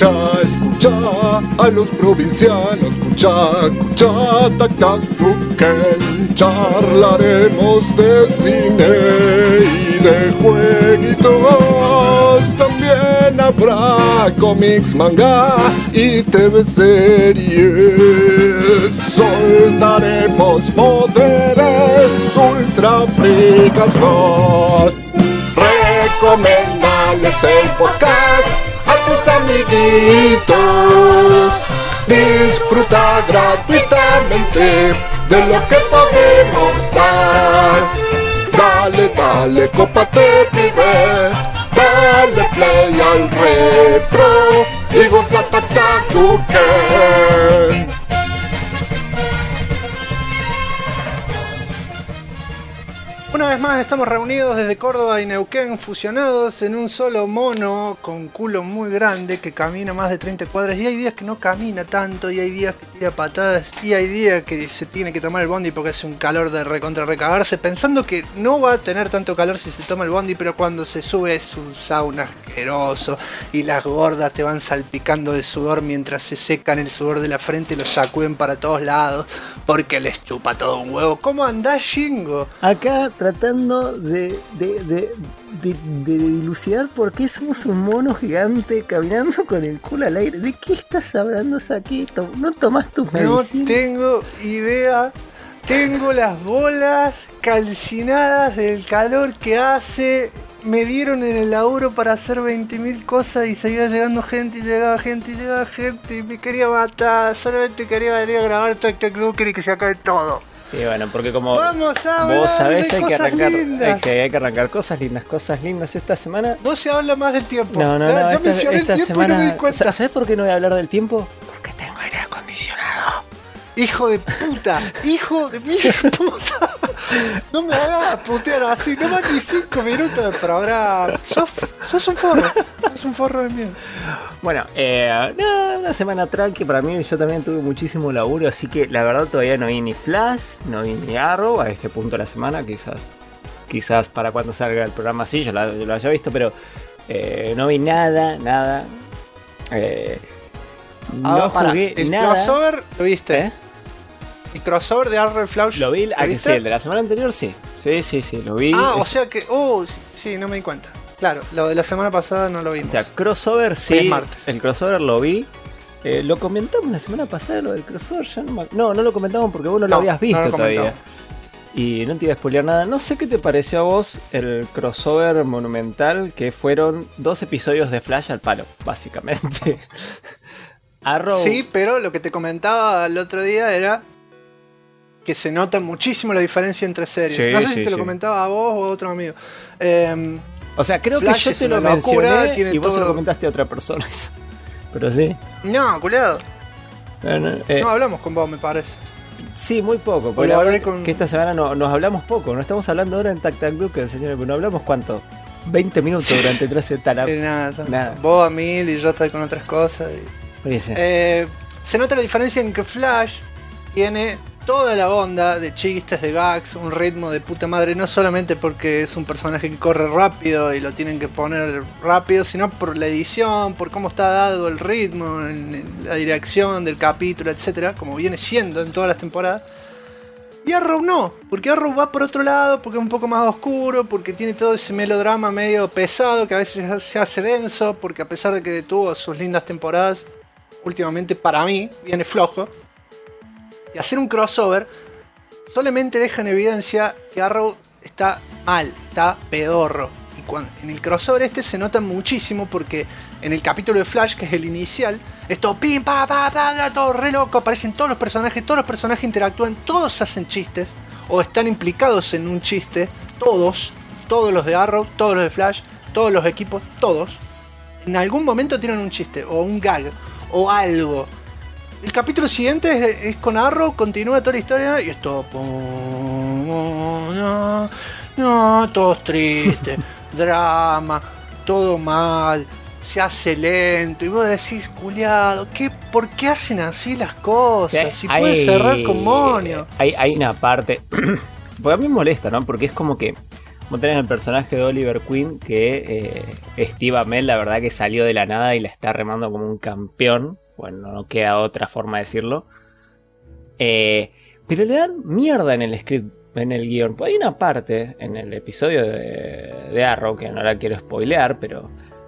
escucha a los provincianos, escucha, tac, charlaremos de cine y de jueguitos. También habrá cómics, manga y TV series. Soltaremos poderes ultra fricazos. Recomendales el podcast a tus amiguitos. Disfruta gratuitamente de lo que podemos dar. Dale, cópate, pibe. Dale play al repro y goza Tac. Una vez más estamos reunidos desde Córdoba y Neuquén, fusionados en un solo mono con culo muy grande que camina más de 30 cuadras, y hay días que no camina tanto, y hay días que tira patadas, y hay días que se tiene que tomar el bondi porque hace un calor de recontra recagarse, pensando que no va a tener tanto calor si se toma el bondi, pero cuando se sube es un sauna asqueroso y las gordas te van salpicando de sudor mientras se secan el sudor de la frente y lo sacuden para todos lados porque les chupa todo un huevo. ¿Cómo andás, Shingo? Acá tratando de dilucidar por qué somos un mono gigante caminando con el culo al aire. ¿De qué estás hablando, Saquito? ¿No tomás tus medicinas? No tengo idea. Tengo las bolas calcinadas del calor que hace. Me dieron en el laburo para hacer 20.000 cosas y seguía llegando gente y llegaba gente y llegaba gente y me quería matar. Solamente quería venir a grabar Tac y que se acabe todo. Y bueno, porque como vamos a vos sabés, de hay que arrancar cosas lindas esta semana. No se habla más del tiempo. No, ya mencioné el tiempo semana, y no me di cuenta. ¿Sabés por qué no voy a hablar del tiempo? Porque tengo aire acondicionado. Hijo de puta, hijo de mi puta. No me hagas putear así, no más ni 5 minutos de programa. Sos un forro de mierda. Bueno, una semana tranqui para mí. Yo también tuve muchísimo laburo, así que la verdad todavía no vi ni Flash, no vi ni Arrow a este punto de la semana. Quizás para cuando salga el programa sí, yo lo haya visto, pero no vi nada. No jugué el nada. El crossover, ¿lo viste? El crossover de Arrow y Flash. Lo vi, sí, el de la semana anterior sí. Sí, lo vi. O sea que. Sí, no me di cuenta. Claro, lo de la semana pasada no lo vimos. O sea, crossover sí. El crossover lo vi. Lo comentamos la semana pasada, lo del crossover. Ya no lo comentamos porque vos no lo habías visto todavía. Y no te iba a spoilear nada. No sé qué te pareció a vos el crossover monumental, que fueron 2 episodios de Flash al palo, básicamente. Arrow. Sí, pero lo que te comentaba el otro día era que se nota muchísimo la diferencia entre series. Sí, no sé si te lo comentaba a vos o a otro amigo. O sea, creo Flash que yo te lo mencioné y vos se lo comentaste a otra persona. Pero sí. No, culiado. No hablamos con vos, me parece. Sí, muy poco. Porque que esta semana nos hablamos poco. No estamos hablando ahora en Tac, señores, pero no hablamos cuánto. 20 minutos durante 13 nada. Vos a 1000 y yo estar con otras cosas. Se nota la diferencia en que Flash tiene toda la onda de chistes, de gags, un ritmo de puta madre, no solamente porque es un personaje que corre rápido y lo tienen que poner rápido, sino por la edición, por cómo está dado el ritmo, la dirección del capítulo, etcétera, como viene siendo en todas las temporadas. Y Arrow no, porque Arrow va por otro lado, porque es un poco más oscuro, porque tiene todo ese melodrama medio pesado que a veces se hace denso, porque a pesar de que tuvo sus lindas temporadas, últimamente para mí viene flojo. Y hacer un crossover solamente deja en evidencia que Arrow está mal, está pedorro. Y en el crossover se nota muchísimo porque en el capítulo de Flash, que es el inicial, es todo pim, pa, todo re loco, aparecen todos los personajes interactúan, todos hacen chistes o están implicados en un chiste, todos los de Arrow, todos los de Flash, todos los equipos, todos. En algún momento tienen un chiste o un gag o algo. El capítulo siguiente es con Arrow, continúa toda la historia y esto. No, todos tristes, drama, todo mal, se hace lento. Y vos decís, culiado, ¿por qué hacen así las cosas? Si puede cerrar con Monio. Hay una parte. Porque a mí me molesta, ¿no? Porque es como que Vos tenés el personaje de Oliver Queen, que Steve Amell, la verdad que salió de la nada y la está remando como un campeón. Bueno, no queda otra forma de decirlo. Pero le dan mierda en el script, en el guión. Pues hay una parte en el episodio de Arrow, que no la quiero spoilear, pero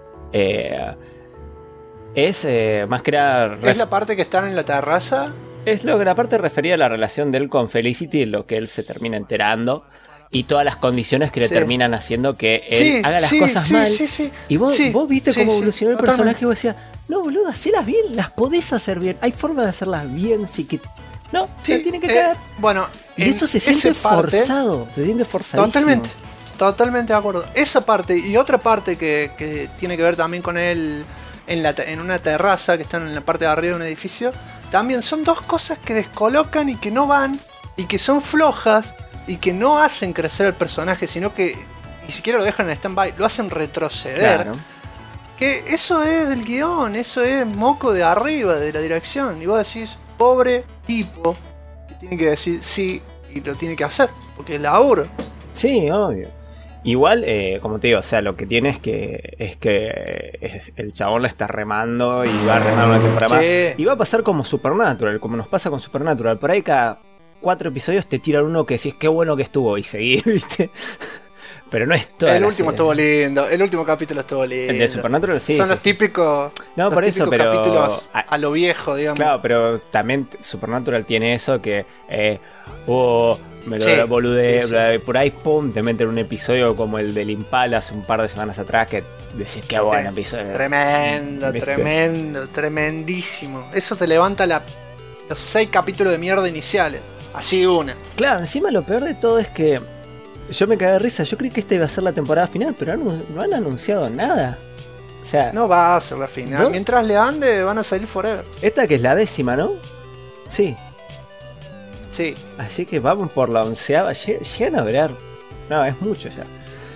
es más que nada... ¿Es la parte que están en la terraza? Es lo que la parte referida a la relación de él con Felicity, lo que él se termina enterando. Y todas las condiciones que le terminan haciendo que él haga las cosas mal. Y vos viste cómo evolucionó el personaje y vos decías, no, boludo, hacelas bien, las podés hacer bien. Hay forma de hacerlas bien, sí que... No, se tiene que caer. Bueno, y eso se siente forzado, se siente forzadísimo. Totalmente de acuerdo. Esa parte y otra parte que tiene que ver también con él en una terraza que están en la parte de arriba de un edificio, también son dos cosas que descolocan y que no van y que son flojas y que no hacen crecer al personaje, sino que ni siquiera lo dejan en stand-by, lo hacen retroceder. Claro. Que eso es del guión, eso es moco de arriba, de la dirección. Y vos decís, pobre tipo, que tiene que decir sí y lo tiene que hacer, porque es laburo. Sí, obvio. Igual, como te digo, o sea, lo que tiene es que el chabón la está remando y va a remar una temporada más. Y va a pasar como Supernatural, como nos pasa con Supernatural. Por ahí cada 4 episodios te tiran uno que decís qué bueno que estuvo y seguís, ¿viste? Pero no es todo. El último estuvo lindo, el último capítulo estuvo lindo. El de Supernatural sí. Son los típicos, no, por eso, pero capítulos a lo viejo, digamos. Claro, pero también Supernatural tiene eso que me lo boludé, por ahí pum, te meten un episodio como el del Impala hace un par de semanas atrás que decís qué bueno episodio. Tremendo, tremendísimo. Eso te levanta los 6 capítulos de mierda iniciales. Así una. Claro, encima lo peor de todo es que yo me cagué de risa. Yo creí que esta iba a ser la temporada final, pero no han anunciado nada. O sea, no va a ser la final. ¿No? Mientras le ande, van a salir forever. Esta que es la 10ª, ¿no? Sí. Sí. Así que vamos por la 11ª. Llegan a ver. No, es mucho ya.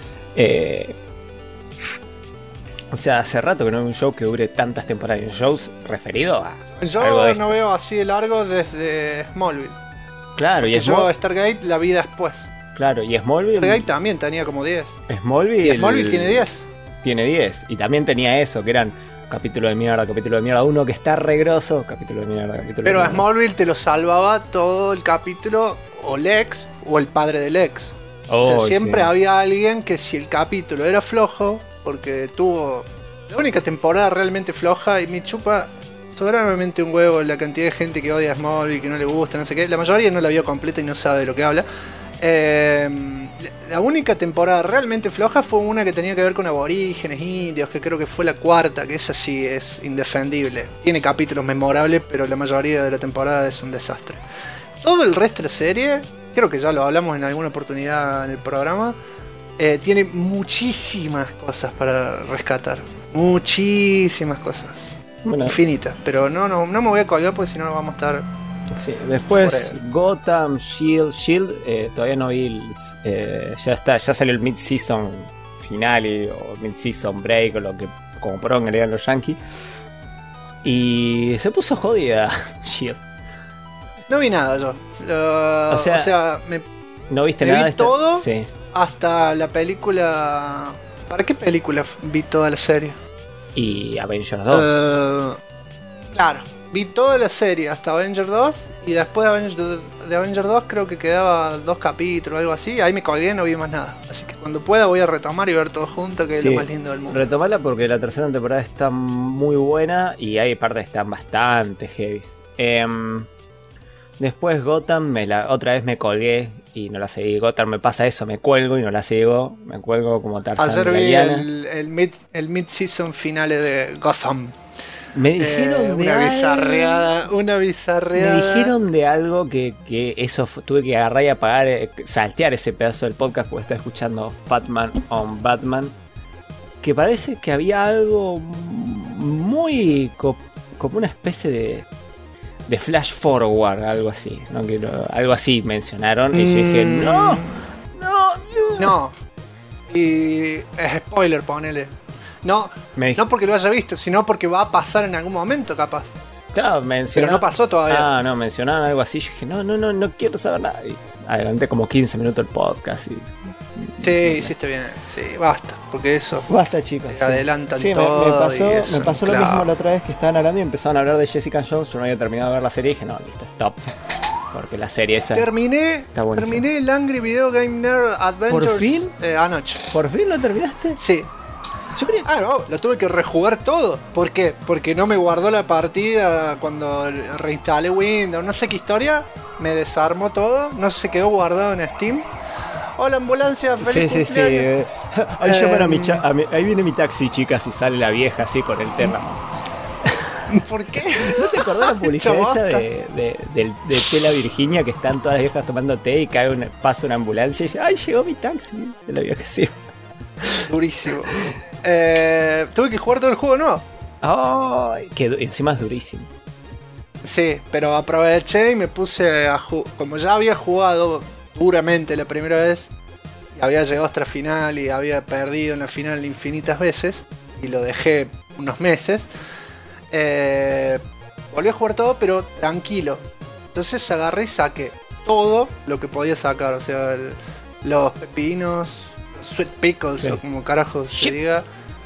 O sea, hace rato que no hay un show que dure tantas temporadas. Un show referido a. Yo no veo así de largo desde Smallville. Claro, y Stargate la vi después. Claro, y Smallville. Stargate también tenía como 10. Smallville tiene 10. Tiene 10. Y también tenía eso, que eran capítulo de mierda, uno que está regroso, capítulo de mierda, capítulo Pero de mierda. Smallville te lo salvaba todo el capítulo, o Lex, o el padre de Lex. O sea, siempre había alguien que si el capítulo era flojo, porque tuvo la única temporada realmente floja, y me chupa soberanamente un huevo la cantidad de gente que odia a Smallville, que no le gusta, no sé qué. La mayoría no la vio completa y no sabe de lo que habla. La única temporada realmente floja fue una que tenía que ver con aborígenes indios, que creo que fue la 4ª, que esa sí es indefendible. Tiene capítulos memorables, pero la mayoría de la temporada es un desastre. Todo el resto de la serie, creo que ya lo hablamos en alguna oportunidad en el programa, tiene muchísimas cosas para rescatar. Muchísimas cosas. Bueno, infinitas. Pero no me voy a colgar porque si no vamos a estar... Sí, después Gotham, Shield, todavía no vi, ya salió el mid-season finale o mid-season break o lo que como pronto le digan los yankees. Y se puso jodida Shield. No vi nada yo. O sea, ¿no viste nada? Vi todo sí. Hasta la película. ¿Para qué película vi toda la serie? Y Avengers 2. Claro. Vi toda la serie hasta Avengers 2 y después de Avengers 2 creo que quedaba 2 capítulos o algo así. Ahí me colgué y no vi más nada. Así que cuando pueda voy a retomar y ver todo junto, que es lo más lindo del mundo. Retomarla porque la 3ª temporada está muy buena y hay partes que están bastante heavy. Después Gotham, otra vez me colgué y no la seguí. Gotham me pasa eso, me cuelgo y no la sigo. Me cuelgo como Tarzán. Ayer vi el mid-season finale de Gotham. Me dijeron una bizarreada. Me dijeron de algo que eso tuve que agarrar y apagar, saltear ese pedazo del podcast porque estaba escuchando Fatman on Batman. Que parece que había algo muy como una especie de flash forward, algo así, ¿no? Algo así mencionaron y yo dije, no. Y es spoiler, ponele. No porque lo haya visto, sino porque va a pasar en algún momento, capaz. Claro, pero no pasó todavía. No, mencionaron algo así. Yo dije, no quiero saber nada. Y adelanté como 15 minutos el podcast y Sí, hiciste bien. Sí, basta. Porque eso. Basta, chicos. Adelantan sí, todo. Me pasó lo mismo la otra vez que estaban hablando y empezaron a hablar de Jessica Jones. Yo no había terminado de ver la serie y dije, no, listo, stop. Porque la serie esa. Terminé el Angry Video Game Nerd Adventures. ¿Por fin? Anoche. ¿Por fin lo terminaste? Sí. Yo creía... no, lo tuve que rejugar todo. ¿Por qué? Porque no me guardó la partida cuando reinstalé Windows, no sé qué historia. Me desarmó todo, no se quedó guardado en Steam. Hola, ambulancia, feliz cumpleaños. Sí. Ahí llaman ahí viene mi taxi, chicas, y sale la vieja así con el tema. ¿Por qué? ¿No te acordás la publicidad esa de Tela Virginia que están todas las viejas tomando té y pasa una ambulancia y dice, ¡ay, llegó mi taxi! Se la vieja así. Durísimo. Tuve que jugar todo el juego, ¿no? ¡Ay! Que encima es durísimo. Sí, pero aproveché y me puse a como ya había jugado duramente la primera vez y había llegado hasta la final y había perdido en la final infinitas veces y lo dejé unos meses, volví a jugar todo pero tranquilo. Entonces agarré y saqué todo lo que podía sacar, o sea, los pepinos, los sweet pickles, sí, o como carajo se diga,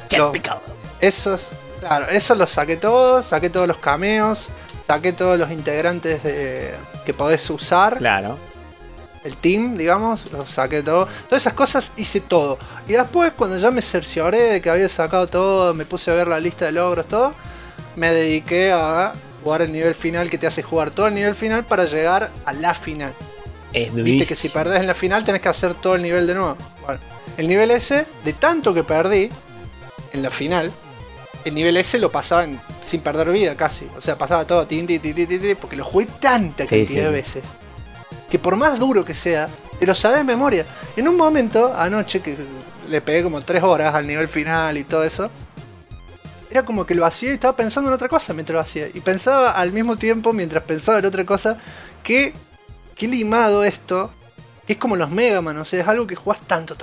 esos los saqué todos los cameos, saqué todos los integrantes que podés usar. Claro. El team, digamos, los saqué todo. Todas esas cosas hice todo. Y después, cuando ya me cercioré de que había sacado todo, me puse a ver la lista de logros, todo, me dediqué a jugar el nivel final, que te hace jugar todo el nivel final para llegar a la final. Es durísimo. Viste que si perdés en la final tenés que hacer todo el nivel de nuevo. Bueno, el nivel ese, de tanto que perdí en la final, el nivel ese lo pasaba sin perder vida casi. O sea, pasaba todo porque lo jugué tanta cantidad de veces que por más duro que sea, te lo sabes de memoria. En un momento, anoche, que le pegué como 3 horas al nivel final y todo eso, era como que lo hacía y estaba pensando en otra cosa mientras lo hacía. Y pensaba al mismo tiempo, mientras pensaba en otra cosa, que limado esto, que es como los Mega Man, o sea, es algo que jugás tanto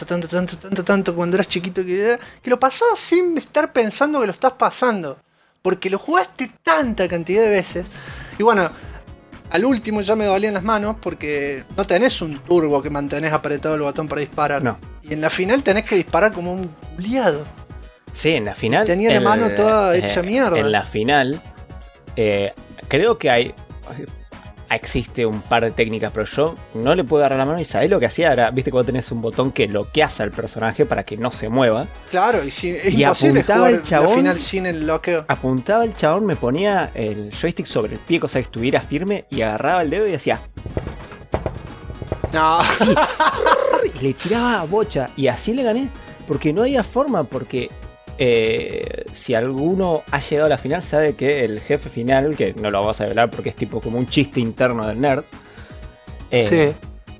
cuando eras chiquito, que lo pasabas sin estar pensando que lo estás pasando. Porque lo jugaste tanta cantidad de veces. Y bueno, al último ya me dolían las manos porque no tenés un turbo que mantenés apretado el botón para disparar. No. Y en la final tenés que disparar como un liado. Sí, en la final. Tenía la mano toda hecha mierda. En la final, creo que existe un par de técnicas, pero yo no le puedo agarrar la mano y sabés lo que hacía era, viste cuando tenés un botón que bloqueas al personaje para que no se mueva. Claro, es imposible jugar el chabón, la final sin el bloqueo. Apuntaba el chabón, me ponía el joystick sobre el pie, cosa que estuviera firme, y agarraba el dedo y hacía. No. Así, y le tiraba bocha, y así le gané, porque no había forma, porque si alguno ha llegado a la final sabe que el jefe final, que no lo vamos a revelar porque es tipo como un chiste interno del nerd, sí.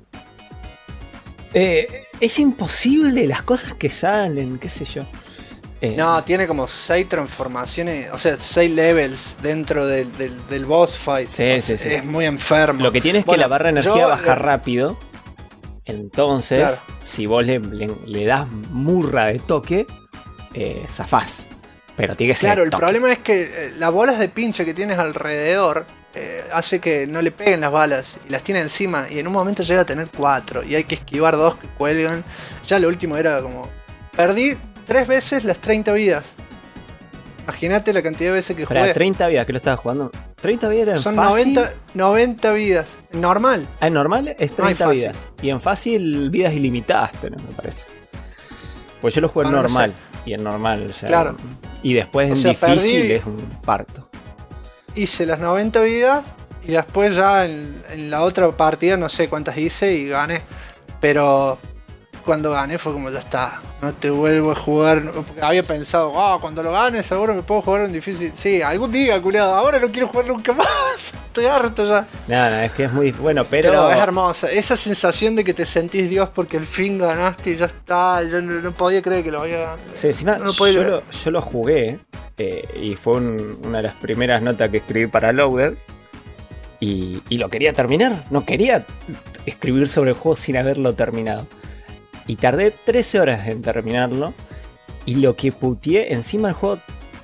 Es imposible las cosas que salen, qué sé yo. No, tiene como 6 transformaciones, o sea, 6 levels dentro del boss fight. Sí. Es muy enfermo. Lo que tiene es que la barra de energía baja rápido. Entonces, claro, si vos le das murra de toque, zafás. Pero tiene que ser. Claro, el problema es que las bolas de pinche que tienes alrededor hace que no le peguen las balas y las tiene encima. Y en un momento llega a tener 4 y hay que esquivar 2 que cuelgan. Ya lo último era como. Perdí 3 veces las 30 vidas. Imagínate la cantidad de veces que jugué. Pero 30 vidas, ¿qué lo estabas jugando? 30 vidas eran son fácil. 90 vidas. Normal. En normal es 30 vidas. Y en fácil, vidas ilimitadas tenés, me parece. Pues yo lo jugué en normal. No sé. Y en normal ya. Claro. Y después en difícil es un parto. Hice las 90 vidas. Y después ya en la otra partida no sé cuántas hice y gané. Pero cuando gané fue como ya está, no te vuelvo a jugar. Porque había pensado, cuando lo gane seguro me puedo jugar en difícil. Sí, algún día, culiado, ahora no quiero jugar nunca más. Estoy harto ya. No, es que es muy bueno, pero es hermosa. Esa sensación de que te sentís Dios porque al fin ganaste y ya está. Yo no podía creer que lo había ganado. Sí, encima no yo lo jugué y fue una de las primeras notas que escribí para Loader. Y lo quería terminar. No quería escribir sobre el juego sin haberlo terminado. Y tardé 13 horas en terminarlo. Y lo que puteé, encima el juego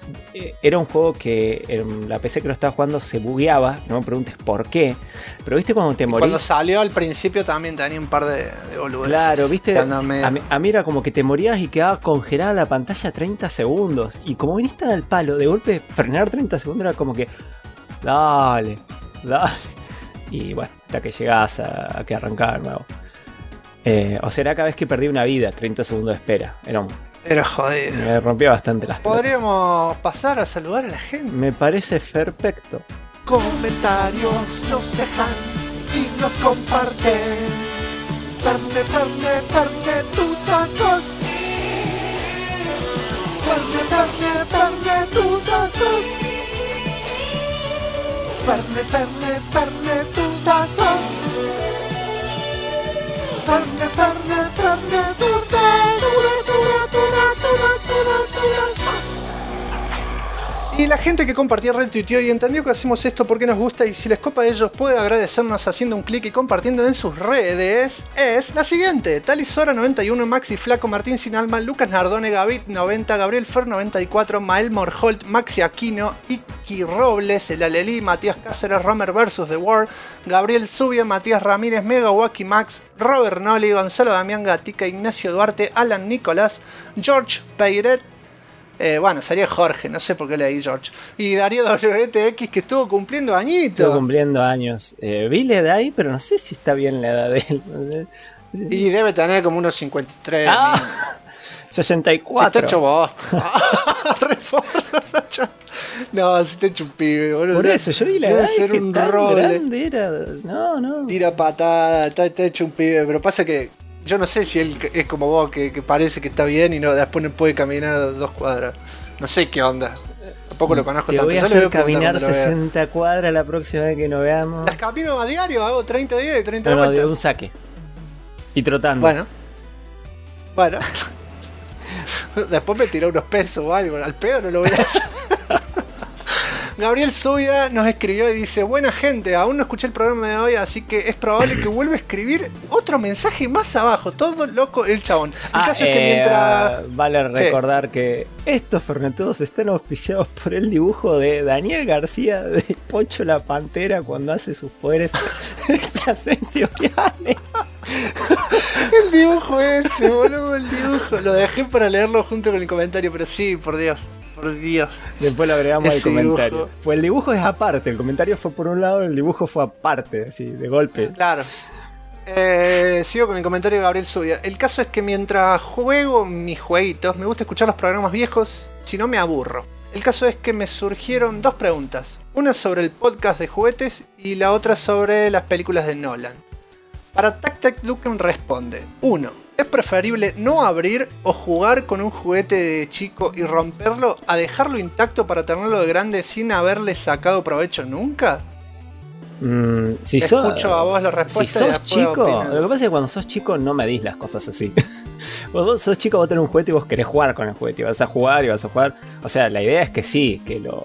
era un juego que en la PC que lo estaba jugando se bugueaba, no me preguntes por qué, pero viste cuando te morís. Cuando salió al principio también tenía un par de boludeces. Claro, viste, a mí era como que te morías y quedaba congelada la pantalla 30 segundos, y como viniste al palo, de golpe frenar 30 segundos era como que, dale, y bueno, hasta que llegás a que arrancaba de nuevo. O será cada vez que perdí una vida, 30 segundos de espera, Era jodido. Me rompía bastante las pelotas. Podríamos pasar a saludar a la gente. Me parece perfecto. Comentarios nos dejan y nos comparten. Ferne, tutazos. Ferne, tutazos. Ferne, tutazos. Ferne, Y la gente que compartió, retuiteó y entendió que hacemos esto porque nos gusta, y si les copa a ellos puede agradecernos haciendo un clic y compartiendo en sus redes, es la siguiente: Talisora 91, Maxi Flaco, Martín Sin Alma, Lucas Nardone, Gavit 90, Gabriel Fer 94, Mael Morholt, Maxi Aquino, Iki Robles, El Alelí, Matías Cáceres, Romer vs The World, Gabriel Zubia, Matías Ramírez, Megawaki Max, Robert Noli, Gonzalo Damián Gatica, Ignacio Duarte, Alan Nicolás, George Peiret. Bueno, sería Jorge, no sé por qué leí George. Y Darío WTX, que estuvo cumpliendo añitos. Estuvo cumpliendo años. Vi la edad ahí, pero no sé si está bien la edad de él. Y debe tener como unos 53. 64. Si te hecho vos. No, si te hecho un pibe, boludo. Por eso, yo vi la edad. Debe ser un rol. Grande era. No. Tira patada, está hecho un pibe. Pero pasa que yo no sé si él es como vos, que parece que está bien y no después no puede caminar 2 cuadras. No sé qué onda. Tampoco lo conozco tanto. Te voy a hacer caminar 60 cuadras la próxima vez que nos veamos. Las camino a diario, hago 30 días y 30 vueltas. No, de un saque. Y trotando. Bueno. Después me tiró unos pesos o algo. Al pedo no lo voy a hacer. Gabriel Zubia nos escribió y dice: buena gente, aún no escuché el programa de hoy, así que es probable que vuelva a escribir otro mensaje más abajo. Todo loco el chabón. El caso es que mientras... Vale recordar que estos fernetudos están auspiciados por el dibujo de Daniel García de Pocho la Pantera cuando hace sus poderes extrasensoriales. El dibujo ese, boludo, el dibujo. Lo dejé para leerlo junto con el comentario, pero sí, por Dios. Después lo agregamos al comentario. Dibujo. Pues el dibujo es aparte, el comentario fue por un lado, el dibujo fue aparte, así, de golpe. Claro. Sigo con el comentario de Gabriel Zubia. El caso es que mientras juego mis jueguitos, me gusta escuchar los programas viejos, si no me aburro. El caso es que me surgieron 2 preguntas. Una sobre el podcast de juguetes y la otra sobre las películas de Nolan. Para Tac Duken responde: 1. ¿Es preferible no abrir o jugar con un juguete de chico y romperlo a dejarlo intacto para tenerlo de grande sin haberle sacado provecho nunca? Escucho a vos la respuesta. Si sos chico, lo que pasa es que cuando sos chico no medís las cosas así. Cuando vos sos chico, vos tenés un juguete y vos querés jugar con el juguete y vas a jugar. O sea, la idea es que sí,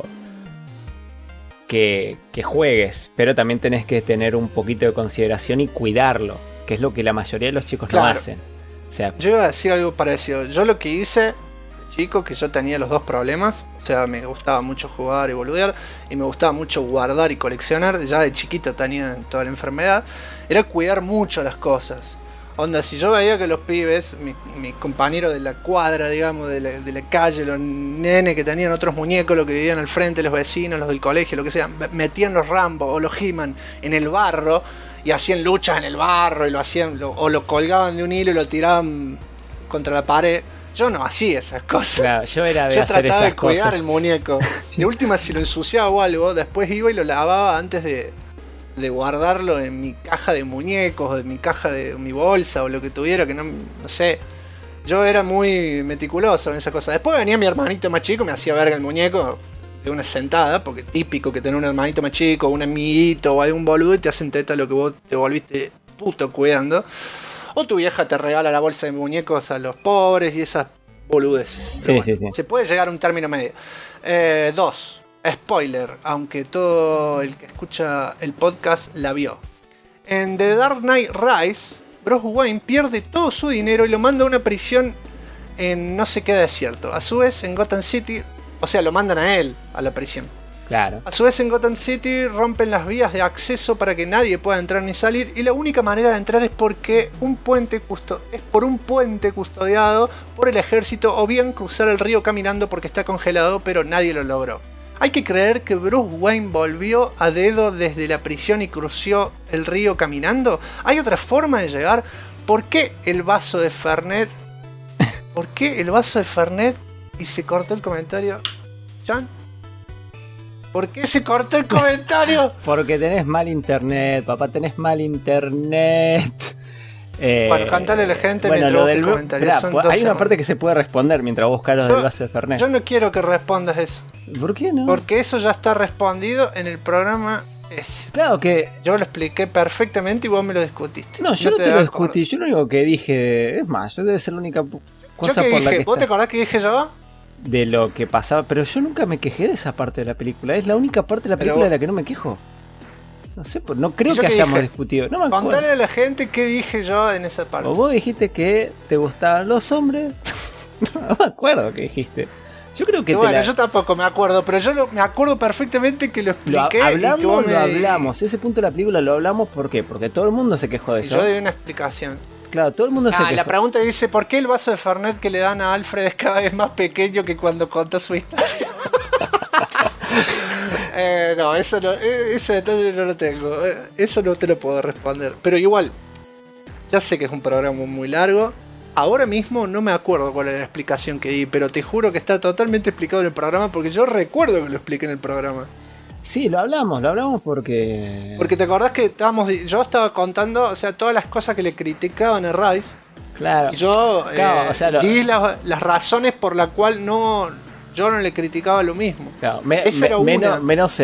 que juegues, pero también tenés que tener un poquito de consideración y cuidarlo, que es lo que la mayoría de los chicos no hacen. O sea, yo iba a decir algo parecido. Yo lo que hice, chico, que yo tenía los 2 problemas. O sea, me gustaba mucho jugar y boludear, y me gustaba mucho guardar y coleccionar. Ya de chiquito tenía toda la enfermedad. Era cuidar mucho las cosas. Onda, si yo veía que los pibes, mis compañeros de la cuadra, digamos, de la calle, los nenes que tenían otros muñecos, los que vivían al frente, los vecinos, los del colegio, lo que sea, metían los Rambo o los He-Man en el barro y hacían luchas en el barro y o lo colgaban de un hilo y lo tiraban contra la pared. Yo no hacía esas cosas. Claro, yo era de yo hacer trataba esas de cuidar cosas. El muñeco. De última, si lo ensuciaba o algo, después iba y lo lavaba antes de guardarlo en mi caja de muñecos, de mi caja de mi bolsa o lo que tuviera, que no sé. Yo era muy meticuloso en esa cosa. Después venía mi hermanito más chico, me hacía verga el muñeco de una sentada, porque típico que tener un hermanito más chico, un amiguito o algún boludo y te hacen teta lo que vos te volviste puto cuidando. O tu vieja te regala la bolsa de muñecos a los pobres y esas boludeces. Sí. Se puede llegar a un término medio. 2. Spoiler, aunque todo el que escucha el podcast la vio. En The Dark Knight Rise, Bruce Wayne pierde todo su dinero y lo manda a una prisión en no sé qué desierto. A su vez, en Gotham City, O sea, lo mandan a él, a la prisión. Claro. A su vez en Gotham City rompen las vías de acceso para que nadie pueda entrar ni salir, y la única manera de entrar es porque por un puente custodiado por el ejército, o bien cruzar el río caminando porque está congelado, pero nadie lo logró. Hay que creer que Bruce Wayne volvió a dedo desde la prisión y cruzó el río caminando. ¿Hay otra forma de llegar? ¿Por qué el vaso de Fernet? ¿Por qué el vaso de Fernet? Y se cortó el comentario. ¿Chan? ¿Por qué se cortó el comentario? Porque tenés mal internet, papá, tenés mal internet. Bueno, cantale a la gente bueno, mientras busca el comentario. Hay una parte que se puede responder mientras buscas los del vaso de Fernet. Yo no quiero que respondas eso. ¿Por qué no? Porque eso ya está respondido en el programa ese. Claro que... Yo lo expliqué perfectamente y vos me lo discutiste. No, yo no te lo discutí. Yo lo único que dije... Es más, yo debe ser la única cosa por la que... ¿Vos te acordás que dije yo? De lo que pasaba, pero yo nunca me quejé de esa parte de la película. Es la única parte de la película de la que no me quejo. No sé, no creo que hayamos discutido. No me acuerdo. Contale a la gente qué dije yo en esa parte. O vos dijiste que te gustaban los hombres. No me acuerdo qué dijiste. Yo creo que bueno, yo tampoco me acuerdo, pero yo me acuerdo perfectamente que lo expliqué. Lo hablamos. Ese punto de la película lo hablamos, ¿por qué? Porque todo el mundo se quejó de eso. Yo di una explicación. Claro, todo el mundo se quejó. La pregunta dice, ¿por qué el vaso de Fernet que le dan a Alfred es cada vez más pequeño que cuando contó su historia? No, ese detalle no lo tengo. Eso no te lo puedo responder. Pero igual, ya sé que es un programa muy largo. Ahora mismo no me acuerdo cuál era la explicación que di, pero te juro que está totalmente explicado en el programa porque yo recuerdo que lo expliqué en el programa. Sí, lo hablamos porque... Porque te acordás que yo estaba contando, o sea, todas las cosas que le criticaban a Rice. Claro. Y yo di las razones por las cuales yo no le criticaba lo mismo. Claro, menos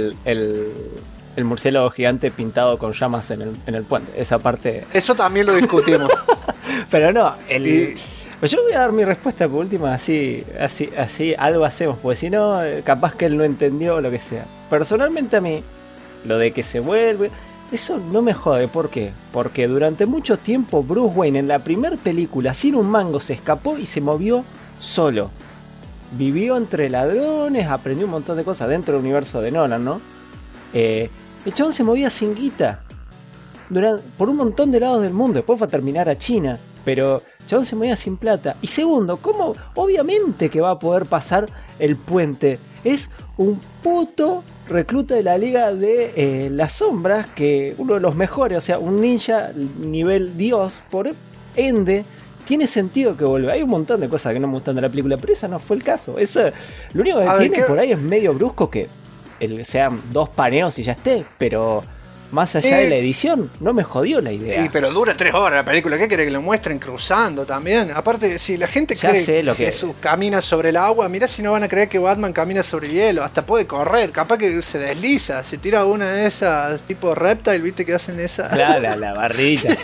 el murciélago gigante pintado con llamas en el puente. Esa parte... Eso también lo discutimos. Pero no, yo voy a dar mi respuesta por última, así algo hacemos, porque si no, capaz que él no entendió o lo que sea. Personalmente a mí, lo de que se vuelve, eso no me jode. ¿Por qué? Porque durante mucho tiempo Bruce Wayne en la primera película, sin un mango, se escapó y se movió solo. Vivió entre ladrones, aprendió un montón de cosas dentro del universo de Nolan, ¿no? El chabón se movía sin guita por un montón de lados del mundo. Después fue a terminar a China, pero el chabón se movía sin plata. Y segundo, ¿cómo? Obviamente que va a poder pasar el puente. Es un puto recluta de la Liga de las Sombras, que uno de los mejores, o sea, un ninja nivel Dios, por ende tiene sentido que vuelva. Hay un montón de cosas que no me gustan de la película, pero esa no fue el caso. Lo único que tiene por ahí es medio brusco, que sean 2 paneos y ya esté, pero más allá de la edición, no me jodió la idea. Sí, pero dura 3 horas la película. ¿Qué quiere que lo muestren cruzando también? Aparte, si la gente cree que Jesús camina sobre el agua, mirá si no van a creer que Batman camina sobre el hielo. Hasta puede correr, capaz que se desliza, se tira una de esas tipo reptile, ¿viste? Que hacen esa. Claro, la barrita.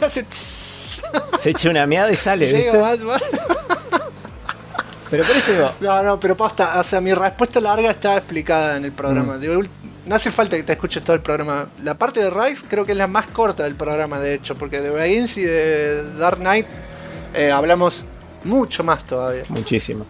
Se echa una meada y sale, ¿viste? Batman. Pero por eso digo... No, pero posta, o sea, mi respuesta larga está explicada en el programa. No hace falta que te escuches todo el programa. La parte de Rise creo que es la más corta del programa, de hecho, porque de Begins y de Dark Knight hablamos mucho más todavía. Muchísimo.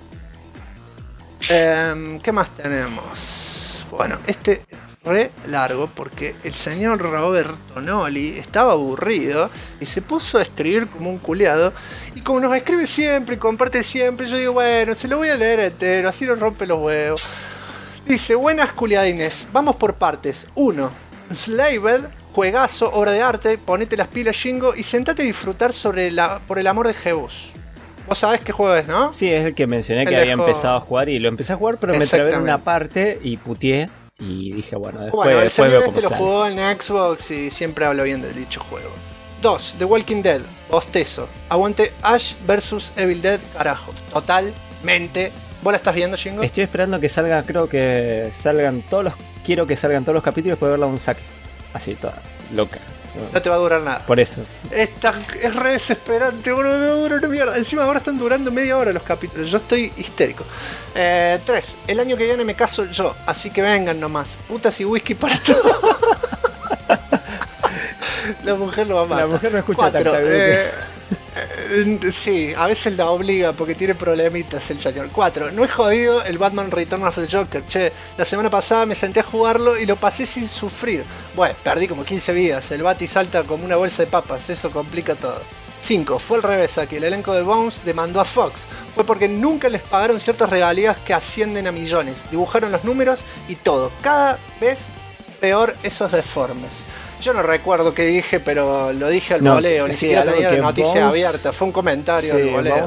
¿Qué más tenemos? Bueno, este re largo porque el señor Roberto Noli estaba aburrido y se puso a escribir como un culiado. Y como nos escribe siempre y comparte siempre, yo digo, bueno, se lo voy a leer entero, así no rompe los huevos. Dice, buenas culiadines, vamos por partes. 1. Slaved, juegazo, obra de arte, ponete las pilas, Shingo, y sentate a disfrutar por el amor de Jebus. Vos sabés qué juego es, ¿no? Sí, es el que mencioné que había empezado a jugar y lo empecé a jugar, pero me trabé en una parte y puteé. Y dije, bueno, después el señor veo cómo lo sale. jugó en Xbox y siempre hablo bien del dicho juego. 2. The Walking Dead, bostezo. Aguante Ash vs Evil Dead, carajo. Totalmente. ¿Vos la estás viendo, Shingo? Estoy esperando que salgan, quiero que salgan todos los capítulos y después verla un saque. Así, toda loca. No te va a durar nada. Por eso. Es re desesperante, boludo, no dura una mierda. Encima ahora están durando media hora los capítulos. Yo estoy histérico. 3. El año que viene me caso yo, así que vengan nomás. Putas y whisky para todo. La mujer lo va a matar. La mujer no escucha 4. Sí, a veces la obliga porque tiene problemitas el señor. 4. No es jodido el Batman Return of the Joker. Che, la semana pasada me senté a jugarlo y lo pasé sin sufrir. Bueno, perdí como 15 vidas. El Bati salta como una bolsa de papas. Eso complica todo. 5. Fue al revés aquí. El elenco de Bones demandó a Fox. Fue porque nunca les pagaron ciertas regalías que ascienden a millones. Dibujaron los números y todo. Cada vez peor esos deformes. Yo no recuerdo qué dije, pero lo dije al voleo, ni siquiera tenía la noticia abierta, fue un comentario al voleo.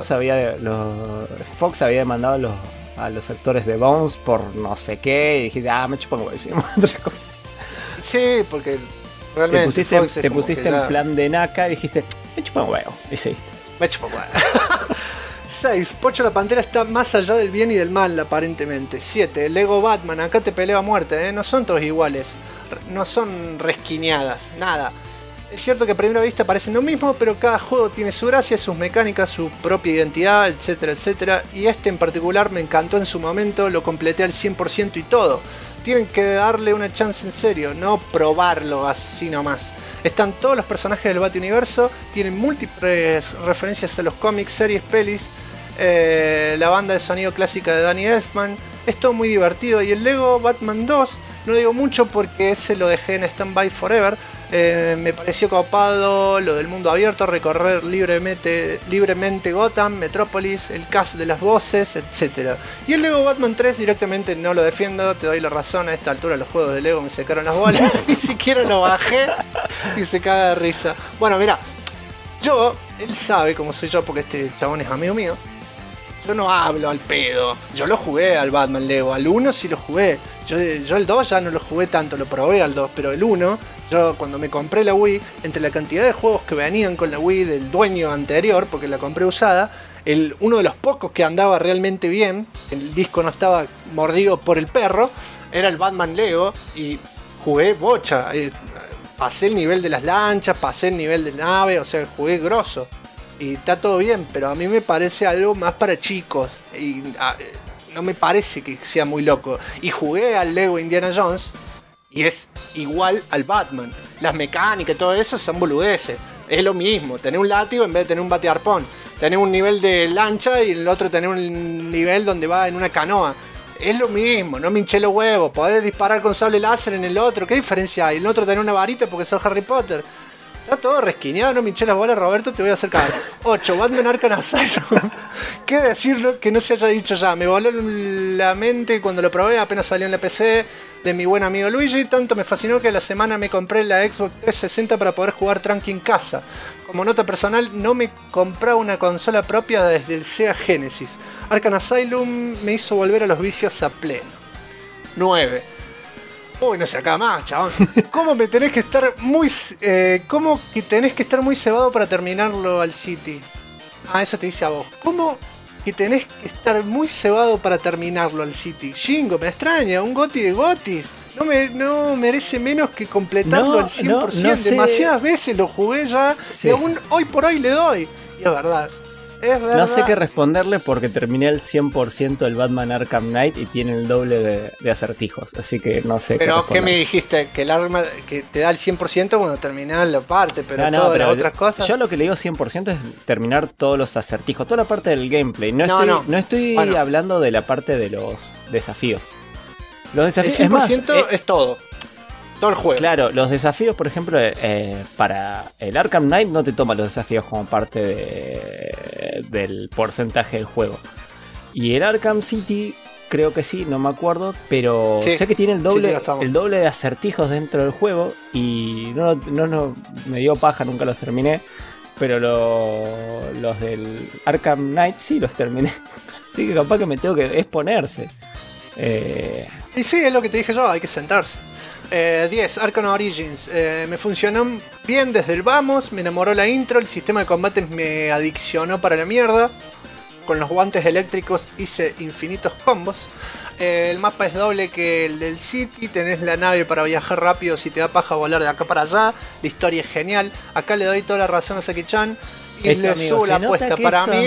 Fox había demandado a los actores de Bones por no sé qué, y dijiste, me chupan huevo, decimos otras cosas. Sí, porque realmente te pusiste en plan de naca y dijiste, me chupan huevo, y seguiste. Me chupan huevo. 6. Pocho la Pantera está más allá del bien y del mal, aparentemente. 7. Lego Batman, acá te peleo a muerte, no son todos iguales. No son resquineadas, nada. Es cierto que a primera vista parecen lo mismo, pero cada juego tiene su gracia, sus mecánicas, su propia identidad, etcétera, etcétera. Y este en particular me encantó en su momento, lo completé al 100% y todo. Tienen que darle una chance en serio, no probarlo así nomás. Están todos los personajes del Bat-Universo, tienen múltiples referencias a los cómics, series, pelis, la banda de sonido clásica de Danny Elfman. Es todo muy divertido. Y el Lego Batman 2, no digo mucho porque ese lo dejé en Standby Forever. Me pareció copado lo del mundo abierto, recorrer libremente Gotham, Metrópolis, el cast de las voces, etc. Y el Lego Batman 3 directamente no lo defiendo, te doy la razón. A esta altura los juegos de Lego me secaron las bolas, ni siquiera lo bajé y se caga de risa. Bueno, mira, él sabe cómo soy yo porque este chabón es amigo mío. Yo no hablo al pedo. Yo lo jugué al Batman Lego. Al 1 sí lo jugué. Yo el 2 ya no lo jugué tanto, lo probé al 2. Pero el 1, yo cuando me compré la Wii, entre la cantidad de juegos que venían con la Wii del dueño anterior, porque la compré usada, uno de los pocos que andaba realmente bien, el disco no estaba mordido por el perro, era el Batman Lego. Y jugué bocha. Pasé el nivel de las lanchas, pasé el nivel de nave, o sea, jugué grosso. Y está todo bien, pero a mí me parece algo más para chicos. Y no me parece que sea muy loco. Y jugué al Lego Indiana Jones y es igual al Batman. Las mecánicas y todo eso son boludeces. Es lo mismo, tener un látigo en vez de tener un batearpón. Tener un nivel de lancha y el otro tener un nivel donde va en una canoa. Es lo mismo, no me hinché los huevos. Podés disparar con sable láser en el otro. ¿Qué diferencia hay? El otro tener una varita porque sos Harry Potter. Está todo resquineado, no me hinché las bolas, Roberto, te voy a hacer cagar. 8. Batman Arkham Asylum. ¿Qué decirlo que no se haya dicho ya? Me voló la mente cuando lo probé, apenas salió en la PC de mi buen amigo Luigi. Tanto me fascinó que a la semana me compré la Xbox 360 para poder jugar tranqui en casa. Como nota personal, no me compraba una consola propia desde el Sega Genesis. Arkham Asylum me hizo volver a los vicios a pleno. 9. Uy, no se acaba más, chabón. ¿Cómo me tenés que estar muy... ¿Cómo que tenés que estar muy cebado para terminarlo al City? Eso te dice a vos. ¿Cómo que tenés que estar muy cebado para terminarlo al City? Jingo, me extraña, un goti de gotis. No merece menos que completarlo al 100%. No demasiadas veces lo jugué ya. Sí. Y aún hoy por hoy le doy. Y es verdad. No sé qué responderle porque terminé el 100% del Batman Arkham Knight y tiene el doble de acertijos, así que no sé. Pero ¿qué me dijiste? Que el arma que te da el 100% cuando terminás la parte, pero todas las otras cosas. Yo lo que le digo 100% es terminar todos los acertijos, toda la parte del gameplay. No estoy hablando de la parte de los desafíos. Los desafíos el 100% es todo. Todo el juego. Claro, los desafíos, por ejemplo, para el Arkham Knight no te toma los desafíos como parte del porcentaje del juego. Y el Arkham City creo que sí, no me acuerdo, pero sé que tiene el doble de acertijos dentro del juego y no me dio paja, nunca los terminé. Pero los del Arkham Knight sí los terminé. Así que capaz que me tengo que exponerse. Y sí, es lo que te dije yo, hay que sentarse. 10. Arkham Origins. Me funcionó bien desde el vamos, me enamoró la intro, el sistema de combate me adiccionó para la mierda. Con los guantes eléctricos hice infinitos combos. El mapa es doble que el del City, tenés la nave para viajar rápido si te da paja volar de acá para allá. La historia es genial. Acá le doy toda la razón a Saki-chan y le subo la apuesta.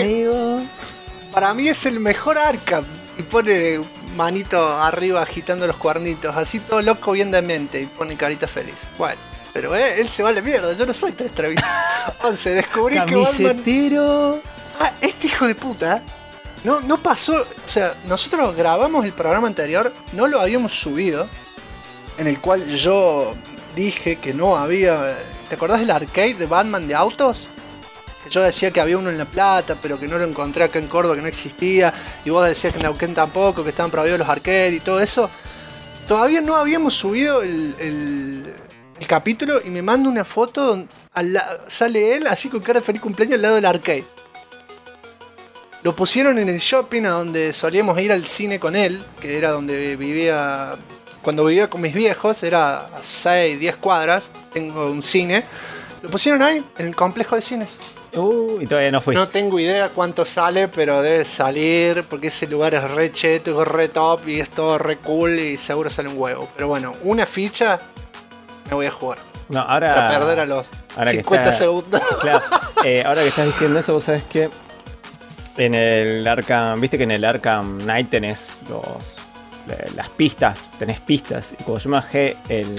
Para mí es el mejor Arkham. Y pone manito arriba agitando los cuernitos, así todo loco bien de mente y pone carita feliz. Bueno, Pero él se va a la mierda, yo no soy tan extravista. 11, descubrí que Batman... Camisetero. Este hijo de puta no pasó. O sea, nosotros grabamos el programa anterior, no lo habíamos subido, en el cual yo dije que no había... ¿Te acordás del arcade de Batman de autos? Que yo decía que había uno en La Plata, pero que no lo encontré acá en Córdoba, que no existía. Y vos decías que en Neuquén tampoco, que estaban prohibidos los arcades y todo eso. Todavía no habíamos subido el capítulo y me manda una foto donde sale él así con cara de feliz cumpleaños al lado del arcade. Lo pusieron en el shopping a donde solíamos ir al cine con él, que era donde vivía... Cuando vivía con mis viejos, era a 6, 10 cuadras, tengo un cine. Lo pusieron ahí, en el complejo de cines. Y todavía no fuiste. No tengo idea cuánto sale, pero debe salir, porque ese lugar es re cheto, es re top y es todo re cool y seguro sale un huevo. Pero bueno, una ficha me voy a jugar. No, ahora... Para perder a los 50 segundos. Claro, ahora que estás diciendo eso, vos sabés que en el Arkham... Viste que en el Arkham Knight tenés las pistas, tenés pistas. Y cuando yo me bajé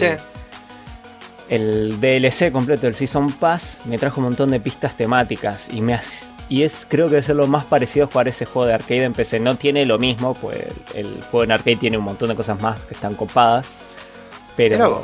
el DLC completo del Season Pass, me trajo un montón de pistas temáticas. Y creo que es lo más parecido a jugar ese juego de arcade en PC. No tiene lo mismo, pues el juego en arcade tiene un montón de cosas más que están copadas. Pero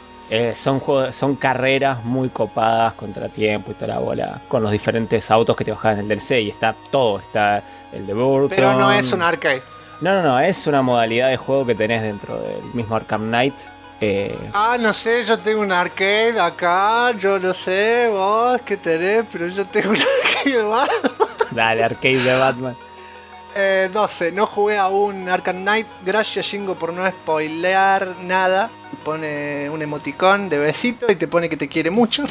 son carreras muy copadas, contratiempo y toda la bola, con los diferentes autos que te bajan en el DLC. Y está todo, está el de Burton. Pero no es un arcade. No, es una modalidad de juego que tenés dentro del mismo Arkham Knight. No sé, yo tengo un arcade acá, yo no sé vos qué tenés, pero yo tengo un arcade de Batman. Dale, arcade de Batman. 12, no jugué a un Arkham Knight, gracias Shingo por no spoilear nada. Pone un emoticón de besito y te pone que te quiere mucho.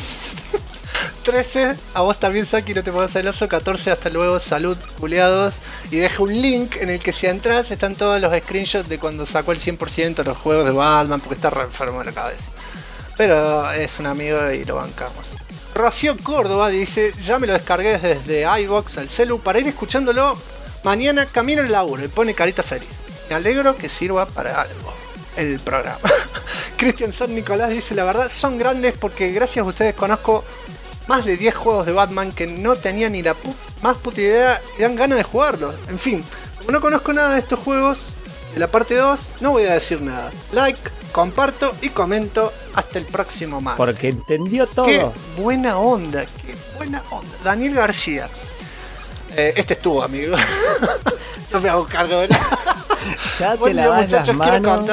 13, a vos también Saki, no te pongas celoso. 14, hasta luego, salud, culiados. Y dejo un link en el que si entras están todos los screenshots de cuando sacó el 100% de los juegos de Batman, porque está re enfermo de la cabeza. Pero es un amigo y lo bancamos. Rocío Córdoba dice, ya me lo descargué desde iVoox al celu para ir escuchándolo mañana camino al laburo. Y pone carita feliz. Me alegro que sirva para algo el programa. Cristian San Nicolás dice, la verdad son grandes porque gracias a ustedes conozco más de 10 juegos de Batman que no tenía ni la más puta idea y dan ganas de jugarlos. En fin, como no conozco nada de estos juegos, de la parte 2 no voy a decir nada. Like, comparto y comento. Hasta el próximo martes. Porque entendió todo. Qué buena onda, qué buena onda. Daniel García. Este estuvo, amigo. No me hago cargo de nada. Ya te lavas las manos.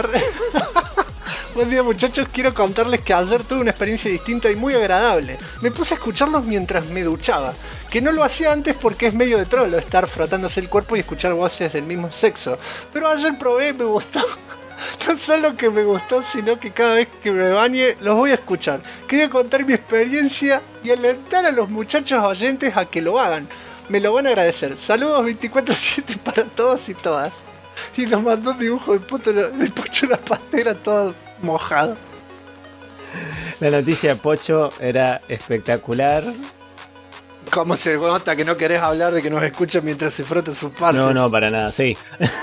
Buen día muchachos, quiero contarles que ayer tuve una experiencia distinta y muy agradable. Me puse a escucharlos mientras me duchaba, que no lo hacía antes porque es medio de trolo estar frotándose el cuerpo y escuchar voces del mismo sexo. Pero ayer probé y me gustó. No solo que me gustó, sino que cada vez que me bañe los voy a escuchar. Quería contar mi experiencia y alentar a los muchachos oyentes a que lo hagan. Me lo van a agradecer. Saludos 24/7 para todos y todas. Y nos mandó un dibujo de Pocho la Pantera todo mojado. La noticia de Pocho era espectacular. ¿Cómo se nota que no querés hablar de que nos escuchan mientras se frota sus partes? No, para nada, sí.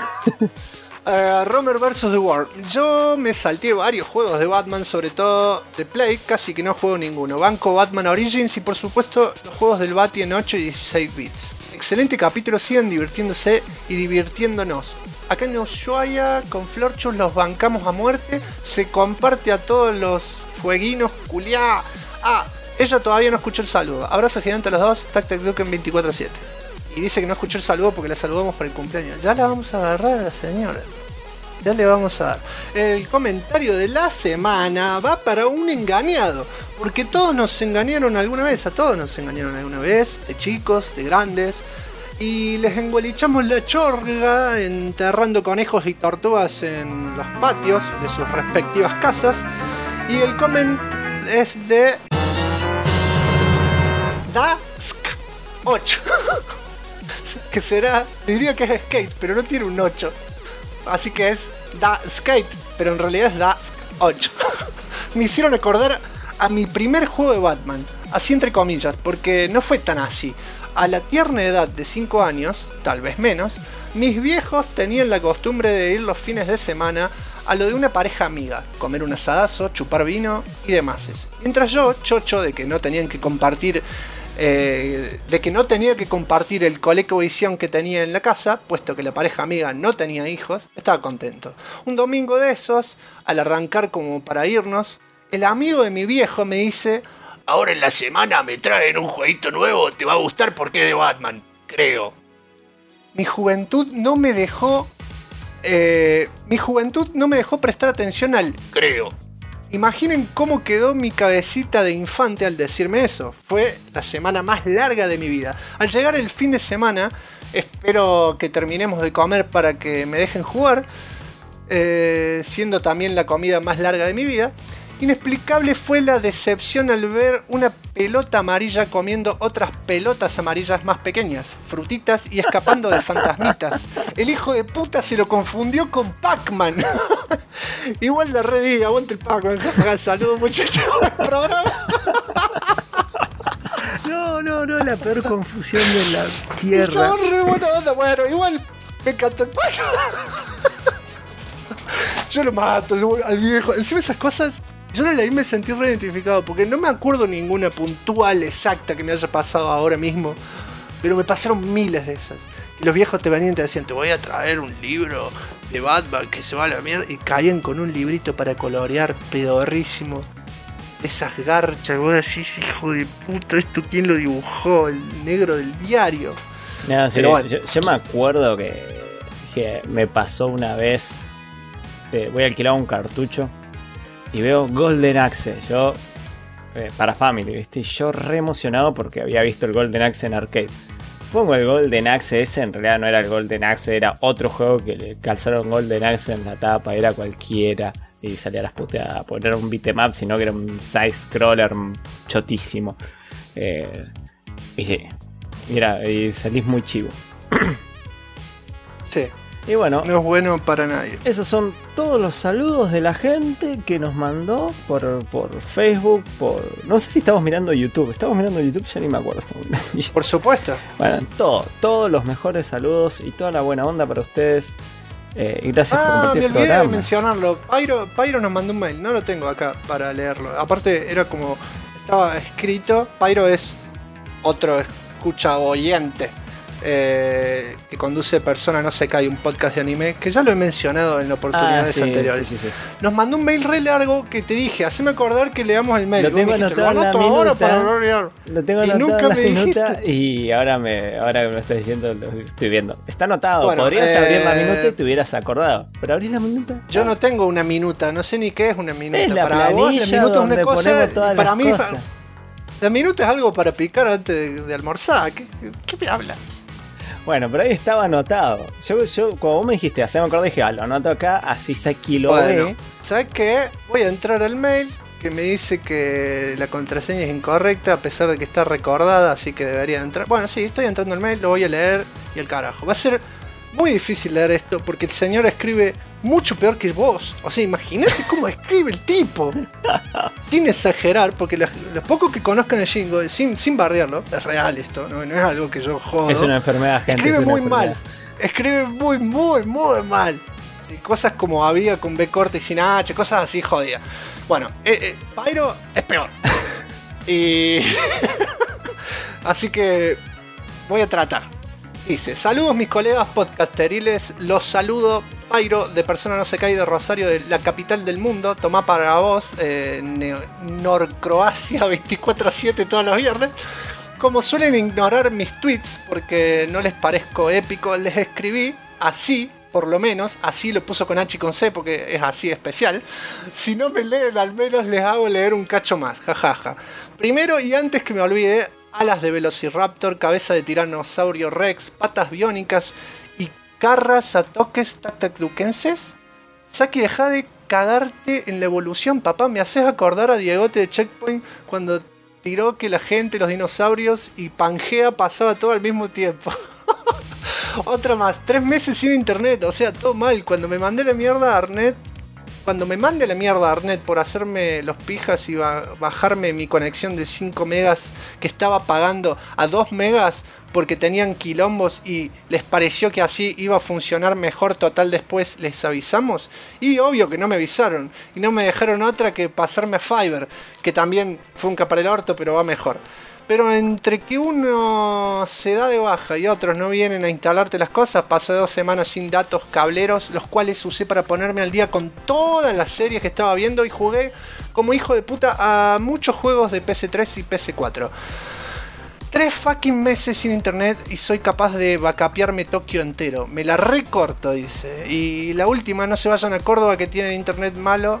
Romer vs. The World. Yo me salté varios juegos de Batman, sobre todo de Play, casi que no juego ninguno. Banco Batman Origins y por supuesto los juegos del Bati en 8 y 16 bits. Excelente capítulo, sigan divirtiéndose y divirtiéndonos. Acá en Ushuaia con Florchus los bancamos a muerte. Se comparte a todos los fueguinos, culiá. Ella todavía no escuchó el saludo. Abrazo gigante a los dos, Tactac Duken 24/7. Y dice que no escuchó el saludo porque la saludamos por el cumpleaños. Ya la vamos a agarrar a la señora. Ya le vamos a dar. El comentario de la semana va para un engañado. Porque todos nos engañaron alguna vez. A todos nos engañaron alguna vez. De chicos, de grandes. Y les engualichamos la chorga enterrando conejos y tortugas en los patios de sus respectivas casas. Y el comment es de Dask8. Que será, diría que es skate, pero no tiene un 8. Así que es Skate, pero en realidad es Dask8. Me hicieron acordar a mi primer juego de Batman. Así entre comillas, porque no fue tan así. A la tierna edad de 5 años, tal vez menos, mis viejos tenían la costumbre de ir los fines de semana a lo de una pareja amiga, comer un asadazo, chupar vino y demás. Mientras yo, chocho de que no tenían que compartir, de que no tenía que compartir el ColecoVision que tenía en la casa, puesto que la pareja amiga no tenía hijos, estaba contento. Un domingo de esos, al arrancar como para irnos, el amigo de mi viejo me dice: ahora en la semana me traen un jueguito nuevo, te va a gustar porque es de Batman, creo. Mi juventud no me dejó prestar atención al creo. Imaginen cómo quedó mi cabecita de infante al decirme eso. Fue la semana más larga de mi vida. Al llegar el fin de semana, espero que terminemos de comer para que me dejen jugar, siendo también la comida más larga de mi vida. Inexplicable fue la decepción al ver una pelota amarilla comiendo otras pelotas amarillas más pequeñas, frutitas y escapando de fantasmitas. El hijo de puta se lo confundió con Pac-Man. Igual la redí, aguante el Pac-Man. Saludos muchachos al programa. No, la peor confusión de la tierra. Yo re buena onda, bueno, igual me encantó el Pac-Man. Yo lo mato al viejo. Encima esas cosas, yo lo leí y me sentí reidentificado, porque no me acuerdo ninguna puntual exacta que me haya pasado ahora mismo, pero me pasaron miles de esas. Y los viejos te venían y te decían: te voy a traer un libro de Batman que se va a la mierda, y caían con un librito para colorear pedorrísimo. Esas garchas, vos decís: hijo de puta, ¿esto quién lo dibujó? El negro del diario. No, sí, bueno. yo me acuerdo que me pasó una vez, voy a alquilar un cartucho y veo Golden Axe, yo para Family, ¿viste? Y yo re emocionado porque había visto el Golden Axe en arcade. Pongo el Golden Axe ese, en realidad no era el Golden Axe, era otro juego que le calzaron Golden Axe en la tapa, era cualquiera, y salía a las puteadas, porque no era un beat'em up, sino que era un side-scroller chotísimo. Y sí, mira, y salís muy chivo. Sí. Y bueno, no es bueno para nadie. Esos son todos los saludos de la gente que nos mandó por Facebook, no sé si estamos mirando YouTube. ¿Estamos mirando YouTube? Ya ni me acuerdo. Por supuesto. Bueno, todos los mejores saludos y toda la buena onda para ustedes. Y gracias por compartir el programa. Me olvidé de mencionarlo. Pyro nos mandó un mail, no lo tengo acá para leerlo. Aparte era como, estaba escrito. Pyro es otro escucha oyente. Que conduce Persona No Se Cae, un podcast de anime que ya lo he mencionado en oportunidades anteriores. Sí. Nos mandó un mail re largo que te dije: haceme acordar que leamos el mail. Lo tengo anotado en la minuta. Lo tengo anotado en la minuta y ahora que me lo estás diciendo lo estoy viendo. Está anotado. Bueno, podrías abrir la minuta y te hubieras acordado. Pero abrí la minuta. Yo no tengo una minuta, no sé ni qué es una minuta. Es la para vos, la minuta es una cosa. Para mí, la minuta es algo para picar antes de almorzar. ¿Qué me habla? Bueno, pero ahí estaba anotado. Yo como vos me dijiste, haceme acordar, dije: lo anoto acá, así aquí lo ve. ¿Sabes qué? Voy a entrar al mail que me dice que la contraseña es incorrecta, a pesar de que está recordada, así que debería entrar. Bueno, sí, estoy entrando al mail, lo voy a leer y el carajo. Va a ser muy difícil leer esto porque el señor escribe mucho peor que vos. O sea, imagínate cómo escribe el tipo. Sin exagerar, porque los pocos que conozcan el Jingo, sin bardearlo, es real esto, no es algo que yo jodo. Es una enfermedad, gente. Escribe muy mal. Escribe muy mal. Y cosas como había con B corta y sin H, cosas así jodidas. Bueno, Pyro es peor. Y así que voy a tratar. Dice: saludos mis colegas podcasteriles, los saludo. Pyro de Persona No Se Cae de Rosario, de la capital del mundo. Tomá para vos, Norcroacia 24/7 todos los viernes. Como suelen ignorar mis tweets porque no les parezco épico, les escribí así, por lo menos, así lo puso con H y con C porque es así especial. Si no me leen, al menos les hago leer un cacho más, jajaja. Primero y antes que me olvide: alas de Velociraptor, cabeza de tiranosaurio Rex, patas biónicas y carras a toques tactacluquenses. Saki, deja de cagarte en la evolución, papá. Me haces acordar a Diegote de Checkpoint cuando tiró que la gente, los dinosaurios y Pangea pasaba todo al mismo tiempo. Otra más: 3 meses sin internet, o sea, todo mal. Cuando me mandé la mierda a Arnet, cuando me mande la mierda a Arnet por hacerme los pijas y bajarme mi conexión de 5 megas que estaba pagando a 2 megas porque tenían quilombos y les pareció que así iba a funcionar mejor, total después les avisamos. Y obvio que no me avisaron y no me dejaron otra que pasarme a Fiverr, que también fue un capa para el orto, pero va mejor. Pero entre que uno se da de baja y otros no vienen a instalarte las cosas, pasé 2 semanas sin datos cableros, los cuales usé para ponerme al día con todas las series que estaba viendo y jugué como hijo de puta a muchos juegos de PS3 y PS4. 3 fucking meses sin internet y soy capaz de backupearme Tokio entero. Me la recorto, dice. Y la última, no se vayan a Córdoba que tienen internet malo.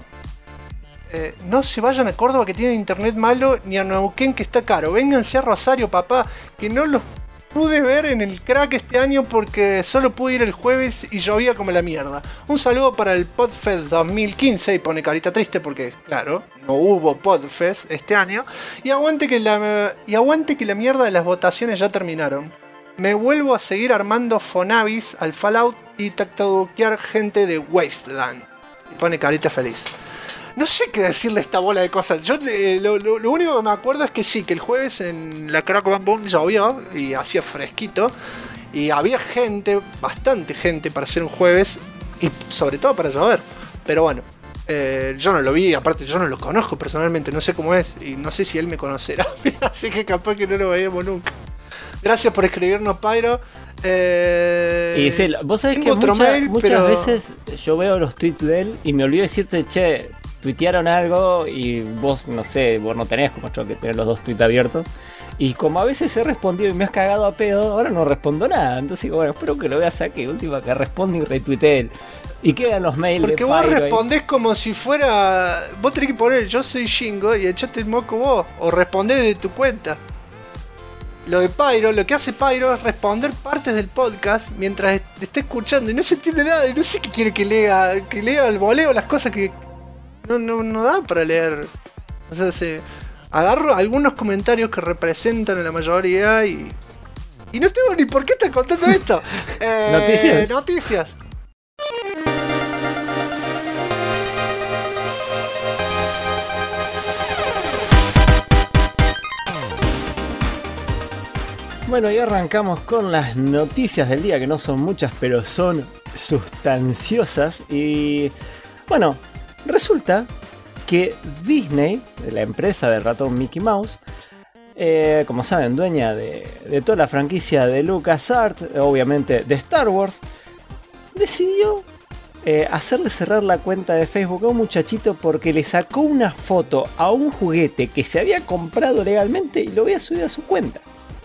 No se vayan a Córdoba que tienen internet malo, ni a Neuquén que está caro. Vénganse a Rosario, papá, que no los pude ver en el crack este año porque solo pude ir el jueves y llovía como la mierda. Un saludo para el Podfest 2015 y pone carita triste porque, claro, no hubo Podfest este año. Y aguante que la mierda de las votaciones ya terminaron. Me vuelvo a seguir armando Fonavis al Fallout y tactaduquear gente de Wasteland. Y pone carita feliz. No sé qué decirle a esta bola de cosas. Yo lo único que me acuerdo es que sí, que el jueves en la Crack Bam Boom llovió y hacía fresquito. Y había gente, bastante gente para hacer un jueves. Y sobre todo para llover. Pero bueno, yo no lo vi, aparte yo no lo conozco personalmente, no sé cómo es. Y no sé si él me conocerá. Así que capaz que no lo veíamos nunca. Gracias por escribirnos, Pyro. Y sí, vos sabés que muchas veces yo veo los tweets de él y me olvido decirte, che, tuitearon algo y vos, no sé, vos no tenés como yo que tener los 2 tweets abiertos. Y como a veces he respondido y me has cagado a pedo, ahora no respondo nada. Entonces, bueno, espero que lo veas aquí, última que responde y retuitee él. Y quedan los mails porque de Pyro. Porque vos respondés como si fuera... Vos tenés que poner yo soy Shingo y echate el moco vos. O respondés de tu cuenta. Lo de Pyro, lo que hace Pyro es responder partes del podcast mientras está escuchando y no se entiende nada y no sé qué quiere que lea al voleo las cosas que no da para leer. O sea, agarro algunos comentarios que representan a la mayoría y no tengo ni por qué estar contando esto. Noticias. Bueno, y arrancamos con las noticias del día, que no son muchas, pero son sustanciosas. Y bueno, resulta que Disney, la empresa del ratón Mickey Mouse, como saben, dueña de toda la franquicia de LucasArts, obviamente de Star Wars, decidió hacerle cerrar la cuenta de Facebook a un muchachito porque le sacó una foto a un juguete que se había comprado legalmente y lo había subido a su cuenta.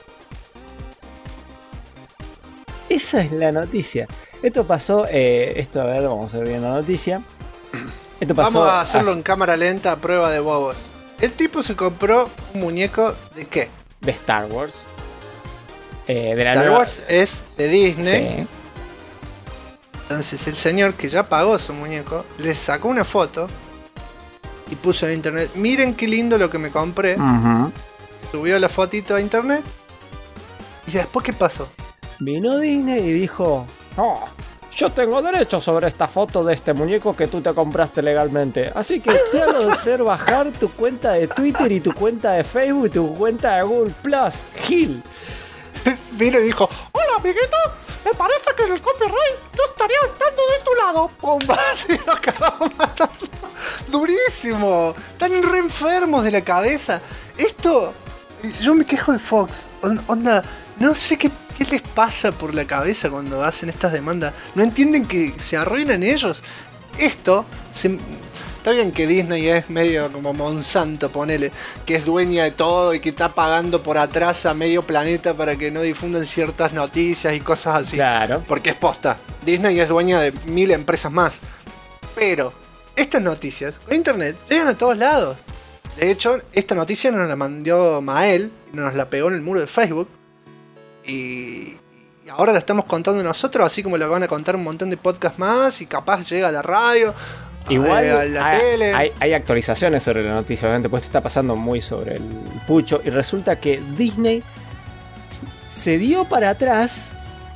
Esa es la noticia. Esto pasó, a ver, vamos a ver bien la noticia. Esto pasó, vamos a hacerlo en cámara lenta a prueba de bobos. El tipo se compró un muñeco ¿de qué? De Star Wars. Star Wars es de Disney. Sí. Entonces el señor que ya pagó su muñeco le sacó una foto y puso en internet, miren qué lindo lo que me compré. Uh-huh. Subió la fotito a internet. ¿Y después qué pasó? Vino Disney y dijo, no, yo tengo derecho sobre esta foto de este muñeco que tú te compraste legalmente. Así que te hago de hacer bajar tu cuenta de Twitter y tu cuenta de Facebook y tu cuenta de Google Plus, Gil. Vino y dijo, hola amiguito, me parece que el copyright no estaría estando de tu lado. ¡Pumba! Se lo acabamos matando. Durísimo. Están re enfermos de la cabeza. Esto, yo me quejo de Fox. Onda, no sé qué les pasa por la cabeza cuando hacen estas demandas. No entienden que se arruinan ellos. Esto, está bien que Disney es medio como Monsanto, ponele, que es dueña de todo y que está pagando por atrás a medio planeta para que no difundan ciertas noticias y cosas así. Claro. Porque es posta. Disney es dueña de 1000 empresas más. Pero estas noticias con internet llegan a todos lados. De hecho, esta noticia nos la mandó Mael, nos la pegó en el muro de Facebook. Y ahora la estamos contando nosotros, así como la van a contar un montón de podcasts más y capaz llega a la radio, igual a la tele. Hay actualizaciones sobre la noticia, obviamente, pues está pasando muy sobre el pucho y resulta que Disney se dio para atrás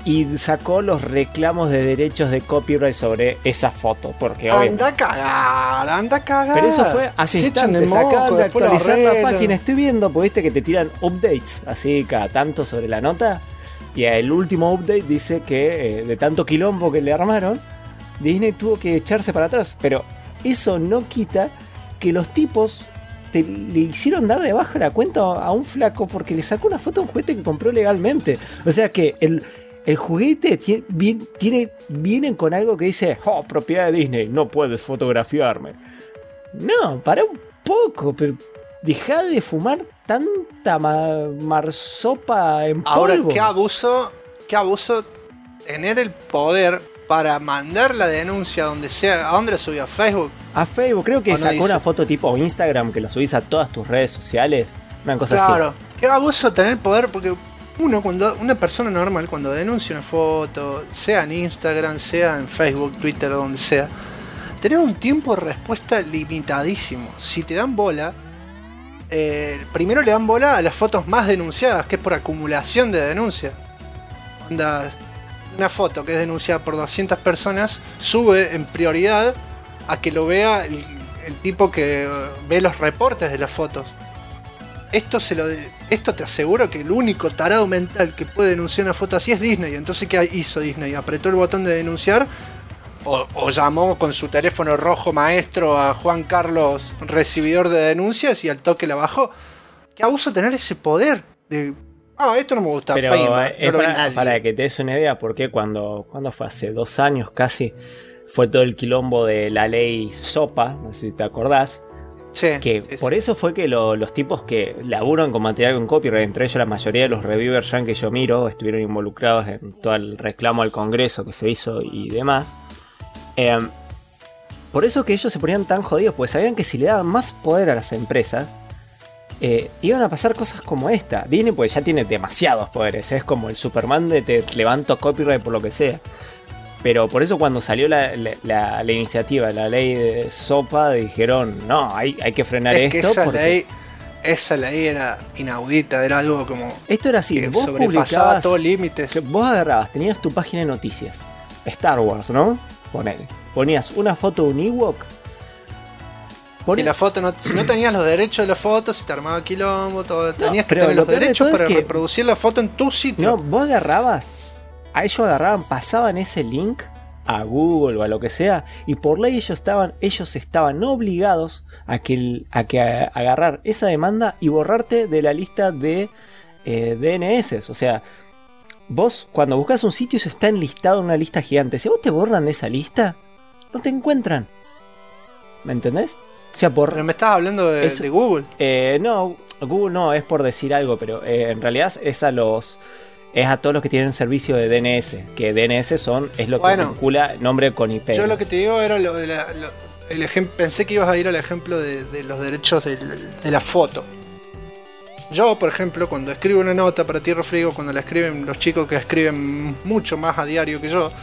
y sacó los reclamos de derechos de copyright sobre esa foto. Porque anda a cagar. Pero eso fue hace instantes. Acaban de actualizar la página. Estoy viendo, porque viste que te tiran updates así cada tanto sobre la nota. Y el último update dice que de tanto quilombo que le armaron, Disney tuvo que echarse para atrás. Pero eso no quita que los tipos le hicieron dar de baja la cuenta a un flaco porque le sacó una foto a un juguete que compró legalmente. O sea que el juguete vienen con algo que dice, propiedad de Disney, no puedes fotografiarme. No, para un poco, pero dejá de fumar tanta marsopa en polvo. Ahora, qué abuso tener el poder para mandar la denuncia donde sea. ¿A dónde la subió? ¿A Facebook? A Facebook, creo que sacó una foto tipo Instagram que la subís a todas tus redes sociales. Una cosa así. Claro, qué abuso tener poder, porque una persona normal cuando denuncia una foto, sea en Instagram, sea en Facebook, Twitter, donde sea, tenés un tiempo de respuesta limitadísimo. Si te dan bola, primero le dan bola a las fotos más denunciadas, que es por acumulación de denuncias. Una foto que es denunciada por 200 personas sube en prioridad a que lo vea el tipo que ve los reportes de las fotos. Esto te aseguro que el único tarado mental que puede denunciar una foto así es Disney. Entonces, ¿qué hizo Disney? Apretó el botón de denunciar o llamó con su teléfono rojo maestro a Juan Carlos, recibidor de denuncias, y al toque la bajó. ¿Qué abuso tener ese poder de... esto no me gusta. Pero para que te des una idea, porque cuando fue hace 2 años casi, fue todo el quilombo de la ley SOPA, no sé si te acordás. Sí, por eso fue que los tipos que laburan con material con copyright, entre ellos la mayoría de los reviewers que yo miro, estuvieron involucrados en todo el reclamo al Congreso que se hizo y demás. Por eso que ellos se ponían tan jodidos, porque sabían que si le daban más poder a las empresas, iban a pasar cosas como esta. Disney pues ya tiene demasiados poderes, es como el Superman de te levanto copyright por lo que sea. Pero por eso cuando salió la iniciativa, la ley de SOPA, dijeron, no, hay que frenar esto. Esa ley era inaudita, era algo como... Esto era así, vos sobrepasaba todos límites. Vos agarrabas, tenías tu página de noticias, Star Wars, ¿no? Ponías una foto de un Ewok. Y la foto, si no tenías los derechos de la foto, se te armaba quilombo, todo. Tenías que tener los derechos para reproducir la foto en tu sitio. No, vos agarrabas, ellos pasaban ese link a Google o a lo que sea, y por ley ellos estaban obligados a agarrar esa demanda y borrarte de la lista de DNS. O sea, vos cuando buscas un sitio, eso está enlistado en una lista gigante. Si vos te borran de esa lista, no te encuentran. ¿Me entendés? O sea, pero me estás hablando de Google. No, Google no, es por decir algo, pero en realidad es a todos los que tienen servicio de DNS, que DNS es lo que vincula nombre con IP. Yo lo que te digo era el ejemplo. Pensé que ibas a ir al ejemplo de los derechos de la foto. Yo, por ejemplo, cuando escribo una nota para Tierra Frigo, cuando la escriben los chicos que escriben mucho más a diario que yo,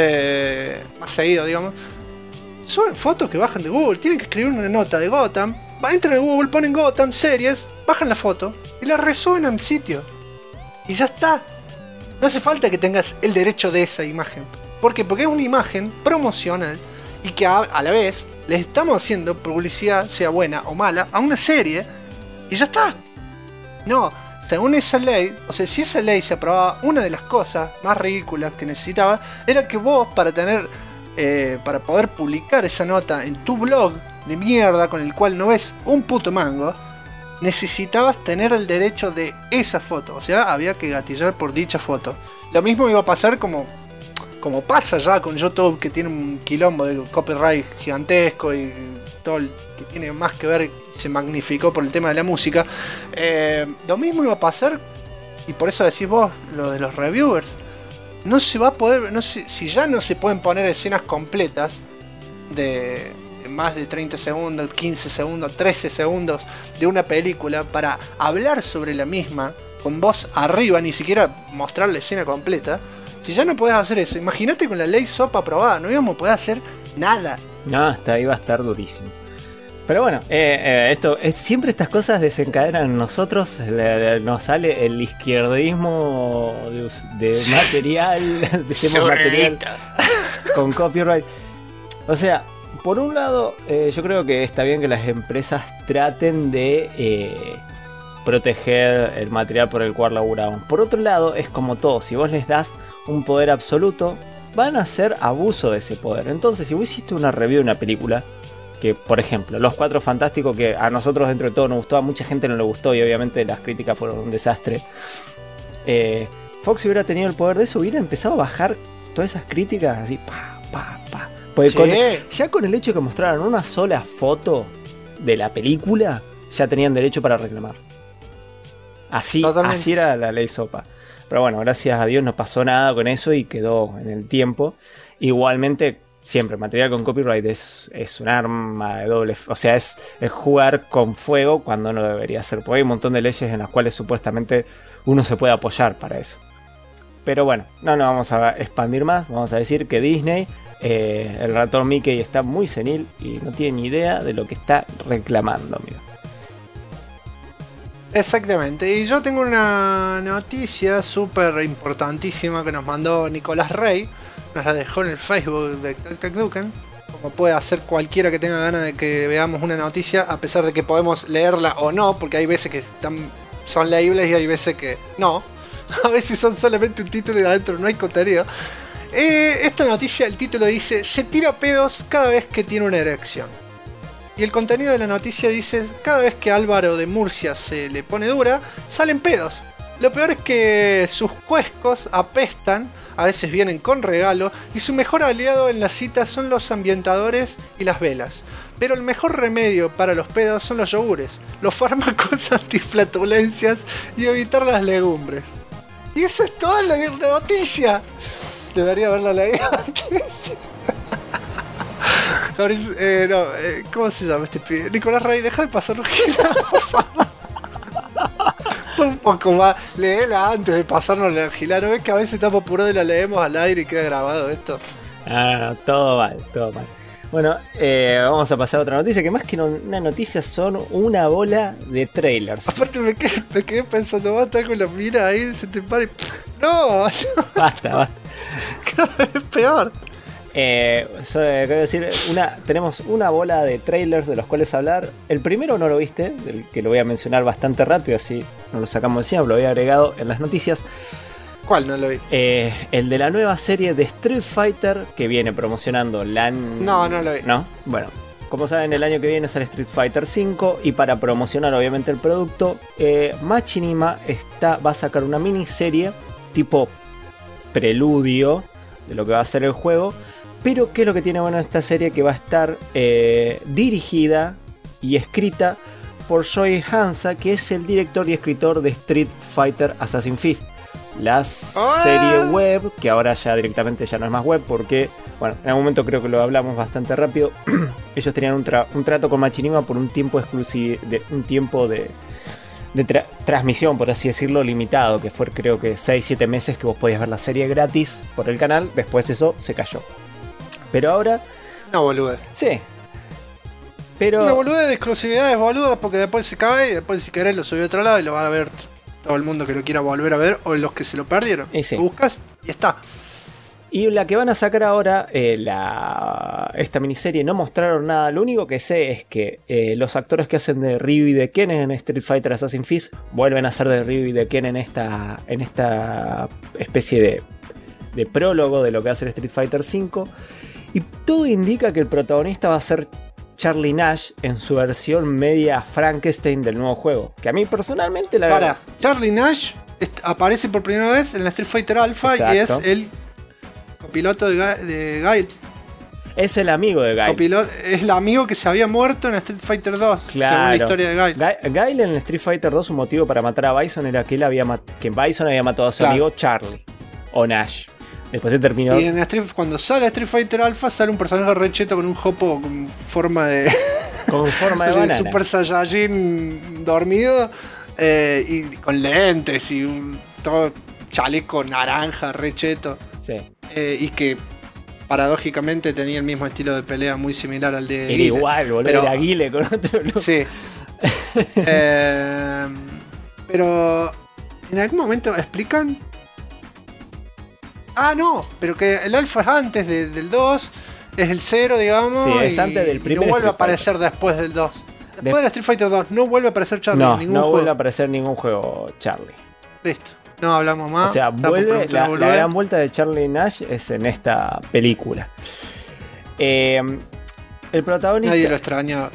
más seguido, digamos, son fotos que bajan de Google. Tienen que escribir una nota de Gotham, entran en Google, ponen Gotham, series, bajan la foto y la resuben al sitio. Y ya está. No hace falta que tengas el derecho de esa imagen. ¿Por qué? Porque es una imagen promocional y que a la vez les estamos haciendo publicidad, sea buena o mala, a una serie y ya está. No, según esa ley, o sea, si esa ley se aprobaba, una de las cosas más ridículas que necesitaba era que vos, para poder publicar esa nota en tu blog de mierda con el cual no ves un puto mango, necesitabas tener el derecho de esa foto. O sea, había que gatillar por dicha foto. Lo mismo iba a pasar como pasa ya con YouTube, que tiene un quilombo de copyright gigantesco y todo el que tiene más que ver, se magnificó por el tema de la música. Lo mismo iba a pasar, y por eso decís vos lo de los reviewers. No se va a poder, si ya no se pueden poner escenas completas de más de 30 segundos, 15 segundos, 13 segundos de una película para hablar sobre la misma con voz arriba, ni siquiera mostrar la escena completa. Si ya no podés hacer eso, imagínate con la ley SOPA aprobada, no íbamos a poder hacer nada. No, iba a estar durísimo. Pero bueno, siempre estas cosas desencadenan en nosotros. Nos sale el izquierdismo de material. Decimos material con copyright. O sea, por un lado, yo creo que está bien que las empresas traten de proteger el material por el cual laburaban. Por otro lado, es como todo. Si vos les das un poder absoluto, van a hacer abuso de ese poder. Entonces, si vos hiciste una review de una película, que por ejemplo, Los Cuatro Fantásticos, que a nosotros dentro de todo nos gustó, a mucha gente no le gustó y obviamente las críticas fueron un desastre. Fox, si hubiera tenido el poder de eso, hubiera empezado a bajar todas esas críticas así, Porque ya con el hecho de que mostraran una sola foto de la película, ya tenían derecho para reclamar. Así era la ley Sopa. Pero bueno, gracias a Dios no pasó nada con eso y quedó en el tiempo. Igualmente, siempre material con copyright es un arma de doble... O sea, es jugar con fuego cuando no debería ser. Porque hay un montón de leyes en las cuales supuestamente uno se puede apoyar para eso. Pero bueno, no nos vamos a expandir más. Vamos a decir que Disney, el ratón Mickey está muy senil y no tiene ni idea de lo que está reclamando, amigo. Exactamente, y yo tengo una noticia súper importantísima que nos mandó Nicolás Rey. Nos la dejó en el Facebook de TalkTalkDuken, como puede hacer cualquiera que tenga ganas de que veamos una noticia, a pesar de que podemos leerla o no, porque hay veces que son leíbles y hay veces que no. A veces son solamente un título y de adentro no hay contenido. Esta noticia, el título dice: se tira pedos cada vez que tiene una erección. Y el contenido de la noticia dice: cada vez que Álvaro de Murcia se le pone dura, salen pedos. Lo peor es que sus cuescos apestan, a veces vienen con regalo, y su mejor aliado en la cita son los ambientadores y las velas. Pero el mejor remedio para los pedos son los yogures, los fármacos antiflatulencias y evitar las legumbres. Y eso es toda la noticia. Debería haberla leído antes. ¿Cómo se llama este pibe? Nicolás Rey, deja de pasar rugida, por favor. Un poco más, léela antes de pasarnos la gila. ¿No ves que a veces estamos apurados y la leemos al aire y queda grabado esto? No, todo mal. Bueno, vamos a pasar a otra noticia, que más que una noticia son una bola de trailers. Aparte me quedé pensando, va a estar con la mira ahí, se te para y... No. Basta. Cada vez peor. Quiero decir, tenemos una bola de trailers de los cuales hablar. El primero no lo viste, el que lo voy a mencionar bastante rápido, así no lo sacamos encima, lo había agregado en las noticias. ¿Cuál no lo vi? El de la nueva serie de Street Fighter que viene promocionando la... No lo vi. ¿No? Bueno, como saben, el año que viene sale Street Fighter 5 y para promocionar obviamente el producto, Machinima va a sacar una miniserie tipo preludio de lo que va a ser el juego. Pero ¿qué es lo que tiene bueno esta serie? Que va a estar dirigida y escrita por Shoei Hansa, que es el director y escritor de Street Fighter Assassin's Fist. La serie web, que ahora ya directamente ya no es más web, porque, bueno, en algún momento creo que lo hablamos bastante rápido. Ellos tenían un trato con Machinima por un tiempo exclusivo, un tiempo de transmisión, por así decirlo, limitado, que fue creo que 6-7 meses que vos podías ver la serie gratis por el canal. Después eso se cayó. Pero ahora... Una boludez. Sí. Pero... Una boludez de exclusividades boludas, porque después se cae y después si querés lo subí a otro lado y lo van a ver todo el mundo que lo quiera volver a ver o los que se lo perdieron. Y sí. Lo buscas y está. Y la que van a sacar ahora, esta miniserie, no mostraron nada. Lo único que sé es que los actores que hacen de Ryu y de Ken en Street Fighter Assassin's Fist vuelven a hacer de Ryu y de Ken en esta especie de prólogo de lo que va a ser Street Fighter 5. Y todo indica que el protagonista va a ser Charlie Nash en su versión media Frankenstein del nuevo juego. Que a mí personalmente la verdad... Charlie Nash aparece por primera vez en la Street Fighter Alpha. Exacto. Y es el copiloto de Guile. Es el amigo de Guile. Es el amigo que se había muerto en Street Fighter 2. Claro. Según la historia de Guile. Guile en Street Fighter 2, su motivo para matar a Bison era que Bison había matado a su amigo Charlie. O Nash. Después se terminó. Y cuando sale Street Fighter Alpha sale un personaje recheto con un jopo con forma de... Con forma de banana. Super Saiyajin dormido. Y con lentes y todo chaleco naranja recheto. Sí. Y que paradójicamente tenía el mismo estilo de pelea muy similar al de Guile. Era igual, boludo, era Guile con otro look. Sí. Pero en algún momento explican. Ah, no, pero que el alfa es antes del 2, es el 0, digamos. Sí, es antes del primer. Y no vuelve a aparecer después del 2. Después de Street Fighter 2, no vuelve a aparecer Charlie en ningún juego. No vuelve a aparecer ningún juego Charlie. Listo, no hablamos más. O sea, vuelve, la gran vuelta de Charlie Nash es en esta película. El protagonista. Nadie lo extraña.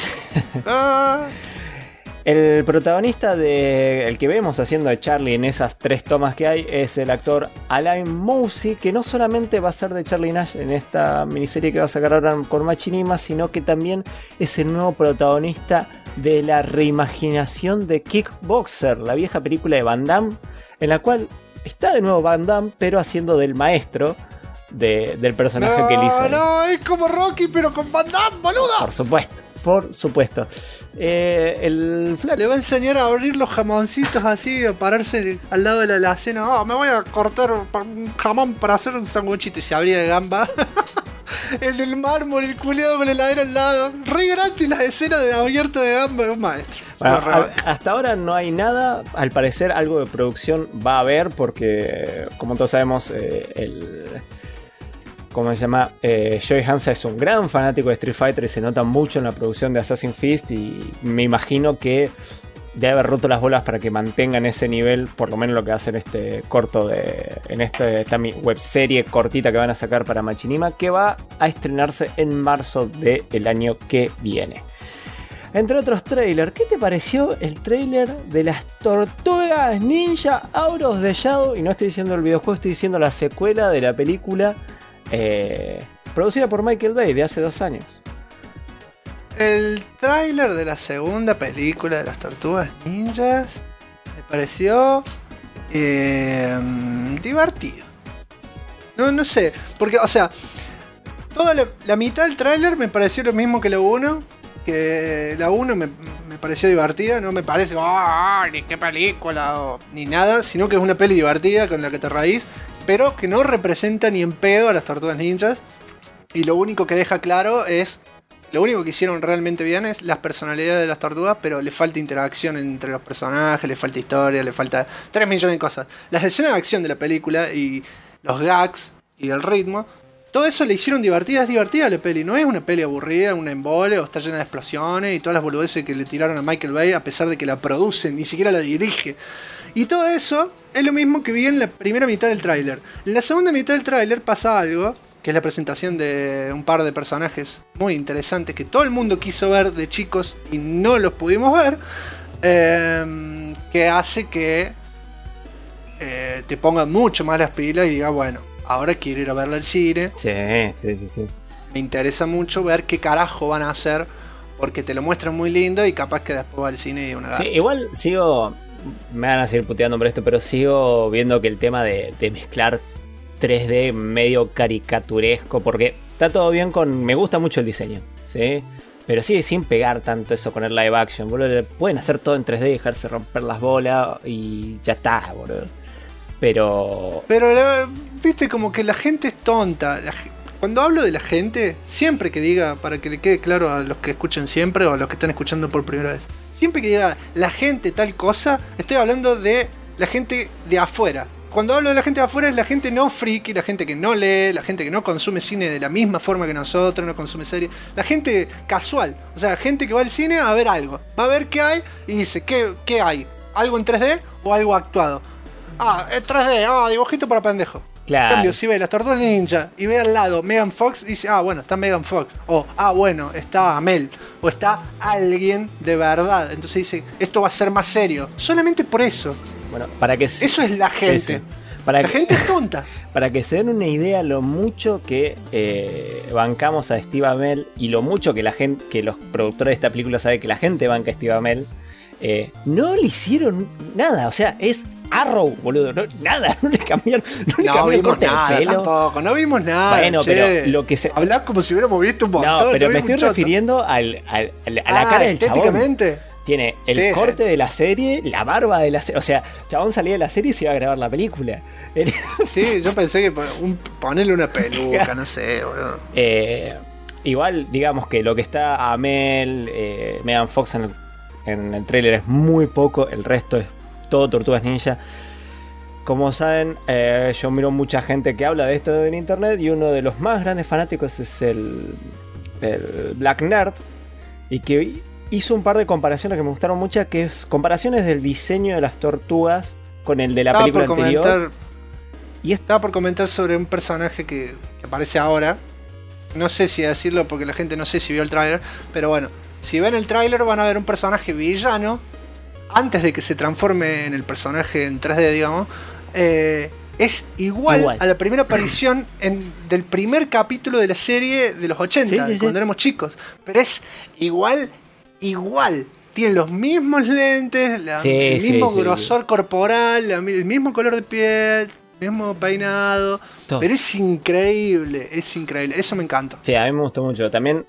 El protagonista el que vemos haciendo de Charlie en esas 3 tomas que hay es el actor Alain Mousy, que no solamente va a ser de Charlie Nash en esta miniserie que va a sacar ahora con Machinima, sino que también es el nuevo protagonista de la reimaginación de Kickboxer, la vieja película de Van Damme, en la cual está de nuevo Van Damme, pero haciendo del maestro del personaje que él hizo. No, es como Rocky, pero con Van Damme, boludo. Por supuesto. El flaco le va a enseñar a abrir los jamoncitos así, a pararse al lado de la alacena. Me voy a cortar un jamón para hacer un sanguchito. Y se abría de gamba. En el mármol, el culeado con la heladera al lado. Re gratis las escenas de abierta de gamba de un maestro. Bueno, hasta ahora no hay nada. Al parecer algo de producción va a haber porque, como todos sabemos, ¿cómo se llama? Joey Hansa es un gran fanático de Street Fighter y se nota mucho en la producción de Assassin's Fist, y me imagino que debe haber roto las bolas para que mantengan ese nivel, por lo menos lo que hacen este corto en esta webserie cortita que van a sacar para Machinima, que va a estrenarse en marzo del año que viene. Entre otros trailers, ¿qué te pareció el trailer de las Tortugas Ninja Out of the Shadow? Y no estoy diciendo el videojuego, estoy diciendo la secuela de la película producida por Michael Bay de hace 2 años. El tráiler de la segunda película de las Tortugas Ninjas me pareció divertido. No sé, porque, o sea, toda la mitad del tráiler me pareció lo mismo que la 1. Que la 1 me pareció divertida, no me parece ni qué película ni nada, sino que es una peli divertida con la que te reís, pero que no representa ni en pedo a las Tortugas Ninjas. Y lo único que deja claro es, lo único que hicieron realmente bien es las personalidades de las tortugas, pero le falta interacción entre los personajes, le falta historia, le falta 3 millones de cosas. Las escenas de acción de la película y los gags y el ritmo, todo eso le hicieron divertida. Es divertida la peli, no es una peli aburrida, una embole o está llena de explosiones y todas las boludeces que le tiraron a Michael Bay, a pesar de que la produce, ni siquiera la dirige. Y todo eso es lo mismo que vi en la primera mitad del tráiler. En la segunda mitad del tráiler pasa algo, que es la presentación de un par de personajes muy interesantes que todo el mundo quiso ver de chicos y no los pudimos ver, que hace que te pongan mucho más las pilas y digas, bueno, ahora quiero ir a verla al cine. Sí. Me interesa mucho ver qué carajo van a hacer, porque te lo muestran muy lindo y capaz que después va al cine y una gasta. Sí, igual sigo, me van a seguir puteando por esto, pero sigo viendo que el tema de mezclar 3D medio caricaturesco, porque está todo bien me gusta mucho el diseño, ¿sí? Pero sigue sin pegar tanto eso con el live action, boludo. Pueden hacer todo en 3D, dejarse romper las bolas y ya está, boludo. Pero viste, como que la gente es tonta. Cuando hablo de la gente, siempre que diga, para que le quede claro a los que escuchan siempre o a los que están escuchando por primera vez, siempre que diga la gente tal cosa, estoy hablando de la gente de afuera. Cuando hablo de la gente de afuera es la gente no friki, la gente que no lee, la gente que no consume cine de la misma forma que nosotros, no consume series, la gente casual, o sea, gente que va al cine a ver algo, va a ver qué hay y dice, ¿qué hay? ¿Algo en 3D o algo actuado? Es 3D, dibujito para pendejo. Claro. En cambio, si ve las Tortugas Ninja y ve al lado Megan Fox, dice, bueno, está Megan Fox. O, bueno, está Amel. O está alguien de verdad. Entonces dice, esto va a ser más serio. Solamente por eso. Bueno, para que eso es la gente. La gente es tonta. Para que se den una idea lo mucho que bancamos a Steve Amell y lo mucho que los productores de esta película saben que la gente banca a Steve Amell, no le hicieron nada. O sea, es Arrow, boludo. Nada, no le cambiaron. No vimos nada tampoco. No vimos nada. Bueno, pero lo que se. Hablás como si hubiéramos visto un montón. No, pero me estoy refiriendo a la cara del chabón. Estéticamente. Tiene el corte de la serie, la barba de la serie. O sea, chabón salía de la serie y se iba a grabar la película. Sí, yo pensé que ponerle una peluca, no sé, boludo. Igual, digamos que lo que está Amel, Megan Fox en el tráiler es muy poco. El resto es todo Tortugas Ninja. Como saben, yo miro mucha gente que habla de esto en internet. Y uno de los más grandes fanáticos es el Black Nerd. Y que hizo un par de comparaciones que me gustaron mucho, que es comparaciones del diseño de las tortugas con el de la película anterior. Y estaba por comentar sobre un personaje que aparece ahora. No sé si decirlo porque la gente no sé si vio el tráiler, pero bueno, si ven el tráiler van a ver un personaje villano antes de que se transforme en el personaje en 3D, digamos. Es igual a la primera aparición del primer capítulo de la serie de los 80, cuando éramos chicos. Pero es igual. Tiene los mismos lentes, el mismo grosor corporal, el mismo color de piel, el mismo peinado. Todo. Pero es increíble. Eso me encanta. Sí, a mí me gustó mucho. También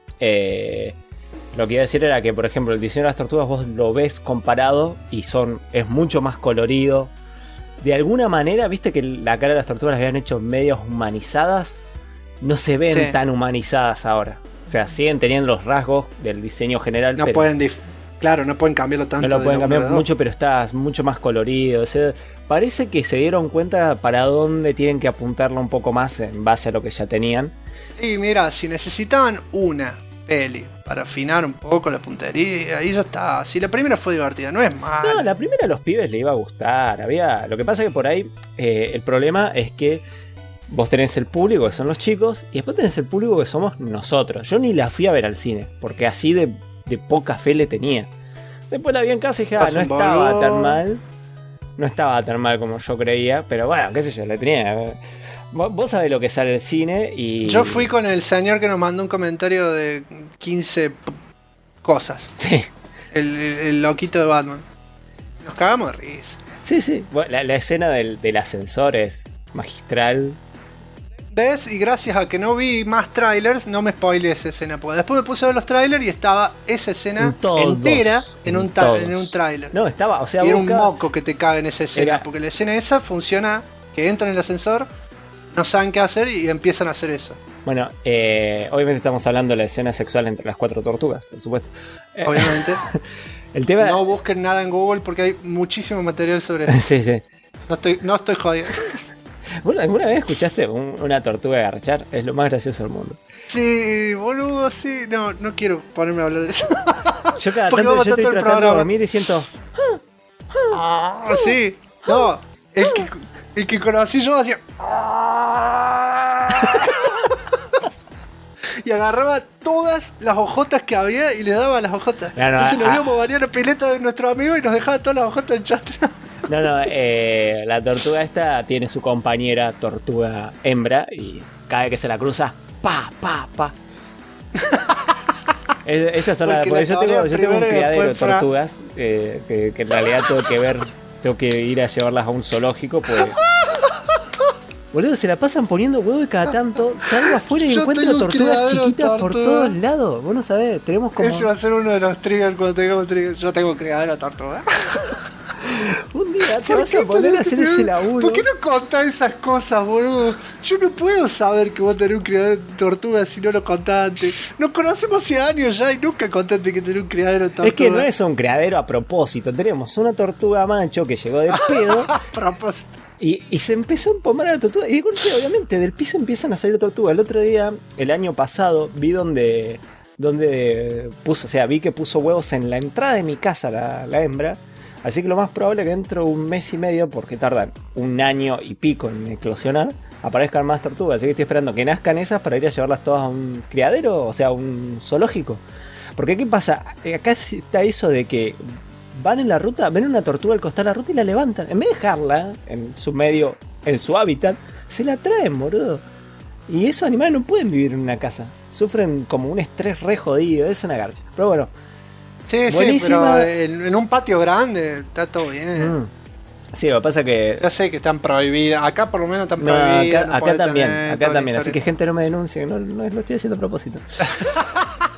lo que iba a decir era que, por ejemplo, el diseño de las tortugas vos lo ves comparado y es mucho más colorido. De alguna manera, viste que la cara de las tortugas las habían hecho medios humanizadas. No se ven tan humanizadas ahora. O sea, siguen teniendo los rasgos del diseño general. No pueden cambiarlo tanto. No lo pueden cambiar mucho, pero está mucho más colorido. O sea, parece que se dieron cuenta para dónde tienen que apuntarlo un poco más en base a lo que ya tenían. Y mira, si necesitaban una peli para afinar un poco la puntería, ahí ya está. Si la primera fue divertida, no es mal. No, la primera a los pibes le iba a gustar. Lo que pasa es que por ahí el problema es que vos tenés el público, que son los chicos, y después tenés el público que somos nosotros. Yo ni la fui a ver al cine, porque así de poca fe le tenía. Después la vi en casa y dije, no estaba tan mal. No estaba tan mal como yo creía, pero bueno, qué sé yo, le tenía. Vos sabés lo que sale del cine y... Yo fui con el señor que nos mandó un comentario de 15 cosas. Sí. El loquito de Batman. Nos cagamos de risa. Sí. Bueno, la escena del ascensor es magistral. ¿Ves? Y gracias a que no vi más trailers, no me spoileé esa escena. Porque después me puse a ver los trailers y estaba esa escena entera en un trailer. No, estaba, o sea, y era un moco que te caga en esa escena. Porque la escena esa funciona, que entran en el ascensor, no saben qué hacer y empiezan a hacer eso. Bueno, obviamente estamos hablando de la escena sexual entre las 4 tortugas, por supuesto. Obviamente. El tema... No busquen nada en Google porque hay muchísimo material sobre eso. Sí. No estoy jodiendo. ¿Bueno, alguna vez escuchaste una tortuga garchar? Es lo más gracioso del mundo. Sí, boludo, sí. No quiero ponerme a hablar de eso. Yo cada tanto yo estoy tratando de dormir y siento... Sí. No, el que conocí yo hacía... Y agarraba todas las hojotas que había y le daba a las hojotas. Entonces nos íbamos a variar la pileta de nuestro amigo y nos dejaba todas las hojotas en chastra. No, la tortuga esta tiene su compañera tortuga hembra y cada vez que se la cruza, pa. Esas son las... Porque yo tengo un criadero de tortugas que en realidad tengo que ir a llevarlas a un zoológico, pues... Boludo, se la pasan poniendo huevo y cada tanto salgo afuera y encuentro tortugas chiquitas por todos lados. Vos no sabés, tenemos como... Ese va a ser uno de los triggers cuando tengamos triggers. Yo tengo un criadero de tortugas. Un día te vas a poner a hacer ese laburo. ¿Por qué no contás esas cosas, boludo? Yo no puedo saber que vos tenés un criadero de tortugas si no lo contás antes. Nos conocemos hace años ya y nunca contaste que tenés un criadero de tortugas. Es que no es un criadero a propósito. Tenemos una tortuga macho que llegó de pedo. A propósito. Y se empezó a empomar a la tortuga. Y de golpe, obviamente, del piso empiezan a salir tortugas. El otro día, el año pasado, vi donde puso, o sea, vi que puso huevos en la entrada de mi casa la hembra. Así que lo más probable es que dentro de un mes y medio, porque tardan 1 año y pico en eclosionar, aparezcan más tortugas. Así que estoy esperando que nazcan esas para ir a llevarlas todas a un criadero, o sea, a un zoológico. Porque ¿qué pasa? Acá está eso de que van en la ruta, ven una tortuga al costado de la ruta y la levantan. En vez de dejarla en su medio, en su hábitat, se la traen, boludo. Y esos animales no pueden vivir en una casa. Sufren como un estrés re jodido, es una garcha. Pero bueno. Sí, buenísima. Pero en un patio grande está todo bien. Sí, lo que pasa que... Ya sé que están prohibidas. Acá por lo menos están prohibidas. Acá también. Así que gente no me denuncie, que no lo estoy haciendo a propósito.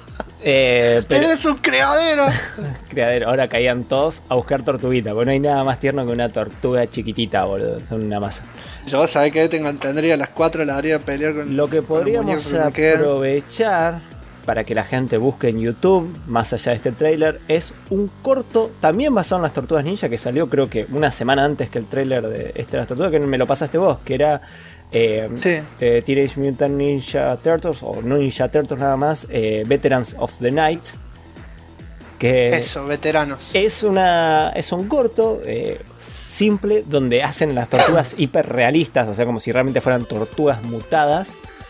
¡Eres un criadero! Criadero. Ahora caían todos a buscar tortuguita, porque no hay nada más tierno que una tortuga chiquitita, boludo. Son una masa. Yo, ¿sabés qué? Tendría a las 4, las haría pelear con... Lo que podríamos aprovechar para que la gente busque en YouTube, más allá de este tráiler, es un corto, también basado en las Tortugas Ninja, que salió creo que una semana antes que el tráiler de las Tortugas, que me lo pasaste vos, que era Teenage Mutant Ninja Turtles, o no Ninja Turtles nada más, Veterans of the Night. Que eso, veteranos. Es un corto simple donde hacen las tortugas hiperrealistas, o sea, como si realmente fueran tortugas mutadas.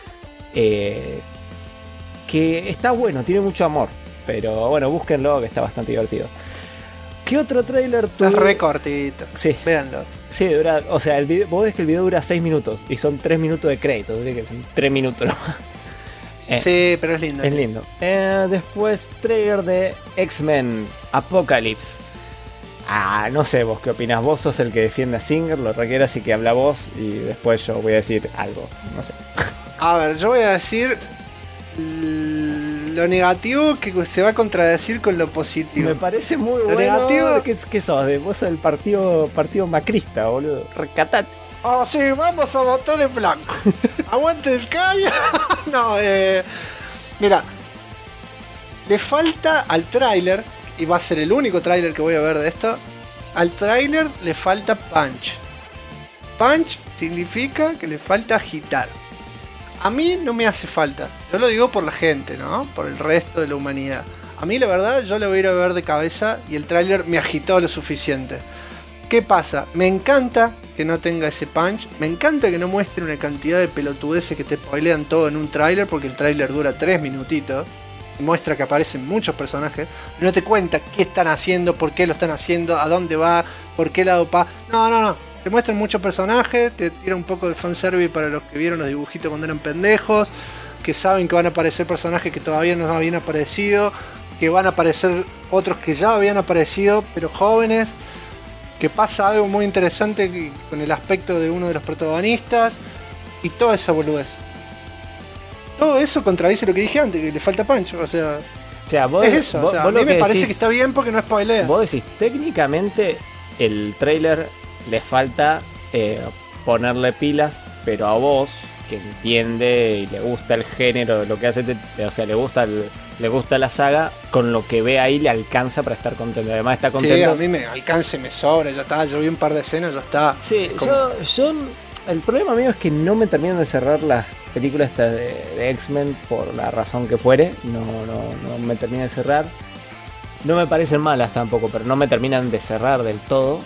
Que está bueno, tiene mucho amor. Pero bueno, búsquenlo, que está bastante divertido. ¿Qué otro tráiler tuvo? Es re cortito. Sí. Véanlo. Sí, dura, o sea, vos ves que el video dura 6 minutos y son 3 minutos de créditos, así que son 3 minutos nomás. Sí, pero es lindo. Es lindo. Después, trailer de X-Men Apocalypse. No sé, vos qué opinás. Vos sos el que defiende a Singer, lo requiere, así que habla vos y después yo voy a decir algo. No sé. A ver, yo voy a decir lo negativo que se va a contradecir con lo positivo. Me parece muy bueno. Negativo. ¿Qué sos? Vos sos el partido macrista, boludo. Recatate. Oh, sí, vamos a votar en blanco. Aguante el caño. No, mira, le falta al tráiler, y va a ser el único tráiler que voy a ver de esto. Al tráiler le falta punch. Punch significa que le falta agitar. A mí no me hace falta. Yo lo digo por la gente, ¿no? Por el resto de la humanidad. A mí la verdad, yo le voy a ir a ver de cabeza y el tráiler me agitó lo suficiente. ¿Qué pasa? Me encanta que no tenga ese punch. Me encanta que no muestre una cantidad de pelotudeces que te spoilean todo en un tráiler, porque el tráiler dura 3 minutitos. Muestra que aparecen muchos personajes. No te cuenta qué están haciendo, por qué lo están haciendo, a dónde va, por qué lado va. No. Te muestran muchos personajes, te tira un poco de fanservice para los que vieron los dibujitos cuando eran pendejos, que saben que van a aparecer personajes que todavía no habían aparecido, que van a aparecer otros que ya habían aparecido, pero jóvenes, que pasa algo muy interesante con el aspecto de uno de los protagonistas, y toda esa boludez. Todo eso contradice lo que dije antes, que le falta pancho, o sea vos, es eso, vos, a mí me parece que está bien porque no spoilea. Vos decís, técnicamente el trailer le falta ponerle pilas, pero a vos, que entiende y le gusta el género de lo que hace, o sea, le gusta la saga, con lo que ve ahí le alcanza para estar contento. Además está contento. Sí, a mí me alcanza y me sobra, ya está. Yo vi un par de escenas, ya está. Sí, yo el problema mío es que no me terminan de cerrar las películas estas de X-Men por la razón que fuere. No me terminan de cerrar. No me parecen malas tampoco, pero no me terminan de cerrar del todo.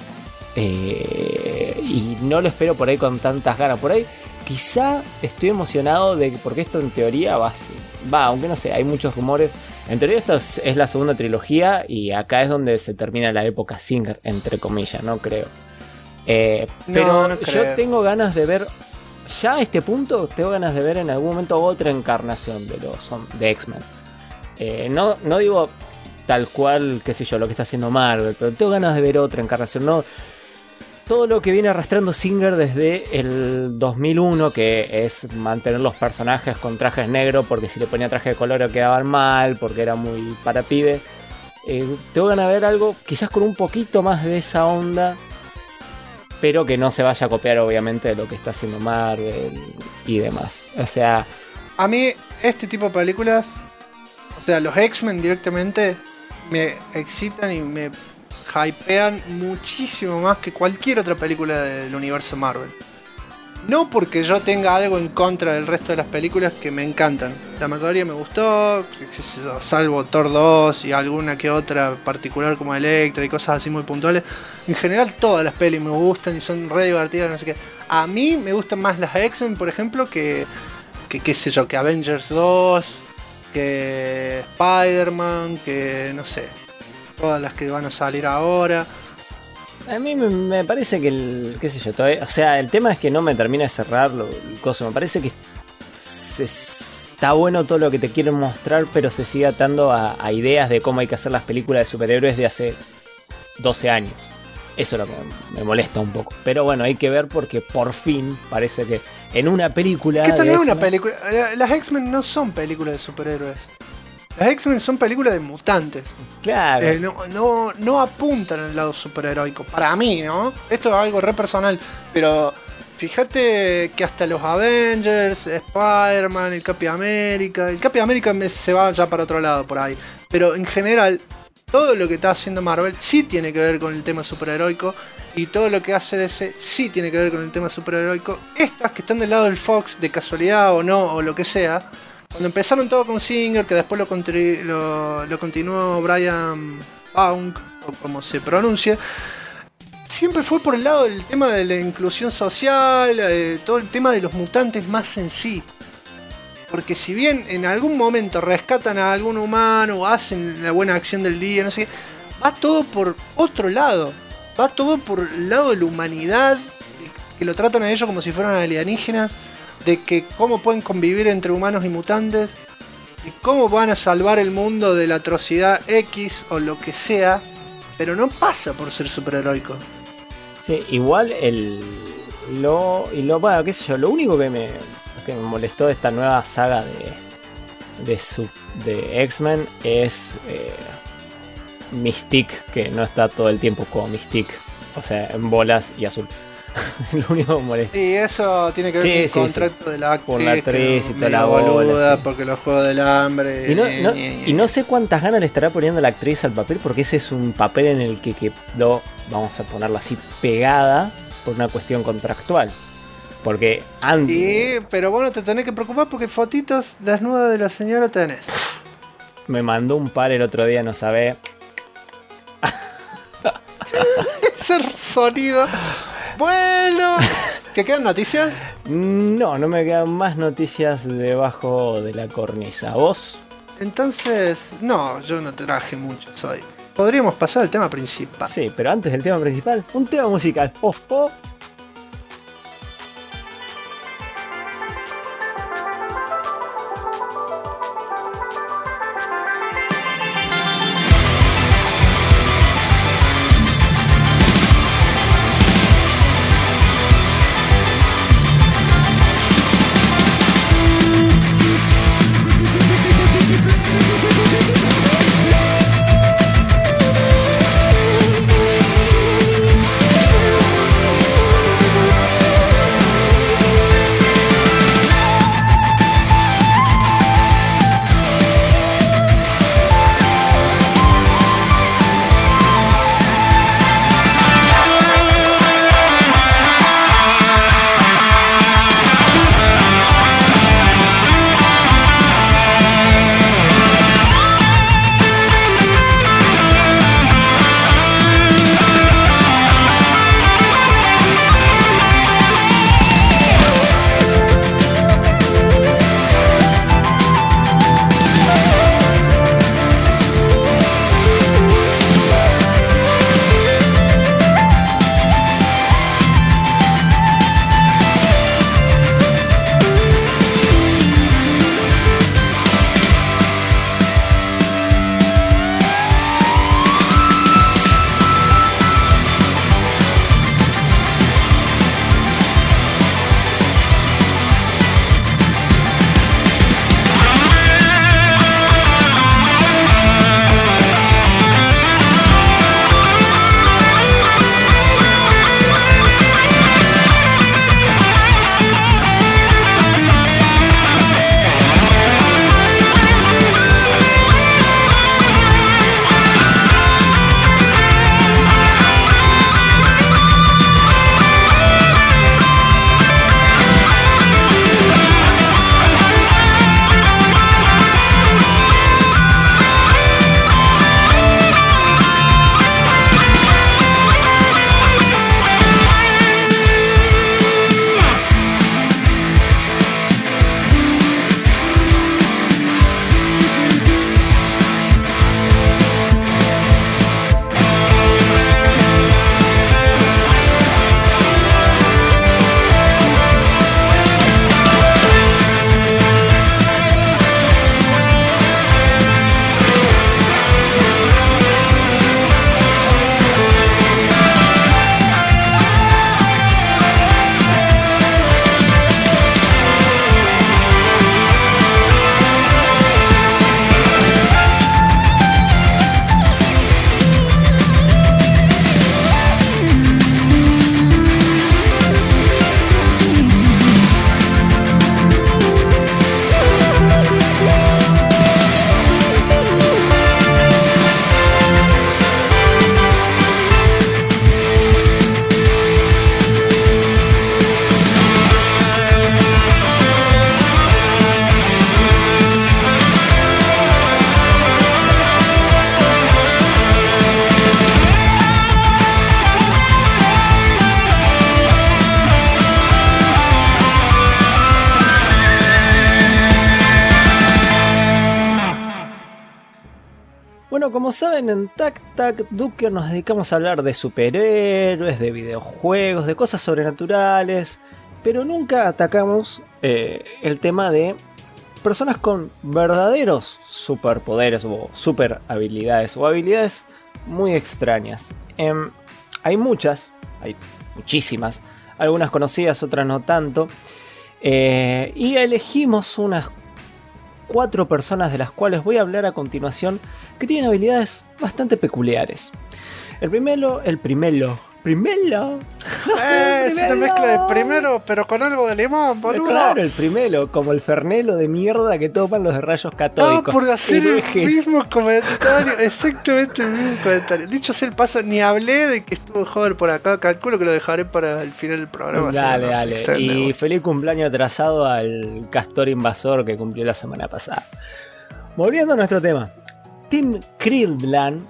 Y no lo espero por ahí con tantas ganas. Por ahí quizá estoy emocionado porque esto en teoría va, aunque no sé, hay muchos rumores. En teoría esta es la segunda trilogía y acá es donde se termina la época Singer, entre comillas, no creo. Pero no creo. Yo tengo ganas de ver, ya a este punto, tengo ganas de ver en algún momento otra encarnación de X-Men. No digo tal cual, qué sé yo, lo que está haciendo Marvel, pero tengo ganas de ver otra encarnación, no. Todo lo que viene arrastrando Singer desde el 2001, que es mantener los personajes con trajes negros, porque si le ponía traje de color quedaban mal, porque era muy para pibe. Tengo ganas de ver algo quizás con un poquito más de esa onda, pero que no se vaya a copiar obviamente de lo que está haciendo Marvel y demás. O sea, a mí este tipo de películas, o sea, los X-Men directamente me excitan y me hypean muchísimo más que cualquier otra película del universo Marvel. No porque yo tenga algo en contra del resto de las películas, que me encantan. La mayoría me gustó, salvo Thor 2 y alguna que otra particular como Electra y cosas así muy puntuales. En general todas las pelis me gustan y son re divertidas, no sé qué. A mí me gustan más las X-Men, por ejemplo, que qué sé yo, que Avengers 2, que Spider-Man, que no sé, todas las que van a salir ahora. A mí me parece que qué sé yo, todavía, o sea, el tema es que no me termina de cerrar el coso. Me parece que está bueno todo lo que te quieren mostrar, pero se sigue atando a ideas de cómo hay que hacer las películas de superhéroes de hace 12 años. Eso es lo que me molesta un poco. Pero bueno, hay que ver porque por fin parece que en una película... ¿Qué tal es una película? Las X-Men no son películas de superhéroes. Las X-Men son películas de mutantes. Claro. No apuntan al lado superheroico. Para mí, ¿no? Esto es algo re personal. Pero fíjate que hasta los Avengers, Spider-Man, el Capitán América. El Capitán América se va ya para otro lado por ahí. Pero en general, todo lo que está haciendo Marvel sí tiene que ver con el tema superheroico. Y todo lo que hace DC sí tiene que ver con el tema superheroico. Estas que están del lado del Fox, de casualidad o no, o lo que sea. Cuando empezaron todo con Singer, que después lo continuó Brian Punk, o como se pronuncie, siempre fue por el lado del tema de la inclusión social, todo el tema de los mutantes más en sí. Porque si bien en algún momento rescatan a algún humano o hacen la buena acción del día, no sé qué, va todo por otro lado. Va todo por el lado de la humanidad, que lo tratan a ellos como si fueran alienígenas, de que cómo pueden convivir entre humanos y mutantes, y cómo van a salvar el mundo de la atrocidad X o lo que sea, pero no pasa por ser superheroico. Sí, igual bueno, qué sé yo, lo único que me molestó de esta nueva saga de X-Men es Mystique, que no está todo el tiempo como Mystique, o sea, en bolas y azul. Lo único que molesta. Y eso tiene que ver con el contrato de la actriz. Por la actriz y toda la boluda, sí. Porque los Juegos del Hambre. Y no sé cuántas ganas le estará poniendo la actriz al papel, porque ese es un papel en el que quedó, vamos a ponerla así, pegada por una cuestión contractual. Porque antes. Sí, pero bueno, te tenés que preocupar porque fotitos desnudas de la señora tenés. Me mandó un par el otro día, no sabe. Ese sonido. Bueno, ¿te quedan noticias? No me quedan más noticias debajo de la cornisa. ¿Vos? Entonces, no, yo no traje mucho hoy. Podríamos pasar al tema principal. Sí, pero antes del tema principal, un tema musical. Bueno, como saben, en Tac Tac Duque nos dedicamos a hablar de superhéroes, de videojuegos, de cosas sobrenaturales, pero nunca atacamos el tema de personas con verdaderos superpoderes o super habilidades o habilidades muy extrañas. Hay muchas, hay muchísimas, algunas conocidas, otras no tanto, y elegimos unas 4 personas de las cuales voy a hablar a continuación que tienen habilidades bastante peculiares. El primero. Es una mezcla de primero, pero con algo de limón, boludo. Claro, el primero, como el Fernelo de mierda que toman los de rayos catódicos. Por hacer el mismo comentario, exactamente el mismo comentario. Dicho sea el paso, ni hablé de que estuvo joven por acá. Calculo que lo dejaré para el final del programa. Dale. Y feliz cumpleaños atrasado al castor invasor que cumplió la semana pasada. Volviendo a nuestro tema. Tim Cridland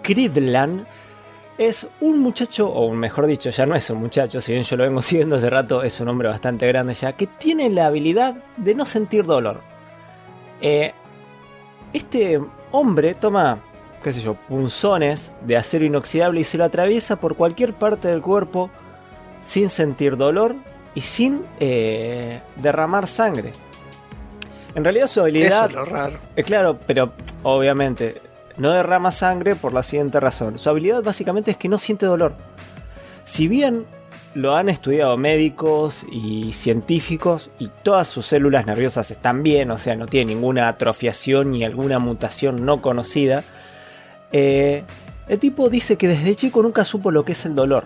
es un muchacho, o mejor dicho, ya no es un muchacho, si bien yo lo vengo siguiendo hace rato, es un hombre bastante grande ya, que tiene la habilidad de no sentir dolor. Este hombre toma, qué sé yo, punzones de acero inoxidable y se lo atraviesa por cualquier parte del cuerpo sin sentir dolor y sin derramar sangre. En realidad su habilidad... Eso es lo raro. Claro, pero obviamente... no derrama sangre por la siguiente razón. Su habilidad básicamente es que no siente dolor. Si bien lo han estudiado médicos y científicos y todas sus células nerviosas están bien, o sea, no tiene ninguna atrofiación ni alguna mutación no conocida, el tipo dice que desde chico nunca supo lo que es el dolor.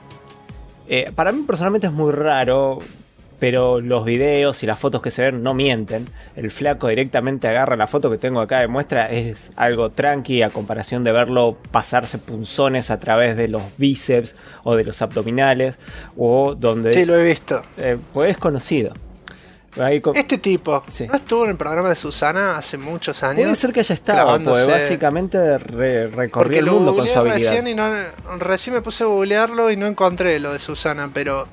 Para mí personalmente es muy raro, pero los videos y las fotos que se ven no mienten. El flaco directamente agarra la foto que tengo acá de muestra, es algo tranqui a comparación de verlo pasarse punzones a través de los bíceps o de los abdominales, o donde... Sí, lo he visto. Pues es conocido. Este tipo, sí. ¿No estuvo en el programa de Susana hace muchos años? Puede ser que haya estado, pues básicamente recorrió el mundo con su habilidad. Recién me puse a googlearlo y no encontré lo de Susana, pero...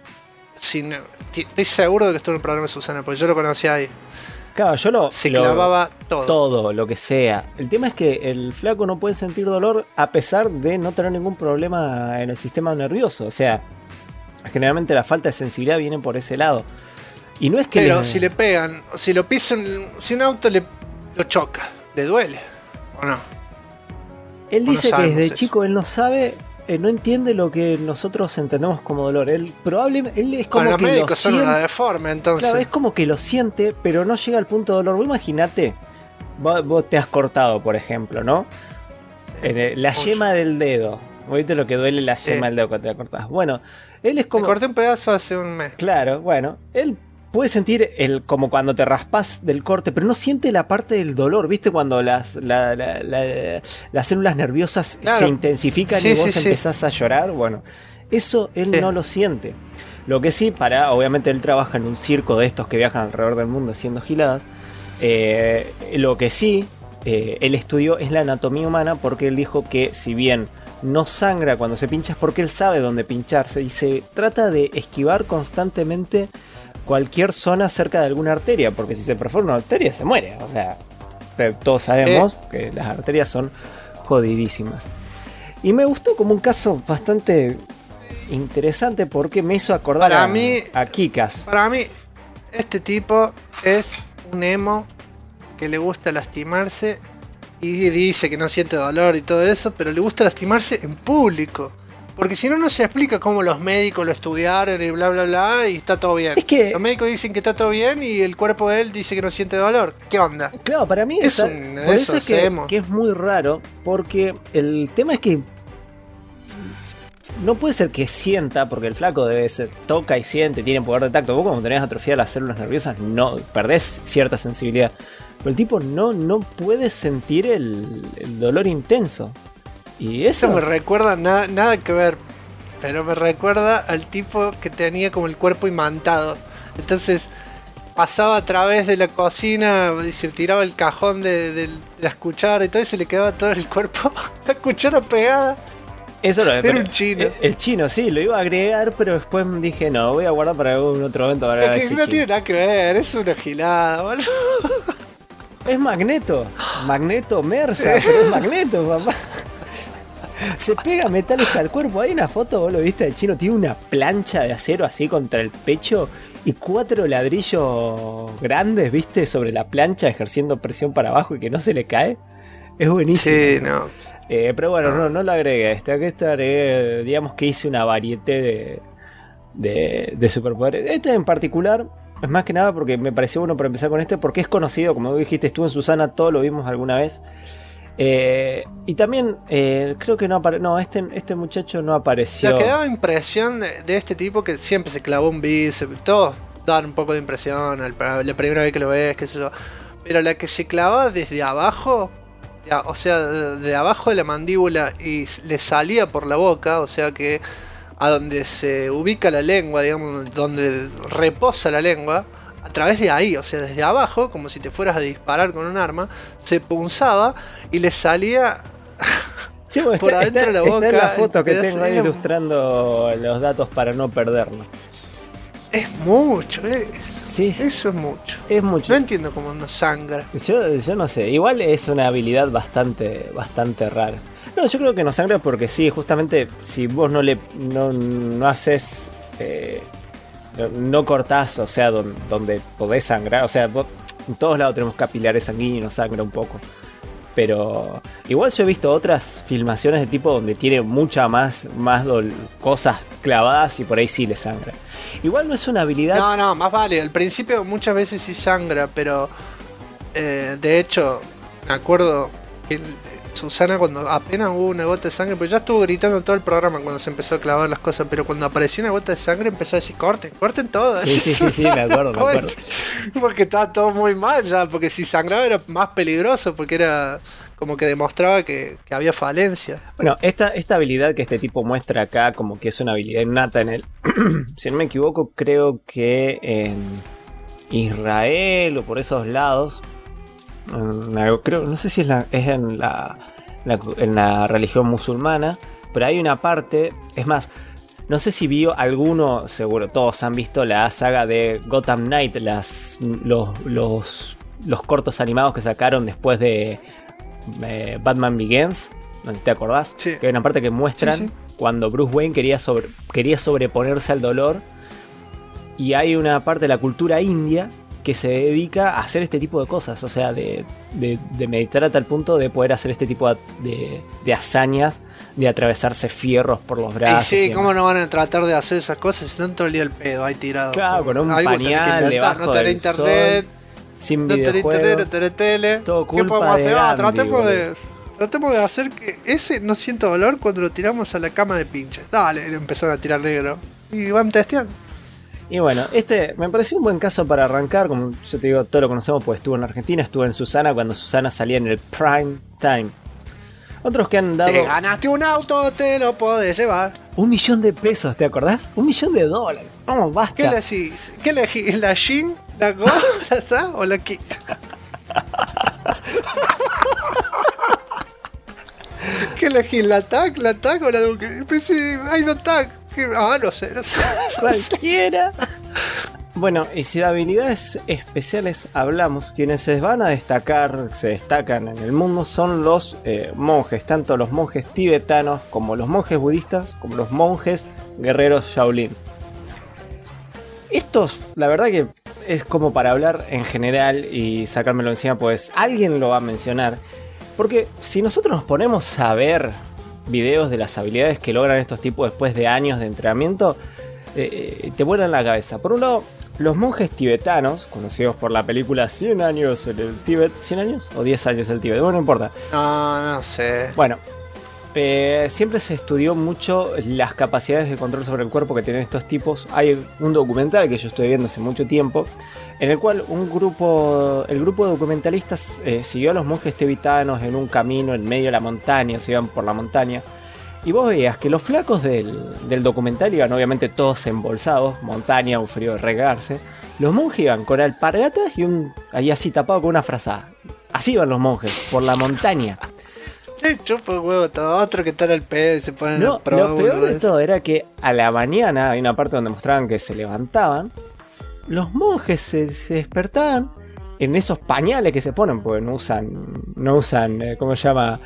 estoy seguro de que estuvo en el programa de Susana, porque yo lo conocía ahí. Claro, se clavaba todo. Todo, lo que sea. El tema es que el flaco no puede sentir dolor a pesar de no tener ningún problema en el sistema nervioso. O sea, generalmente la falta de sensibilidad viene por ese lado. Y no es que... Pero si le pegan, si lo pisan, si un auto lo choca, ¿le duele o no? Él dice que desde chico él no sabe... no entiende lo que nosotros entendemos como dolor. Él es como que lo siente. Una deforme, entonces. Claro, es como que lo siente, pero no llega al punto de dolor. Vos imaginate, vos te has cortado, por ejemplo, ¿no? La yema del dedo. ¿Viste lo que duele la yema del dedo cuando te la cortás? Bueno, él es como... Me corté un pedazo hace un mes. Claro, bueno, él puede sentir como cuando te raspas del corte, pero no siente la parte del dolor, ¿viste? Cuando las células nerviosas se intensifican y vos empezás a llorar. Bueno, eso él no lo siente. Lo que sí, obviamente él trabaja en un circo de estos que viajan alrededor del mundo haciendo giladas. Lo que sí, él estudió es la anatomía humana, porque él dijo que si bien no sangra cuando se pincha es porque él sabe dónde pincharse y se trata de esquivar constantemente cualquier zona cerca de alguna arteria, porque si se perfora una arteria se muere. O sea, todos sabemos que las arterias son jodidísimas. Y me gustó como un caso bastante interesante porque me hizo acordar a Kikas. Para mí, este tipo es un emo que le gusta lastimarse y dice que no siente dolor y todo eso, pero le gusta lastimarse en público. Porque si no, no se explica cómo los médicos lo estudiaron y bla bla bla y está todo bien. Es que los médicos dicen que está todo bien y el cuerpo de él dice que no siente dolor. ¿Qué onda? Claro, para mí por eso es que es muy raro, porque el tema es que no puede ser que sienta, porque el flaco debe ser, toca y siente, tiene poder de tacto. Vos cuando tenés atrofiadas las células nerviosas no perdés cierta sensibilidad. Pero el tipo no puede sentir el dolor intenso. Y eso me recuerda, nada que ver, pero me recuerda al tipo que tenía como el cuerpo imantado. Entonces pasaba a través de la cocina y se tiraba el cajón de las cucharas y todo, y se le quedaba todo el cuerpo, la cuchara pegada. Eso era un chino. El chino, sí, lo iba a agregar, pero después dije, no, voy a guardar para algún otro momento. Es que no tiene nada que ver, es una gilada, boludo. Es Magneto. Magneto Mersa, pero es Magneto, papá. Se pega metales al cuerpo. Hay una foto, vos lo viste, del chino. Tiene una plancha de acero así contra el pecho y 4 ladrillos grandes, viste, sobre la plancha ejerciendo presión para abajo y que no se le cae. Es buenísimo. Sí, no. Pero bueno, no lo agregué. Aquí agregué, digamos que hice una variedad de superpoderes. Este en particular es más que nada porque me pareció bueno para empezar con este, porque es conocido, como dijiste, estuvo en Susana, todos lo vimos alguna vez. Y también creo que no apareció. No, este muchacho no apareció. La que daba impresión de este tipo, que siempre se clavó un bíceps, todos dan un poco de impresión la primera vez que lo ves, qué sé yo. Pero la que se clavaba desde abajo, o sea, de abajo de la mandíbula y le salía por la boca, o sea que a donde se ubica la lengua, digamos, donde reposa la lengua, a través de ahí, o sea, desde abajo, como si te fueras a disparar con un arma, se punzaba y le salía sí, bueno, por adentro de la boca. Está en la foto que tengo ahí ilustrando los datos para no perdernos. Es mucho, sí, eso es mucho. Es mucho. No entiendo cómo no sangra. Yo no sé, igual es una habilidad bastante rara. No, yo creo que no sangra porque sí, justamente si vos no haces, no cortás, o sea, donde podés sangrar, o sea, vos, en todos lados tenemos capilares sanguíneos, sangra un poco. Pero igual yo he visto otras filmaciones de tipo donde tiene mucha más cosas clavadas y por ahí sí le sangra. Igual no es una habilidad. No, más vale. Al principio muchas veces sí sangra, pero de hecho me acuerdo que Susana, cuando apenas hubo una gota de sangre, pues ya estuvo gritando todo el programa cuando se empezó a clavar las cosas, pero cuando apareció una gota de sangre empezó a decir corten todo. Sí, me acuerdo. Porque estaba todo muy mal ya, porque si sangraba era más peligroso, porque era como que demostraba que había falencia. Bueno, esta habilidad que este tipo muestra acá, como que es una habilidad innata en él, si no me equivoco, creo que en Israel o por esos lados, no sé si es en la religión musulmana, pero hay una parte, es más, no sé si vio alguno, seguro todos han visto la saga de Gotham Knight, los cortos animados que sacaron después de Batman Begins, no sé si te acordás, sí. Que hay una parte que muestran cuando Bruce Wayne quería sobreponerse al dolor, y hay una parte de la cultura india que se dedica a hacer este tipo de cosas, o sea, de meditar a tal punto de poder hacer este tipo de hazañas, de atravesarse fierros por los brazos. Y sí, ¿cómo no van a tratar de hacer esas cosas si están todo el día el pedo ahí tirado? Claro, con un pañal debajo del internet, sol, sin no tenés internet, no tenés tele. Todo culpa ¿Qué podemos hacer? Gandhi, tratemos de hacer que ese no sienta dolor cuando lo tiramos a la cama de pinches. Dale, le empezaron a tirar negro. Y van testeando. Y bueno, este me pareció un buen caso para arrancar. Como yo te digo, todos lo conocemos porque estuvo en Argentina, estuvo en Susana cuando Susana salía en el prime time. Otros que han dado... Te ganaste un auto, te lo podés llevar. $1.000.000, ¿te acordás? $1.000.000. Vamos, basta. ¿Qué elegís? ¿Qué elegís? ¿La Shin? ¿La Go? ¿La Sa? ¿O la Ki? ¿Qué elegís? ¿La TAC? ¿La TAC o la Duque? Pensé, hay dos TAC. No sé. Cualquiera. Bueno, y si de habilidades especiales hablamos, quienes se destacan en el mundo son los monjes, tanto los monjes tibetanos como los monjes budistas, como los monjes guerreros Shaolin. Estos, la verdad que es como para hablar en general y sacármelo encima, pues alguien lo va a mencionar. Porque si nosotros nos ponemos a ver videos de las habilidades que logran estos tipos después de años de entrenamiento, te vuelan la cabeza. Por un lado, los monjes tibetanos, conocidos por la película 100 años en el Tíbet. ¿100 años? ¿O 10 años en el Tíbet? Bueno, no importa. No sé. Bueno, siempre se estudió mucho las capacidades de control sobre el cuerpo que tienen estos tipos. Hay un documental que yo estuve viendo hace mucho tiempo, en el cual el grupo de documentalistas siguió a los monjes tibetanos en un camino en medio de la montaña, se iban por la montaña, y vos veías que los flacos del documental iban obviamente todos embolsados, montaña, un frío de regarse. Los monjes iban con alpargatas y ahí así tapado con una frazada. Así iban los monjes, por la montaña. Chupa huevo, todo otro que estar al pedo y se ponen no, lo peor de todo era que a la mañana hay una parte donde mostraban que se levantaban. Los monjes se despertaban en esos pañales que se ponen, porque no usan ¿cómo se llama?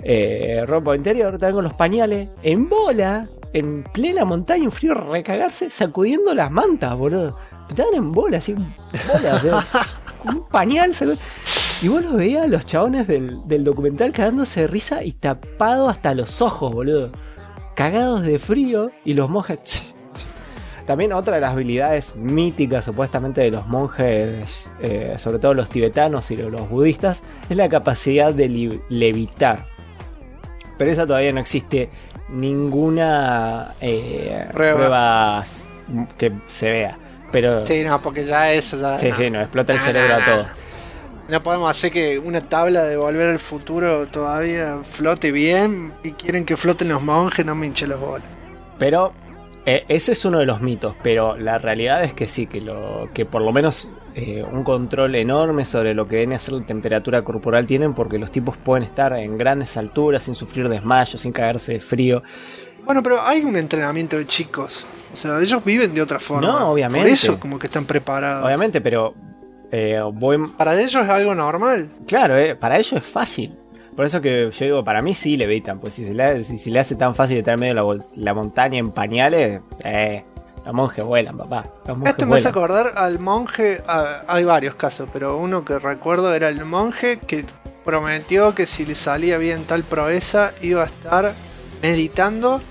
Ropa interior, están con los pañales en bola, en plena montaña, un frío recagarse, sacudiendo las mantas, boludo. Estaban en bola, así, bola, o sea, un pañal. Y vos los veías los chabones del documental cagándose de risa y tapados hasta los ojos, boludo. Cagados de frío y los monjes. También otra de las habilidades míticas supuestamente de los monjes, sobre todo los tibetanos y los budistas, es la capacidad de levitar. Pero esa todavía no existe ninguna prueba que se vea. Pero, sí, no, porque ya eso ya... Sí, nos explota el cerebro a todo. No podemos hacer que una tabla de Volver al Futuro todavía flote bien y quieren que floten los monjes, no me hinche las bolas. Pero ese es uno de los mitos, pero la realidad es que sí, que por lo menos un control enorme sobre lo que viene a ser la temperatura corporal tienen, porque los tipos pueden estar en grandes alturas sin sufrir desmayos, sin cagarse de frío. Bueno, pero hay un entrenamiento de chicos. O sea, ellos viven de otra forma. No, obviamente. Por eso como que están preparados. Obviamente, pero... para ellos es algo normal. Claro, para ellos es fácil. Por eso que yo digo, para mí sí levitan. Pues si se le hace tan fácil estar en medio de la montaña en pañales, los monjes vuelan, papá. Esto me hace acordar al monje. Hay varios casos, pero uno que recuerdo era el monje que prometió que si le salía bien tal proeza iba a estar meditando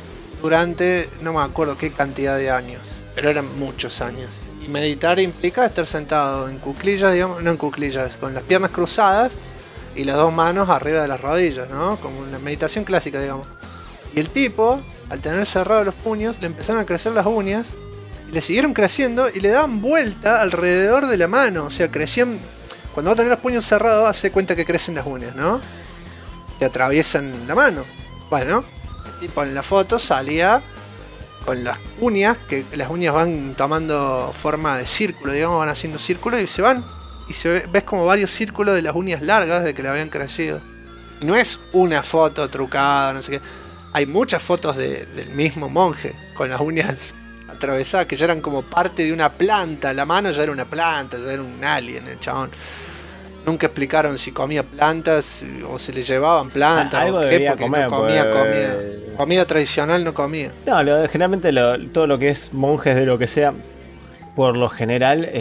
durante no me acuerdo qué cantidad de años, pero eran muchos años. Y meditar implica estar sentado en cuclillas, digamos, no en cuclillas, con las piernas cruzadas y las dos manos arriba de las rodillas, ¿no? Como una meditación clásica, digamos. Y el tipo, al tener cerrados los puños, le empezaron a crecer las uñas y le siguieron creciendo y le daban vuelta alrededor de la mano. O sea, crecían. Cuando vos tenés los puños cerrados, hace cuenta que crecen las uñas, ¿no? Que atraviesan la mano. Bueno, el tipo en la foto salía con las uñas, que las uñas van tomando forma de círculo, digamos, van haciendo círculos y se van. Y ves como varios círculos de las uñas largas de que le habían crecido. Y no es una foto trucada, no sé qué. Hay muchas fotos del mismo monje con las uñas atravesadas, que ya eran como parte de una planta. La mano ya era una planta, ya era un alien el chabón. Nunca explicaron si comía plantas o se le llevaban plantas. Algo o qué, debía comer, no comía. Comida tradicional no comía. No, generalmente todo lo que es monjes de lo que sea, por lo general,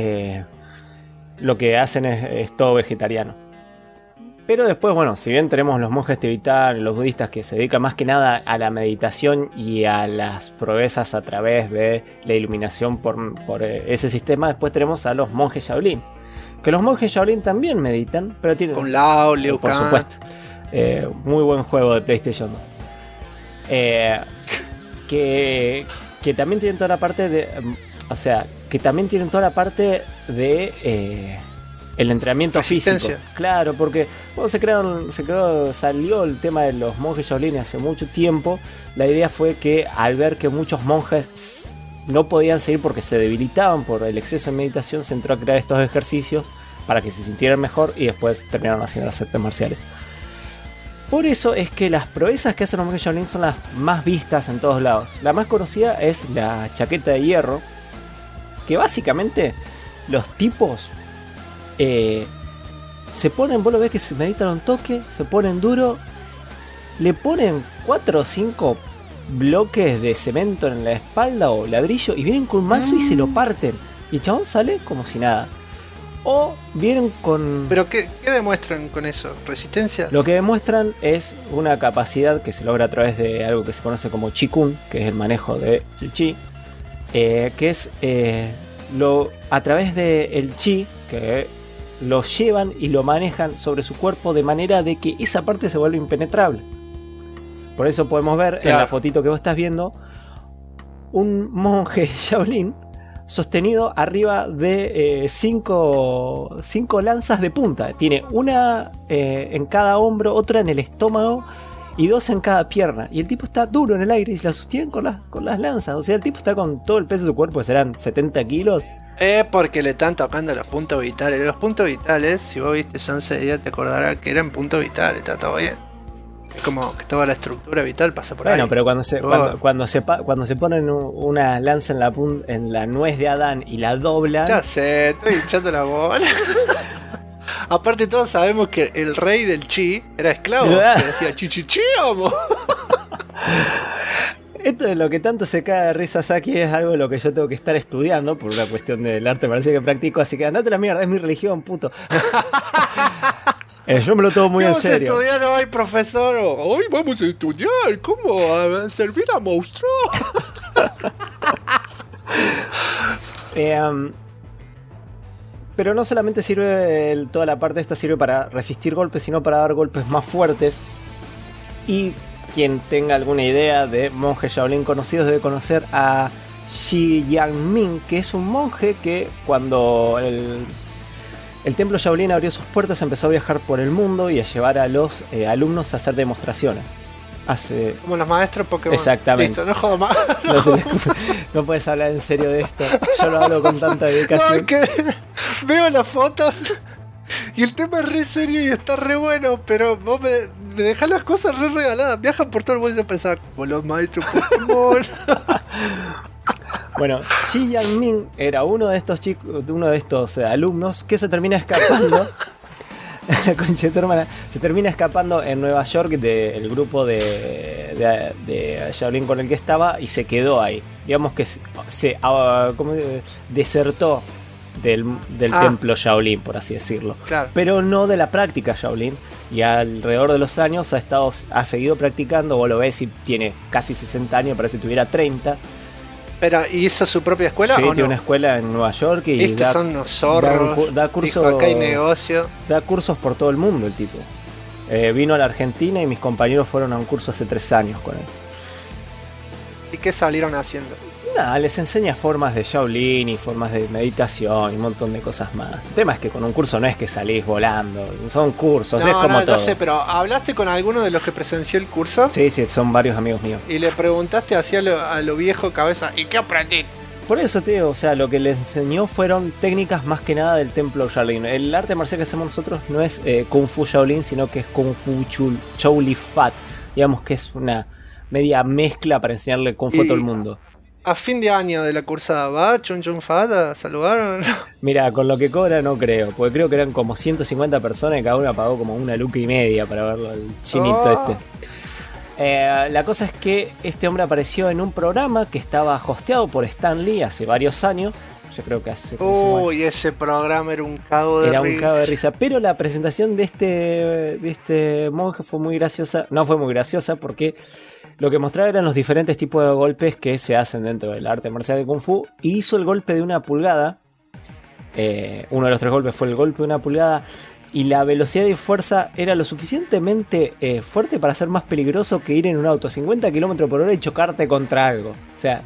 lo que hacen es todo vegetariano. Pero después, bueno, si bien tenemos los monjes tibetanos, los budistas que se dedican más que nada a la meditación y a las proezas a través de la iluminación por ese sistema, después tenemos a los monjes Shaolin. Que los monjes Shaolin también meditan, pero tienen... Con Lao, Liu Kang. Por supuesto. Muy buen juego de PlayStation 2. Que también tienen toda la parte de... O sea, que también tienen toda la parte de... el entrenamiento físico. Claro, porque cuando salió el tema de los monjes Shaolin hace mucho tiempo, la idea fue que al ver que muchos monjes no podían seguir porque se debilitaban por el exceso de meditación, se entró a crear estos ejercicios para que se sintieran mejor y después terminaron haciendo las artes marciales. Por eso es que las proezas que hacen los monjes Shaolin son las más vistas en todos lados. La más conocida es la chaqueta de hierro, que básicamente los tipos se ponen, vos lo ves que se meditan un toque, se ponen duro, le ponen 4 o 5 bloques de cemento en la espalda o ladrillo y vienen con un mazo y se lo parten. Y el chabón sale como si nada. O vienen con... ¿Pero qué demuestran con eso? ¿Resistencia? Lo que demuestran es una capacidad que se logra a través de algo que se conoce como Qigong, que es el manejo del Qi. Que es a través del Qi, que lo llevan y lo manejan sobre su cuerpo de manera de que esa parte se vuelve impenetrable. Por eso podemos ver en la fotito que vos estás viendo un monje Shaolin sostenido arriba de 5 lanzas de punta. Tiene una en cada hombro, otra en el estómago y 2 en cada pierna. Y el tipo está duro en el aire y se la sostienen con las lanzas. O sea, el tipo está con todo el peso de su cuerpo, que serán 70 kilos. Porque le están tocando los puntos vitales. Los puntos vitales, si vos viste Sunset, ya te acordarás que eran puntos vitales, está todo bien. Como que toda la estructura vital pasa por ahí. Bueno, pero cuando se ponen una lanza en la nuez de Adán y la doblan. Ya sé, estoy hinchando la bola. Aparte todos sabemos que el rey del chi era esclavo. Que decía chi, amo. Esto de lo que tanto se cae de risa Saki es algo de lo que yo tengo que estar estudiando por una cuestión del arte marcial que practico, así que andate a la mierda, es mi religión, puto. Yo me lo tomo muy en serio. Vamos a estudiar hoy, profesor. Hoy vamos a estudiar cómo servir a monstruos. Pero no solamente sirve toda la parte esta sirve para resistir golpes, sino para dar golpes más fuertes. Y quien tenga alguna idea de monjes Shaolin conocidos debe conocer a Shi Yanming, que es un monje que cuando el templo Shaolin abrió sus puertas empezó a viajar por el mundo y a llevar a los alumnos a hacer demostraciones. Como los maestros Pokémon. Exactamente. Listo, no jodo más. No puedes hablar en serio de esto. Yo lo hablo con tanta dedicación. No, es que veo las fotos y el tema es re serio y está re bueno, pero vos me dejás las cosas re regaladas. Viajan por todo el mundo y yo pensaba, como los maestros Pokémon. Bueno, Shi Yanming era uno de estos alumnos que se termina escapando. Concha de tu hermana, se termina escapando en Nueva York del grupo de Shaolin con el que estaba y se quedó ahí. Digamos que desertó del templo Shaolin, por así decirlo. Claro. Pero no de la práctica Shaolin. Y alrededor de los años ha seguido practicando. Vos lo ves y tiene casi 60 años, parece que tuviera 30. Pero ¿hizo su propia escuela sí, o no? Tiene una escuela en Nueva York y estos son unos zorros. Da cursos. Acá hay negocio. Da cursos por todo el mundo el tipo. Vino a la Argentina y mis compañeros fueron a un curso hace 3 años con él. ¿Y qué salieron haciendo? Nada, les enseña formas de Shaolin y formas de meditación y un montón de cosas más. El tema es que con un curso no es que salís volando, son cursos, es como todo. No sé, pero ¿hablaste con alguno de los que presenció el curso? Sí, son varios amigos míos. Y le preguntaste así a lo viejo cabeza, ¿y qué aprendí? Por eso, tío, o sea, lo que les enseñó fueron técnicas más que nada del templo Shaolin. El arte marcial que hacemos nosotros no es Kung Fu Shaolin, sino que es Kung Fu Shaolin Fat. Digamos que es una media mezcla para enseñarle Kung Fu a todo el mundo. A fin de año de la cursada, ¿va Chun Chun Fat a saludar? Mira, con lo que cobra no creo, porque creo que eran como 150 personas y cada una pagó como 1,5 lucas para verlo, el chinito La cosa es que este hombre apareció en un programa que estaba hosteado por Stan Lee hace varios años. Yo creo que hace... Uy, ese programa era un cago de risa. Era un cago de risa. Pero la presentación de este monje fue muy graciosa. No fue muy graciosa porque lo que mostraba eran los diferentes tipos de golpes que se hacen dentro del arte marcial de Kung Fu. Y hizo el golpe de 1 pulgada. Uno de los 3 golpes fue el golpe de 1 pulgada. Y la velocidad y fuerza era lo suficientemente fuerte para ser más peligroso que ir en un auto a 50 km/h y chocarte contra algo. O sea,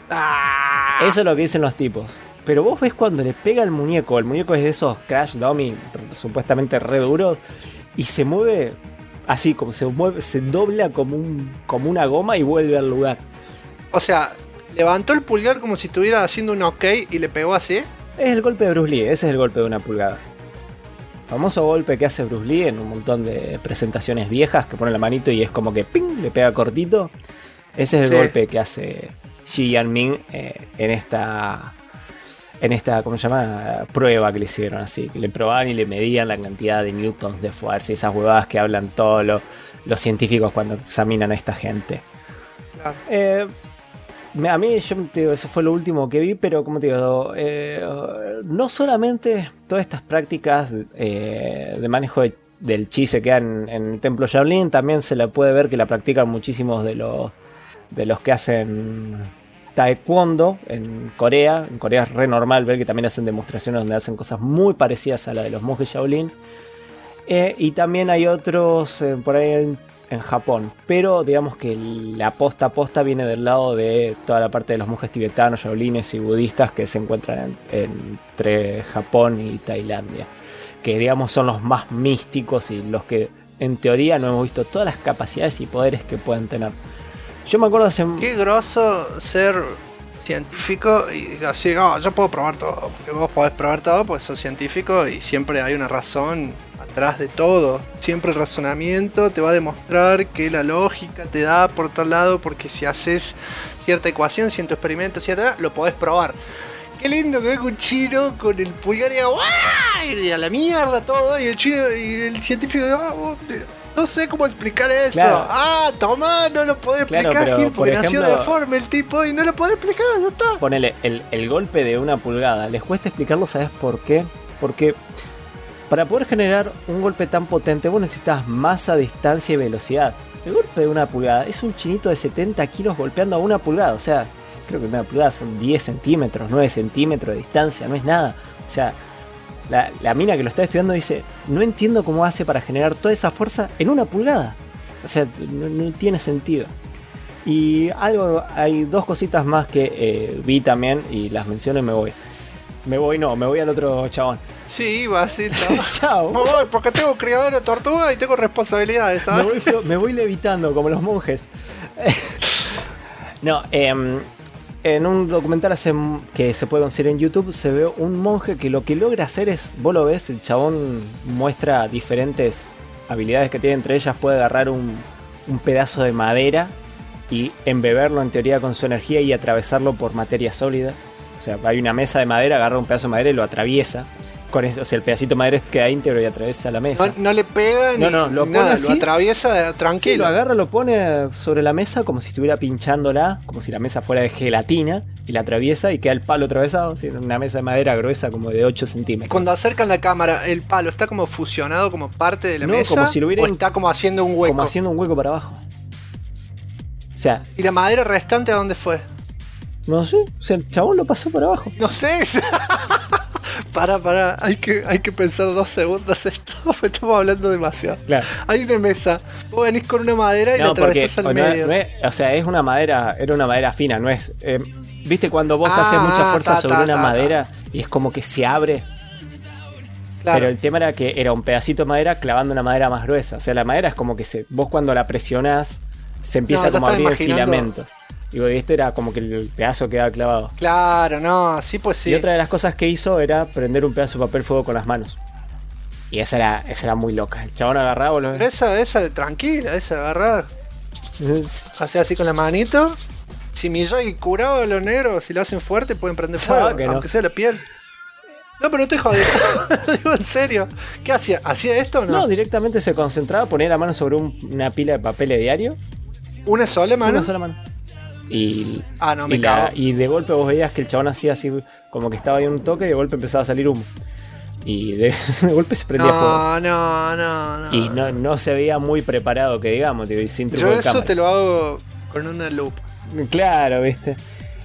eso es lo que dicen los tipos. Pero vos ves cuando le pega al muñeco. El muñeco es de esos Crash Dummy supuestamente re duros. Y se mueve así, como se dobla como una goma y vuelve al lugar. O sea, levantó el pulgar como si estuviera haciendo un OK y le pegó así. Es el golpe de Bruce Lee, ese es el golpe de 1 pulgada. Famoso golpe que hace Bruce Lee en un montón de presentaciones viejas, que pone la manito y es como que ¡ping! Le pega cortito. Ese es el golpe que hace Shi Yanming en esta ¿cómo se llama? Prueba que le hicieron así, que le probaban y le medían la cantidad de newtons de fuerza y esas huevadas que hablan todos los científicos cuando examinan a esta gente. Claro. A mí, yo te digo, eso fue lo último que vi, pero como te digo, no solamente todas estas prácticas de manejo del chi se quedan en el templo Shaolin, también se la puede ver que la practican muchísimos de los que hacen taekwondo en Corea. En Corea es re normal ver que también hacen demostraciones donde hacen cosas muy parecidas a la de los monjes Shaolin. Y también hay otros por ahí en Japón, pero digamos que la posta viene del lado de toda la parte de los monjes tibetanos, shaolines y budistas que se encuentran entre Japón y Tailandia, que digamos son los más místicos y los que en teoría no hemos visto todas las capacidades y poderes que pueden tener. Yo me acuerdo hace... Qué groso ser científico y así, no, yo puedo probar todo, porque vos podés probar todo porque sos científico y siempre hay una razón detrás de todo. Siempre el razonamiento te va a demostrar que la lógica te da por otro lado, porque si haces cierta ecuación, cierto experimento, lo podés probar. Qué lindo que venga un chino con el pulgar y a la mierda todo, y el chino y el científico no sé cómo explicar esto. Claro. Tomá, no lo podés explicar, Gil, porque nació deforme el tipo y no lo podés explicar, ya está. Ponele, el golpe de 1 pulgada, les cuesta explicarlo, ¿sabes por qué? Porque para poder generar un golpe tan potente vos necesitas masa, distancia y velocidad. El golpe de 1 pulgada es un chinito de 70 kilos golpeando a 1 pulgada, o sea, creo que 1 pulgada son 10 centímetros, 9 centímetros de distancia, no es nada. O sea, la mina que lo está estudiando dice, no entiendo cómo hace para generar toda esa fuerza en 1 pulgada. O sea, no tiene sentido. Y hay 2 cositas más que vi también y las menciono y me voy. Me voy al otro chabón. Sí, va así, chao. Me voy porque tengo criadero de tortuga y tengo responsabilidades, ¿sabes? Me voy levitando como los monjes. No, en un documental que se puede conseguir en YouTube se ve un monje que lo que logra hacer es, vos lo ves, el chabón muestra diferentes habilidades que tiene, entre ellas puede agarrar un pedazo de madera y embeberlo en teoría con su energía y atravesarlo por materia sólida. O sea, hay una mesa de madera, agarra un pedazo de madera y lo atraviesa. Con eso, o sea, el pedacito de madera queda íntegro y atraviesa la mesa. No le pega ni lo pone nada, así, lo atraviesa tranquilo. Sí, lo agarra, lo pone sobre la mesa como si estuviera pinchándola, como si la mesa fuera de gelatina, y la atraviesa y queda el palo atravesado, ¿sí? Una mesa de madera gruesa como de 8 centímetros. Cuando acercan la cámara, ¿el palo está como fusionado como parte de la mesa? Como si lo ¿O está como haciendo un hueco? Como haciendo un hueco para abajo. O sea... ¿Y la madera restante a dónde fue? No sé, o sea, el chabón lo pasó por abajo. No sé. Pará, hay que pensar 2 segundos esto. Estamos hablando demasiado. Claro. Hay una mesa, vos venís con una madera y la atravesás al medio. O sea, es una madera, era una madera fina, no es... ¿Viste cuando vos haces mucha fuerza sobre una madera y es como que se abre? Claro. Pero el tema era que era un pedacito de madera clavando una madera más gruesa. O sea, la madera es como que vos cuando la presionás se empieza como a abrir en filamentos. Y este era como que el pedazo quedaba clavado. Claro, no, sí, pues sí. Y otra de las cosas que hizo era prender un pedazo de papel fuego con las manos. Y esa era muy loca. El chabón agarraba, Pero esa tranquila, esa agarraba. Hacía así con la manito. Si Miyagi curaba a los negros, si lo hacen fuerte, pueden prender fuego, aunque sea la piel. No, pero no estoy jodiendo. Digo en serio. ¿Qué hacía? ¿Hacía esto o no? No, directamente se concentraba, ponía la mano sobre una pila de papel de diario. ¿Una sola mano? Una sola mano. Y de golpe vos veías que el chabón hacía así como que estaba ahí un toque y de golpe empezaba a salir humo. Y de golpe se prendía fuego. No. Y no se veía muy preparado, que digamos, tío, y sin truco de cámara. Yo eso te lo hago con una lupa. Claro, viste.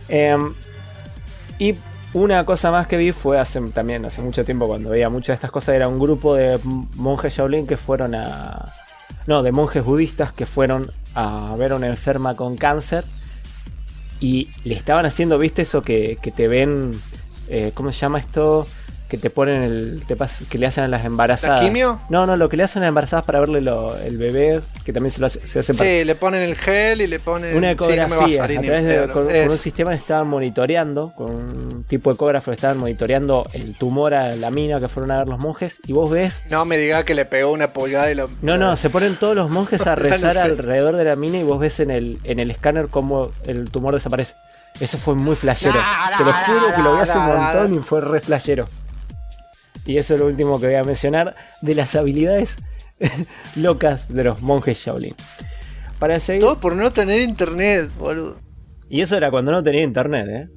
Y una cosa más que vi fue hace mucho tiempo, cuando veía muchas de estas cosas, era un grupo de monjes Shaolin que fueron de monjes budistas que fueron a ver a una enferma con cáncer. Y le estaban haciendo, ¿viste? Eso que te ven... ¿cómo se llama esto? Que te ponen que le hacen a las embarazadas. ¿La quimio? No, lo que le hacen a las embarazadas para verle el bebé, que también se hace sí, le ponen el gel y le ponen... Una ecografía. Sí, a través con un sistema estaban monitoreando, con un tipo de ecógrafo estaban monitoreando el tumor a la mina que fueron a ver los monjes, y vos ves... No me digas que le pegó una pulgada y lo... No, se ponen todos los monjes a rezar alrededor de la mina y vos ves en el escáner cómo el tumor desaparece. Eso fue muy flashero. Te lo juro que lo vi hace un montón y fue re flashero. Y eso es lo último que voy a mencionar de las habilidades locas de los monjes Shaolin. Para seguir... Todo por no tener internet, boludo. Y eso era cuando no tenía internet,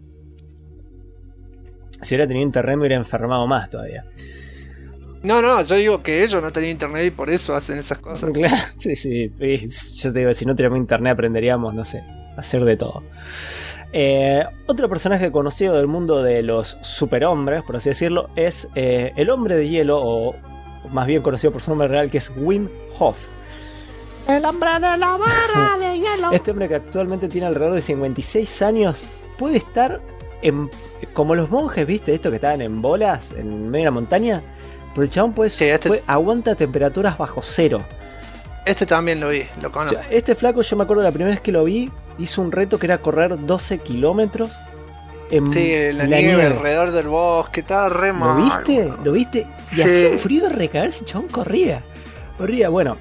Si hubiera tenido internet me hubiera enfermado más todavía. No, yo digo que ellos no tenían internet y por eso hacen esas cosas. Claro, sí. Yo te digo, si no teníamos internet aprenderíamos, no sé, a hacer de todo. Otro personaje conocido del mundo de los superhombres, por así decirlo, es el hombre de hielo, o más bien conocido por su nombre real, que es Wim Hof. El hombre de la barra de hielo. Este hombre, que actualmente tiene alrededor de 56 años, puede estar como los monjes, ¿viste? Esto que estaban en bolas en medio de la montaña. Pero el chabón aguanta temperaturas bajo cero. Este también lo vi, lo conozco. Este flaco, yo me acuerdo la primera vez que lo vi, hizo un reto que era correr 12 kilómetros la nieve alrededor del bosque, estaba re mal. ¿Lo viste? Y hacía un frío de recaerse, el chabón corría. Bueno,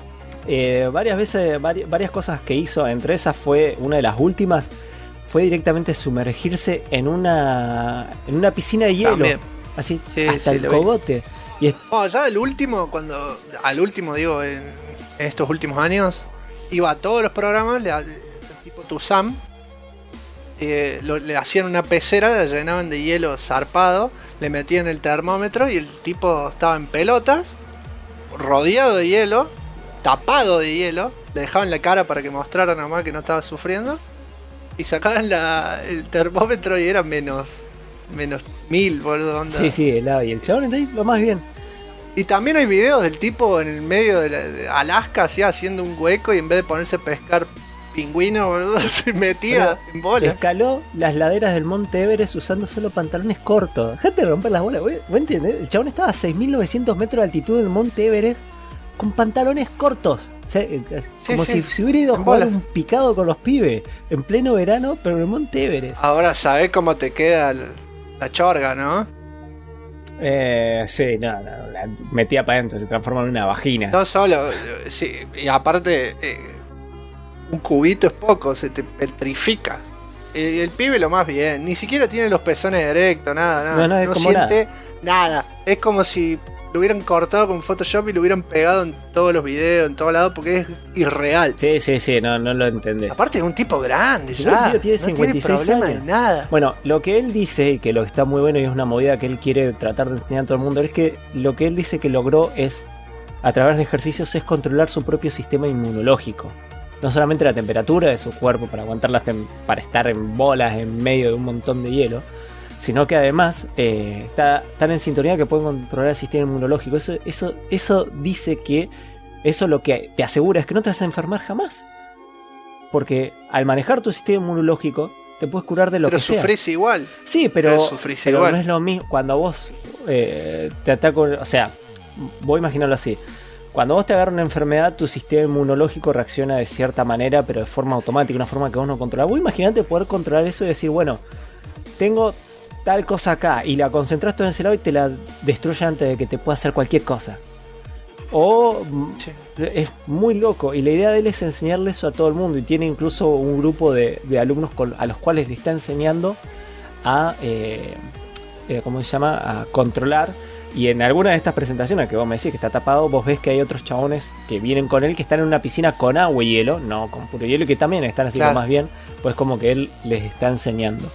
varias cosas que hizo, entre esas fue una de las últimas, fue directamente sumergirse en una piscina de hielo. También. Así, hasta el cogote. Ya al último digo, en estos últimos años, iba a todos los programas, tipo Tuzam, le hacían una pecera, la llenaban de hielo zarpado, le metían el termómetro y el tipo estaba en pelotas, rodeado de hielo, tapado de hielo, le dejaban la cara para que mostrara nomás que no estaba sufriendo, y sacaban el termómetro y era menos 1000, boludo. Onda. Sí, helado, y el chabón está ahí lo más bien. Y también hay videos del tipo en el medio de Alaska, así, haciendo un hueco, y en vez de ponerse a pescar pingüino, boludo, se metía en bolas. Escaló las laderas del Monte Everest usando solo pantalones cortos. Dejate de romper las bolas, ¿vos entendés? El chabón estaba a 6.900 metros de altitud del Monte Everest con pantalones cortos. O sea, como si hubiera ido a jugar un picado con los pibes en pleno verano, pero en el Monte Everest. Ahora sabés cómo te queda la chorga, ¿no? Sí, no, la metía para adentro, se transforma en una vagina. No solo, sí, y aparte, un cubito es poco, se te petrifica. El pibe lo más bien, ni siquiera tiene los pezones erectos, nada. No siente nada. Es como si lo hubieran cortado con Photoshop y lo hubieran pegado en todos los videos, en todos lados, porque es irreal. Sí, no lo entendés. Aparte es un tipo grande, ya. El tío tiene 56 años. De nada. Bueno, lo que él dice, y que lo que está muy bueno y es una movida que él quiere tratar de enseñar a todo el mundo, es que lo que él dice que logró es, a través de ejercicios, es controlar su propio sistema inmunológico. No solamente la temperatura de su cuerpo para aguantar para estar en bolas en medio de un montón de hielo, sino que además está tan en sintonía que puede controlar el sistema inmunológico. Eso dice que eso lo que te asegura es que no te vas a enfermar jamás. Porque al manejar tu sistema inmunológico te puedes curar de lo que sea. Pero sufrís igual. Sí, pero no es lo mismo. Cuando vos te ataca, o sea, voy a imaginarlo así. Cuando vos te agarras una enfermedad, tu sistema inmunológico reacciona de cierta manera, pero de forma automática, una forma que vos no controlás. Vos imaginate poder controlar eso y decir, bueno, tengo tal cosa acá, y la concentras todo en ese lado y te la destruye antes de que te pueda hacer cualquier cosa. Es muy loco, y la idea de él es enseñarle eso a todo el mundo, y tiene incluso un grupo de alumnos a los cuales le está enseñando a ¿cómo se llama? A controlar. Y en alguna de estas presentaciones que vos me decís que está tapado, vos ves que hay otros chabones que vienen con él, que están en una piscina con agua y hielo, no con puro hielo, y que también están así, claro, como más bien, pues como que él les está enseñando.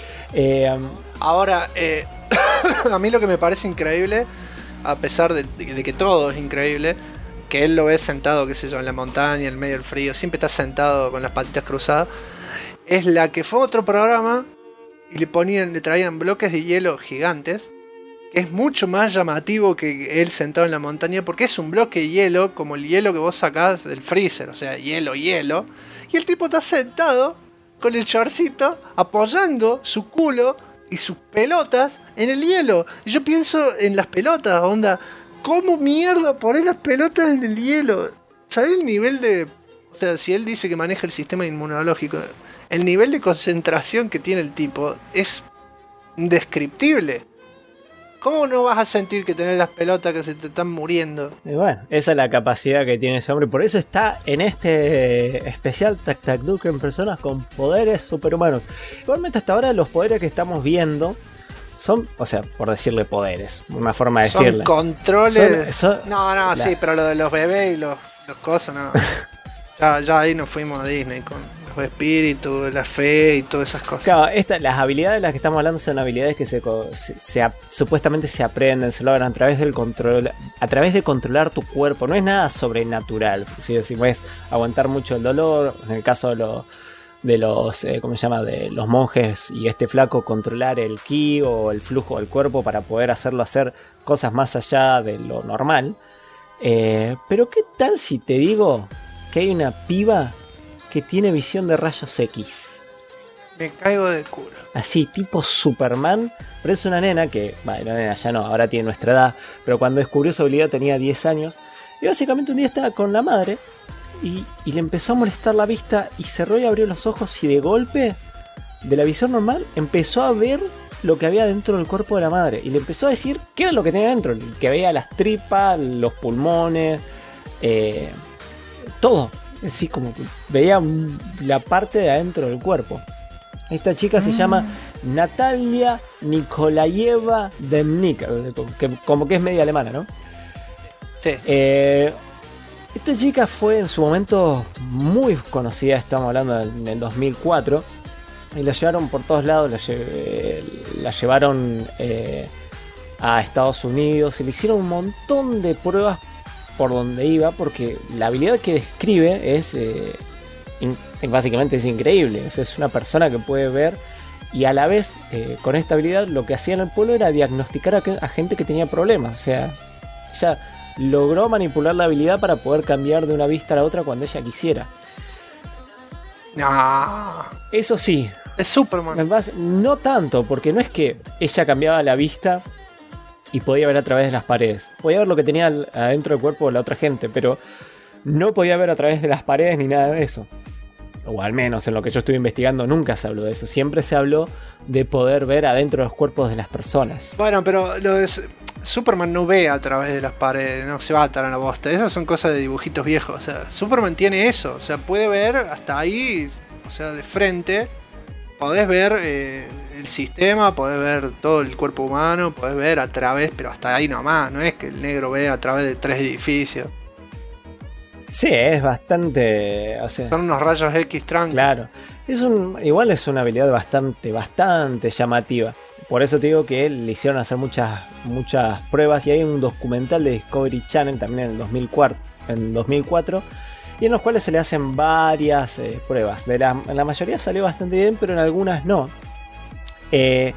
Ahora, a mí lo que me parece increíble, a pesar de que todo es increíble, que él lo ve sentado, qué sé yo, en la montaña, en medio del frío, siempre está sentado con las patitas cruzadas, es la que fue otro programa y le traían bloques de hielo gigantes, que es mucho más llamativo que él sentado en la montaña, porque es un bloque de hielo como el hielo que vos sacás del freezer, o sea, hielo, y el tipo está sentado con el shortcito apoyando su culo y sus pelotas en el hielo. Y yo pienso en las pelotas, onda, ¿cómo mierda poner las pelotas en el hielo? ¿Sabés el nivel de... O sea, si él dice que maneja el sistema inmunológico, el nivel de concentración que tiene el tipo es indescriptible. ¿Cómo no vas a sentir que tenés las pelotas que se te están muriendo? Y bueno, esa es la capacidad que tiene ese hombre. Por eso está en este especial Tac Tac Duke en personas con poderes superhumanos. Igualmente hasta ahora los poderes que estamos viendo son, o sea, por decirle poderes, una forma de decirle. Son controles. Sí, pero lo de los bebés y los cosas, no. ya ahí nos fuimos a Disney con los espíritus, la fe y todas esas cosas. Claro, las habilidades de las que estamos hablando son habilidades que supuestamente se aprenden, se logran a través del control, a través de controlar tu cuerpo. No es nada sobrenatural. Si es aguantar mucho el dolor, en el caso de los ¿cómo se llama? De los monjes y este flaco, controlar el ki o el flujo del cuerpo para poder hacerlo hacer cosas más allá de lo normal. Pero ¿qué tal si te digo que hay una piba que tiene visión de rayos X? Me caigo de culo. Así, tipo Superman. Pero es una nena que, bueno, nena ya no, ahora tiene nuestra edad, pero cuando descubrió su habilidad tenía 10 años. Y básicamente un día estaba con la madre y le empezó a molestar la vista y cerró y abrió los ojos y de golpe de la visión normal, empezó a ver lo que había dentro del cuerpo de la madre. Y le empezó a decir qué era lo que tenía dentro. Que veía las tripas, los pulmones, todo. Así como que veía la parte de adentro del cuerpo. Esta chica se llama Natalia Nikolayeva Demnik, como que es media alemana, ¿no? Sí. Esta chica fue en su momento muy conocida, estamos hablando en el 2004. Y la llevaron por todos lados, la llevaron a Estados Unidos y le hicieron un montón de pruebas por donde iba, porque la habilidad que describe es básicamente es increíble. Es una persona que puede ver y a la vez con esta habilidad lo que hacía en el pueblo era diagnosticar a gente que tenía problemas. O sea, ella logró manipular la habilidad para poder cambiar de una vista a la otra cuando ella quisiera. No. Eso sí. Es Superman. No tanto, porque no es que ella cambiaba la vista y podía ver a través de las paredes. Podía ver lo que tenía adentro del cuerpo de la otra gente, pero no podía ver a través de las paredes ni nada de eso. O al menos en lo que yo estuve investigando nunca se habló de eso. Siempre se habló de poder ver adentro de los cuerpos de las personas. Bueno, pero Superman no ve a través de las paredes, no se va a atar a la bosta. Esas son cosas de dibujitos viejos. O sea, Superman tiene eso. O sea, puede ver hasta ahí, o sea, de frente. Podés ver el sistema, podés ver todo el cuerpo humano, podés ver a través, pero hasta ahí nomás. No es que el negro ve a través de 3 edificios. Sí, es bastante... O sea, son unos rayos X tranquilos. Claro. Igual es una habilidad bastante llamativa. Por eso te digo que le hicieron hacer muchas pruebas. Y hay un documental de Discovery Channel también en 2004. Y en los cuales se le hacen varias pruebas. En la mayoría salió bastante bien, pero en algunas no. Y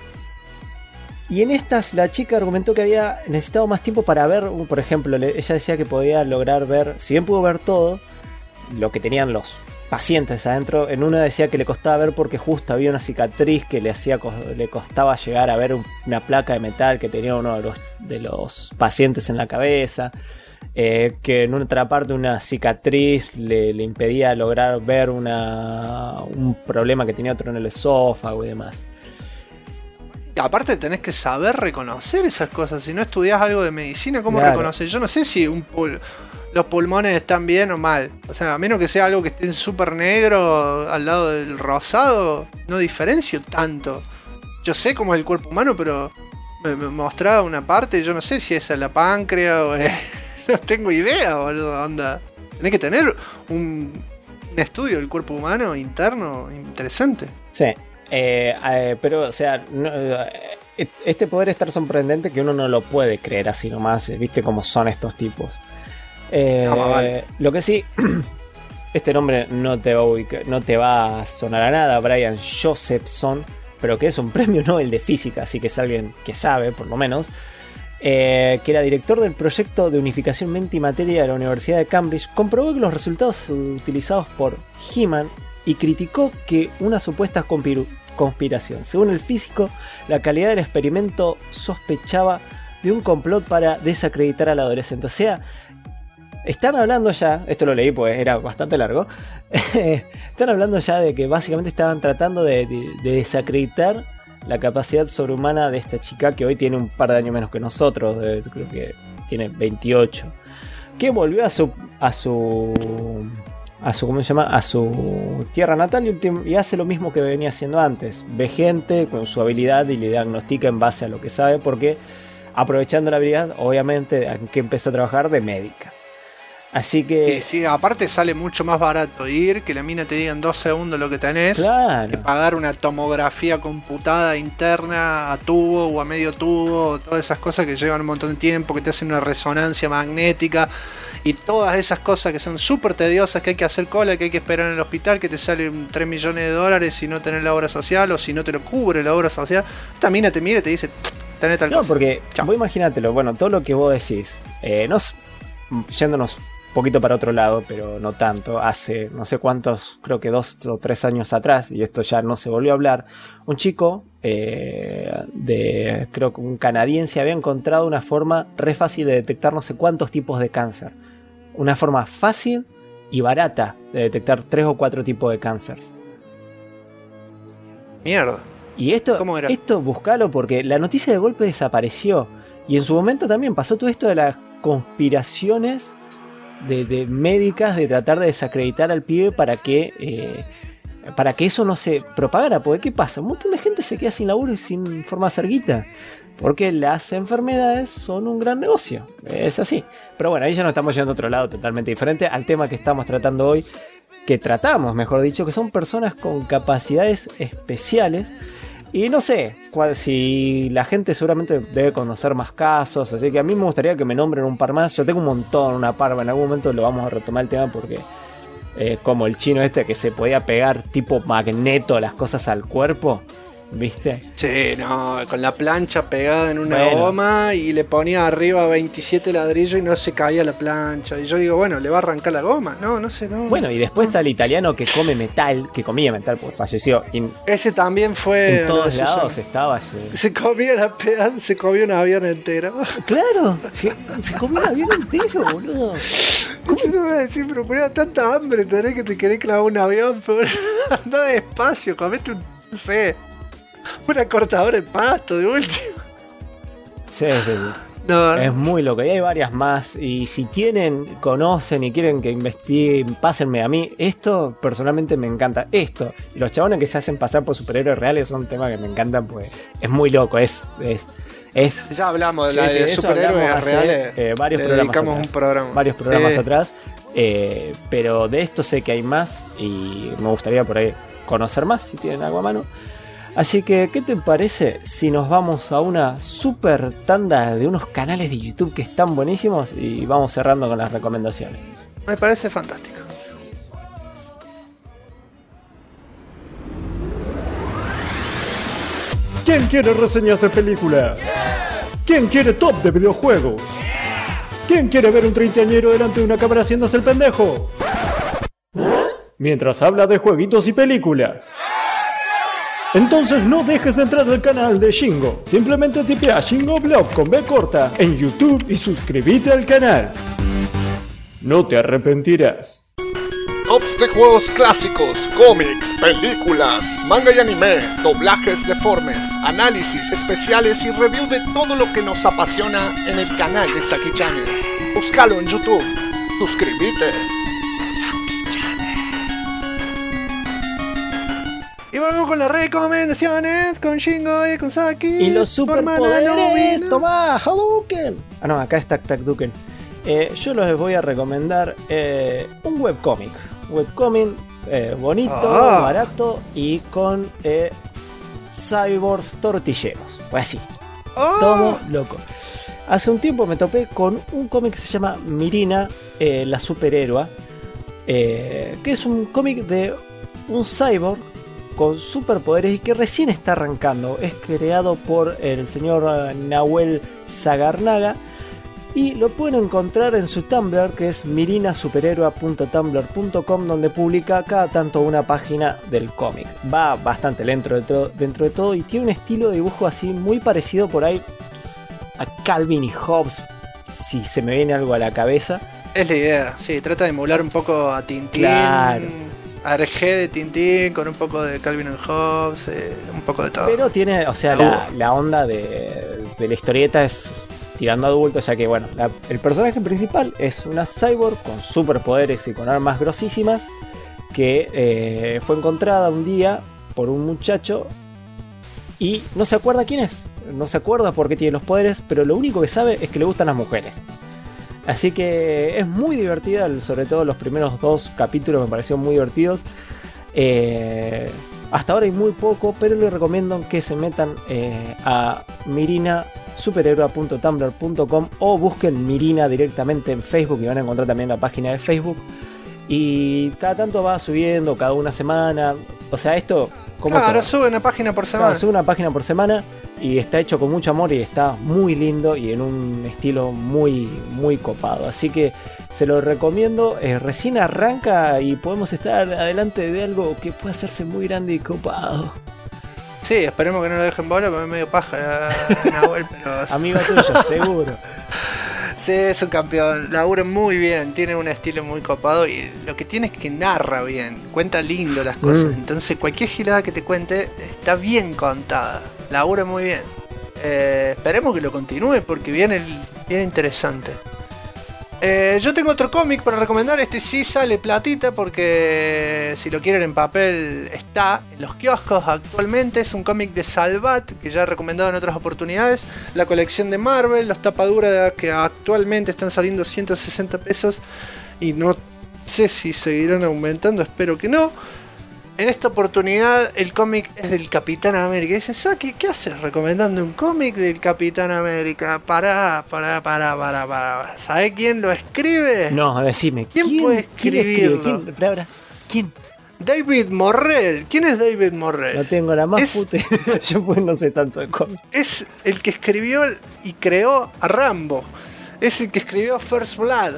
en estas la chica argumentó que había necesitado más tiempo para ver. Por ejemplo, ella decía que podía lograr ver, si bien pudo ver todo lo que tenían los pacientes adentro, en una decía que le costaba ver porque justo había una cicatriz que le costaba llegar a ver una placa de metal que tenía uno de los pacientes en la cabeza. Que en otra parte una cicatriz le impedía lograr ver un problema que tenía otro en el esófago y demás. Y aparte tenés que saber reconocer esas cosas. Si no estudiás algo de medicina, ¿cómo reconoces? Yo no sé si los pulmones están bien o mal. O sea, a menos que sea algo que esté súper negro al lado del rosado, no diferencio tanto. Yo sé cómo es el cuerpo humano, pero me mostraba una parte y yo no sé si esa es la páncreas o no tengo idea, boludo, onda. Tenés que tener un estudio del cuerpo humano interno interesante. Sí, pero, o sea, este poder es tan sorprendente que uno no lo puede creer así nomás. ¿Viste cómo son estos tipos? Vale. Lo que sí, este nombre no te va a sonar a nada, Brian Josephson, pero que es un premio Nobel de física, así que es alguien que sabe, por lo menos. Que era director del proyecto de unificación mente y materia de la Universidad de Cambridge, comprobó que los resultados utilizados por He-Man y criticó que una supuesta conspiración. Según el físico, la calidad del experimento sospechaba de un complot para desacreditar al adolescente. O sea, están hablando ya, esto lo leí pues era bastante largo, están hablando ya de que básicamente estaban tratando de desacreditar la capacidad sobrehumana de esta chica que hoy tiene un par de años menos que nosotros, creo que tiene 28, que volvió a su ¿cómo se llama? A su tierra natal y hace lo mismo que venía haciendo antes. Ve gente con su habilidad y le diagnostica en base a lo que sabe, porque aprovechando la habilidad, obviamente, que empezó a trabajar de médica. Así que... Sí, aparte sale mucho más barato ir, que la mina te diga en 2 segundos lo que tenés, claro, que pagar una tomografía computada interna a tubo o a medio tubo, todas esas cosas que llevan un montón de tiempo, que te hacen una resonancia magnética y todas esas cosas que son súper tediosas, que hay que hacer cola, que hay que esperar en el hospital, que te salen $3 millones si no tenés la obra social o si no te lo cubre la obra social. Esta mina te mira y te dice, tenés tal cosa. No, porque vos imagínatelo, bueno, todo lo que vos decís, yéndonos poquito para otro lado, pero no tanto. Hace no sé cuántos, creo que 2 o 3 años atrás, y esto ya no se volvió a hablar, un chico creo que un canadiense había encontrado una forma re fácil de detectar no sé cuántos tipos de cáncer. Una forma fácil y barata de detectar 3 o 4 tipos de cánceres. Mierda. Y esto, ¿cómo era? Esto buscalo porque la noticia de golpe desapareció. Y en su momento también pasó todo esto de las conspiraciones de médicas de tratar de desacreditar al pibe para que eso no se propagara. Porque ¿qué pasa? Un montón de gente se queda sin laburo y sin forma de hacer guita. Porque las enfermedades son un gran negocio. Es así. Pero bueno, ahí ya nos estamos yendo a otro lado totalmente diferente al tema que estamos tratando hoy. Que tratamos, mejor dicho, que son personas con capacidades especiales. Y no sé si la gente seguramente debe conocer más casos. Así que a mí me gustaría que me nombren un par más. Yo tengo un montón, una par. En algún momento lo vamos a retomar el tema porque... como el chino este que se podía pegar tipo magneto las cosas al cuerpo. ¿Viste? Sí, no, con la plancha pegada en una goma y le ponía arriba 27 ladrillos y no se caía la plancha. Y yo digo, bueno, ¿le va a arrancar la goma? No sé, no. Bueno, y después está el italiano que comía metal porque falleció. Ese también fue... En todos lados estaba ese... Se comía se comió un avión entero. Claro, se comió un avión entero, boludo. ¿Cómo te voy a decir? Pero ponía tanta hambre, tenés que te querés clavar un avión, pero anda despacio, comete no sé... una cortadora de pasto de último. Sí. No. Es muy loco. Y hay varias más. Y si conocen y quieren que investiguen, pásenme a mí. Esto personalmente me encanta. Esto. Y los chabones que se hacen pasar por superhéroes reales son temas que me encantan. Pues es muy loco. Ya hablamos de superhéroes reales. Varios programas atrás. Pero de esto sé que hay más. Y me gustaría por ahí conocer más si tienen algo a mano. Así que, ¿qué te parece si nos vamos a una super tanda de unos canales de YouTube que están buenísimos y vamos cerrando con las recomendaciones? Me parece fantástico. ¿Quién quiere reseñas de películas? ¿Quién quiere top de videojuegos? ¿Quién quiere ver un treintañero delante de una cámara haciéndose el pendejo? Mientras habla de jueguitos y películas. Entonces no dejes de entrar al canal de Shingo. Simplemente tipea Shingo Blog con B corta en YouTube y suscríbete al canal. No te arrepentirás. Tops de juegos clásicos, cómics, películas, manga y anime, doblajes deformes, análisis especiales y review de todo lo que nos apasiona en el canal de Saki Channels. Búscalo en YouTube. Suscríbete. Y volvemos con las recomendaciones con Shingo y con Saki. Y los superpoderes. Tomá, Hadouken. No, acá está Hadouken. Yo les voy a recomendar un webcómic. Webcómic bonito, barato y con cyborgs tortilleros. Pues así. Todo loco. Hace un tiempo me topé con un cómic que se llama Mirina, la superhéroe. Que es un cómic de un cyborg con superpoderes y que recién está arrancando. Es creado por el señor Nahuel Zagarnaga y lo pueden encontrar en su Tumblr, que es mirinasuperhéroe.tumblr.com, donde publica cada tanto una página del cómic. Va bastante lento dentro de todo y tiene un estilo de dibujo así muy parecido por ahí a Calvin y Hobbes, si se me viene algo a la cabeza. Es la idea, sí, trata de emular un poco a Tintín. Claro. ARG de Tintín con un poco de Calvin and Hobbes, un poco de todo. Pero tiene, o sea, la onda de la historieta es tirando adulto, ya que bueno, el personaje principal es una cyborg con superpoderes y con armas grosísimas que fue encontrada un día por un muchacho y no se acuerda quién es, no se acuerda por qué tiene los poderes, pero lo único que sabe es que le gustan las mujeres. Así que es muy divertida, sobre todo los primeros 2 capítulos me parecieron muy divertidos. Hasta ahora hay muy poco, pero les recomiendo que se metan a mirinasuperhéroe.tumblr.com o busquen Mirina directamente en Facebook y van a encontrar también la página de Facebook. Y cada tanto va subiendo, cada una semana. O sea, esto... Claro, sube una página por semana. Claro, sube una página por semana y está hecho con mucho amor y está muy lindo y en un estilo muy, muy copado. Así que se lo recomiendo. Recién arranca y podemos estar adelante de algo que puede hacerse muy grande y copado. Sí, esperemos que no lo dejen bola porque es medio paja Nahuel, pero... Amigo tuyo, seguro. Sí, es un campeón, labura muy bien, tiene un estilo muy copado y lo que tiene es que narra bien, cuenta lindo las cosas, entonces cualquier gilada que te cuente está bien contada, labura muy bien. Esperemos que lo continúe porque viene bien interesante. Yo tengo otro cómic para recomendar, este sí sale platita porque si lo quieren en papel está en los kioscos actualmente, es un cómic de Salvat que ya he recomendado en otras oportunidades, la colección de Marvel, los tapaduras que actualmente están saliendo 160 pesos y no sé si seguirán aumentando, espero que no. En esta oportunidad el cómic es del Capitán América. Dicen, Saki, ¿qué haces recomendando un cómic del Capitán América? Pará. ¿Sabés quién lo escribe? No, decime. ¿Quién puede escribirlo? ¿Quién? David Morrell. ¿Quién es David Morrell? No tengo la más puta. Yo pues no sé tanto de cómic. Es el que escribió y creó a Rambo. Es el que escribió First Blood.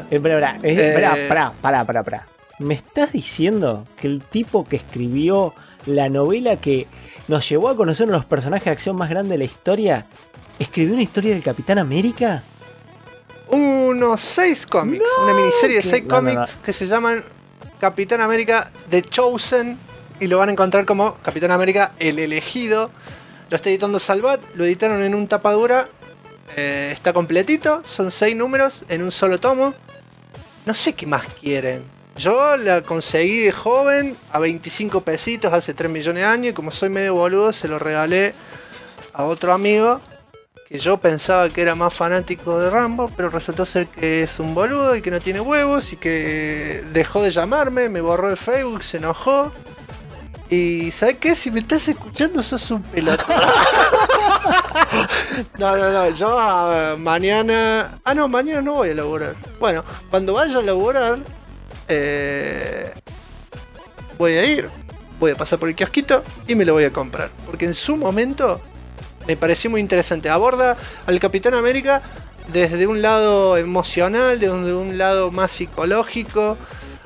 Pará. ¿Me estás diciendo que el tipo que escribió la novela que nos llevó a conocer uno de los personajes de acción más grandes de la historia, escribió una historia del Capitán América? Unos 6 cómics, una miniserie de 6 cómics que se llaman Capitán América The Chosen y lo van a encontrar como Capitán América El Elegido. Lo está editando Salvat, lo editaron en un tapadura, está completito, son 6 números en un solo tomo. No sé qué más quieren. Yo la conseguí de joven a 25 pesitos hace 3 millones de años y como soy medio boludo se lo regalé a otro amigo que yo pensaba que era más fanático de Rambo, pero resultó ser que es un boludo y que no tiene huevos y que dejó de llamarme, me borró de Facebook, se enojó. Y ¿sabes qué? Si me estás escuchando sos un pelotudo. No, yo mañana... no, mañana no voy a laburar. Bueno, cuando vaya a laburar... voy a pasar por el kiosquito y me lo voy a comprar porque en su momento me pareció muy interesante. Aborda al Capitán América desde un lado emocional, desde un lado más psicológico.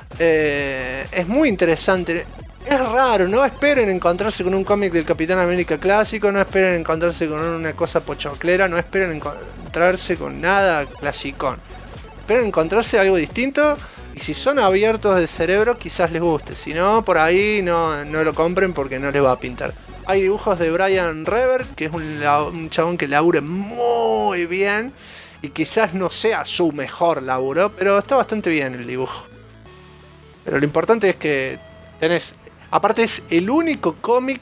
Es muy interesante. Es raro, no esperen encontrarse con un cómic del Capitán América clásico, no esperen encontrarse con una cosa pochoclera, no esperen encontrarse con nada clasicón, esperen encontrarse algo distinto. Y si son abiertos de cerebro, quizás les guste. Si no, por ahí no lo compren porque no les va a pintar. Hay dibujos de Brian Reber, que es un chabón que labura muy bien. Y quizás no sea su mejor laburo, pero está bastante bien el dibujo. Pero lo importante es que tenés... Aparte es el único cómic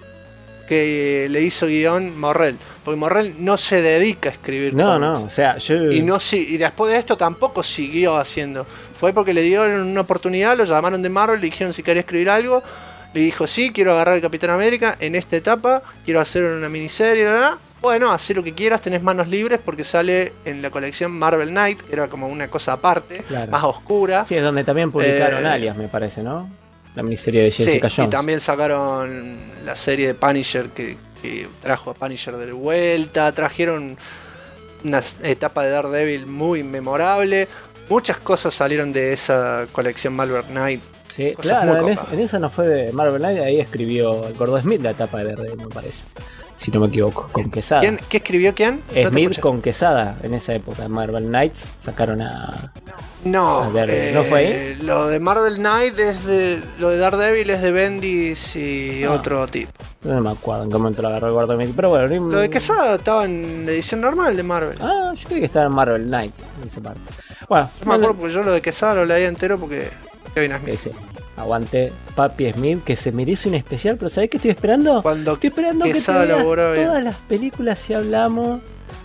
que le hizo guión Morrell. Porque Morrell no se dedica a escribir cómics. No, o sea, y después de esto tampoco siguió haciendo. Fue porque le dieron una oportunidad, lo llamaron de Marvel, le dijeron si quería escribir algo. Le dijo, sí, quiero agarrar al Capitán América en esta etapa, quiero hacer una miniserie, ¿verdad? Bueno, haz lo que quieras, tenés manos libres porque sale en la colección Marvel Knight, que era como una cosa aparte, claro, más oscura. Sí, es donde también publicaron Alias, me parece, ¿no? La miniserie de Jessica Jones. Y también sacaron la serie de Punisher que trajo a Punisher de vuelta. Trajeron una etapa de Daredevil muy memorable. Muchas cosas salieron de esa colección Marvel Knight. Sí, claro, en esa no fue de Marvel Knight, ahí escribió el Gordo Smith la etapa de Daredevil, me parece. Si no me equivoco, con Quesada. ¿Qué escribió quién? Smith con Quesada en esa época. Marvel Knights sacaron a... No, ¿no fue ahí? Lo de Marvel Knight lo de Daredevil es de Bendis y otro tipo. No me acuerdo en qué momento lo agarró el Gordo Smith, pero bueno. Lo de Quesada estaba en edición normal de Marvel. Yo creí que estaba en Marvel Knights en esa parte. Bueno, yo me acuerdo porque yo lo de Quesada lo leí entero porque Kevin Smith. Sí. Aguante Papi Smith, que se merece un especial, pero ¿sabés qué estoy esperando? Estoy esperando que te veas todas las películas si hablamos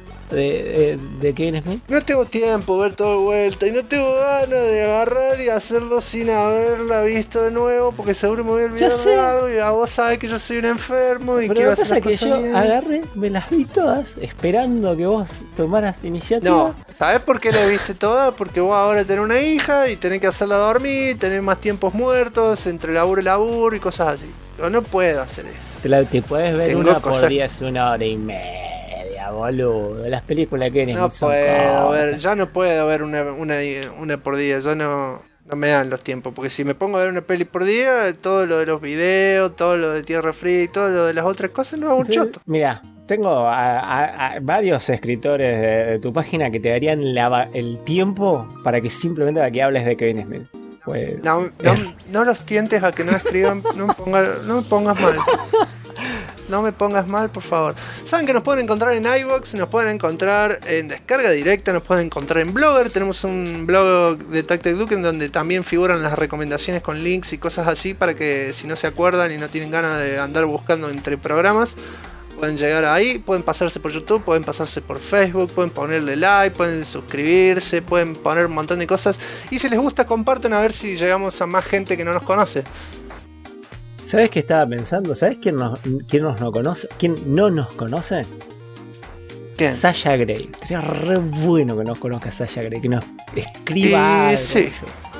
de Kevin Smith. No tengo tiempo de ver todo de vuelta y no tengo ganas de agarrar y hacerlo sin haberla visto de nuevo porque seguro me voy a olvidar de algo y a vos sabés que yo soy un enfermo y quiero hacer las cosas bien. Yo agarré, me las vi todas esperando que vos tomaras iniciativa. No, ¿sabés por qué las viste todas? Porque vos ahora tenés una hija y tenés que hacerla dormir, tenés más tiempos muertos entre laburo y laburo y cosas así. Yo no puedo hacer eso. Te puedes ver una por día, es 1 hora y media, boludo. Las películas que no puedo ver, ya no puedo ver una por día, ya no me dan los tiempos, porque si me pongo a ver una peli por día, todo lo de los videos, todo lo de Tierra Fría y todo lo de las otras cosas no hago un choto. Mira, tengo a varios escritores de tu página que te darían el tiempo para que simplemente para que hables de Kevin Smith. Pues... No los tientes a que no escriban, no me pongas mal. No me pongas mal, por favor. Saben que nos pueden encontrar en iVoox, nos pueden encontrar en Descarga Directa, nos pueden encontrar en Blogger. Tenemos un blog de Tactic Duke en donde también figuran las recomendaciones con links y cosas así para que si no se acuerdan y no tienen ganas de andar buscando entre programas, pueden llegar ahí, pueden pasarse por YouTube, pueden pasarse por Facebook, pueden ponerle like, pueden suscribirse, pueden poner un montón de cosas. Y si les gusta, comparten a ver si llegamos a más gente que no nos conoce. ¿Sabes qué estaba pensando? ¿Sabes quién no nos conoce? ¿Quién? Sasha Grey. Sería re bueno que nos conozca Sasha Grey, que nos escriba algo. Sí.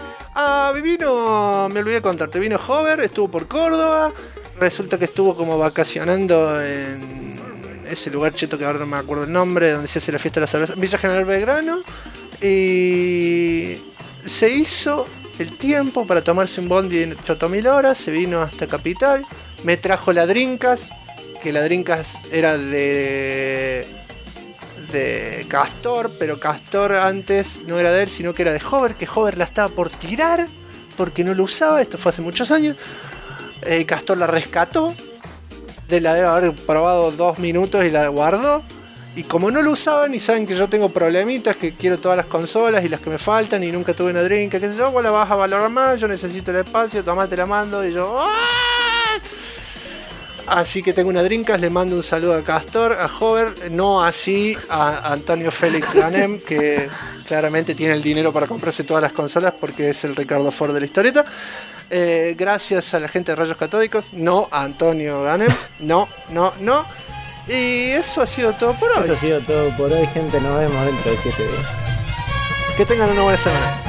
Me olvidé de contarte, vino Hover, estuvo por Córdoba, resulta que estuvo como vacacionando en ese lugar cheto que ahora no me acuerdo el nombre, donde se hace la fiesta de la cerveza, Villa General Belgrano, y se hizo el tiempo para tomarse un bondi en 8000 horas, se vino hasta Capital, me trajo la Drinkas, que la Drinkas era de Castor, pero Castor antes no era de él, sino que era de Hover, que Hover la estaba por tirar porque no lo usaba, esto fue hace muchos años. Castor la rescató, la debe haber probado 2 minutos y la guardó. Y como no lo usaban y saben que yo tengo problemitas, que quiero todas las consolas y las que me faltan y nunca tuve una Drinkas, qué sé yo, vos la vas a valorar más, yo necesito el espacio, tomá, te la mando, y yo... ¡ah! Así que tengo una Drinkas, le mando un saludo a Castor, a Hover, no así a Antonio Félix Ganem, que claramente tiene el dinero para comprarse todas las consolas porque es el Ricardo Ford de la historieta. Gracias a la gente de Rayos Catódicos, no a Antonio Ganem, no. Y eso ha sido todo por hoy. Eso ha sido todo por hoy, gente. Nos vemos dentro de 7 días. Que tengan una buena semana.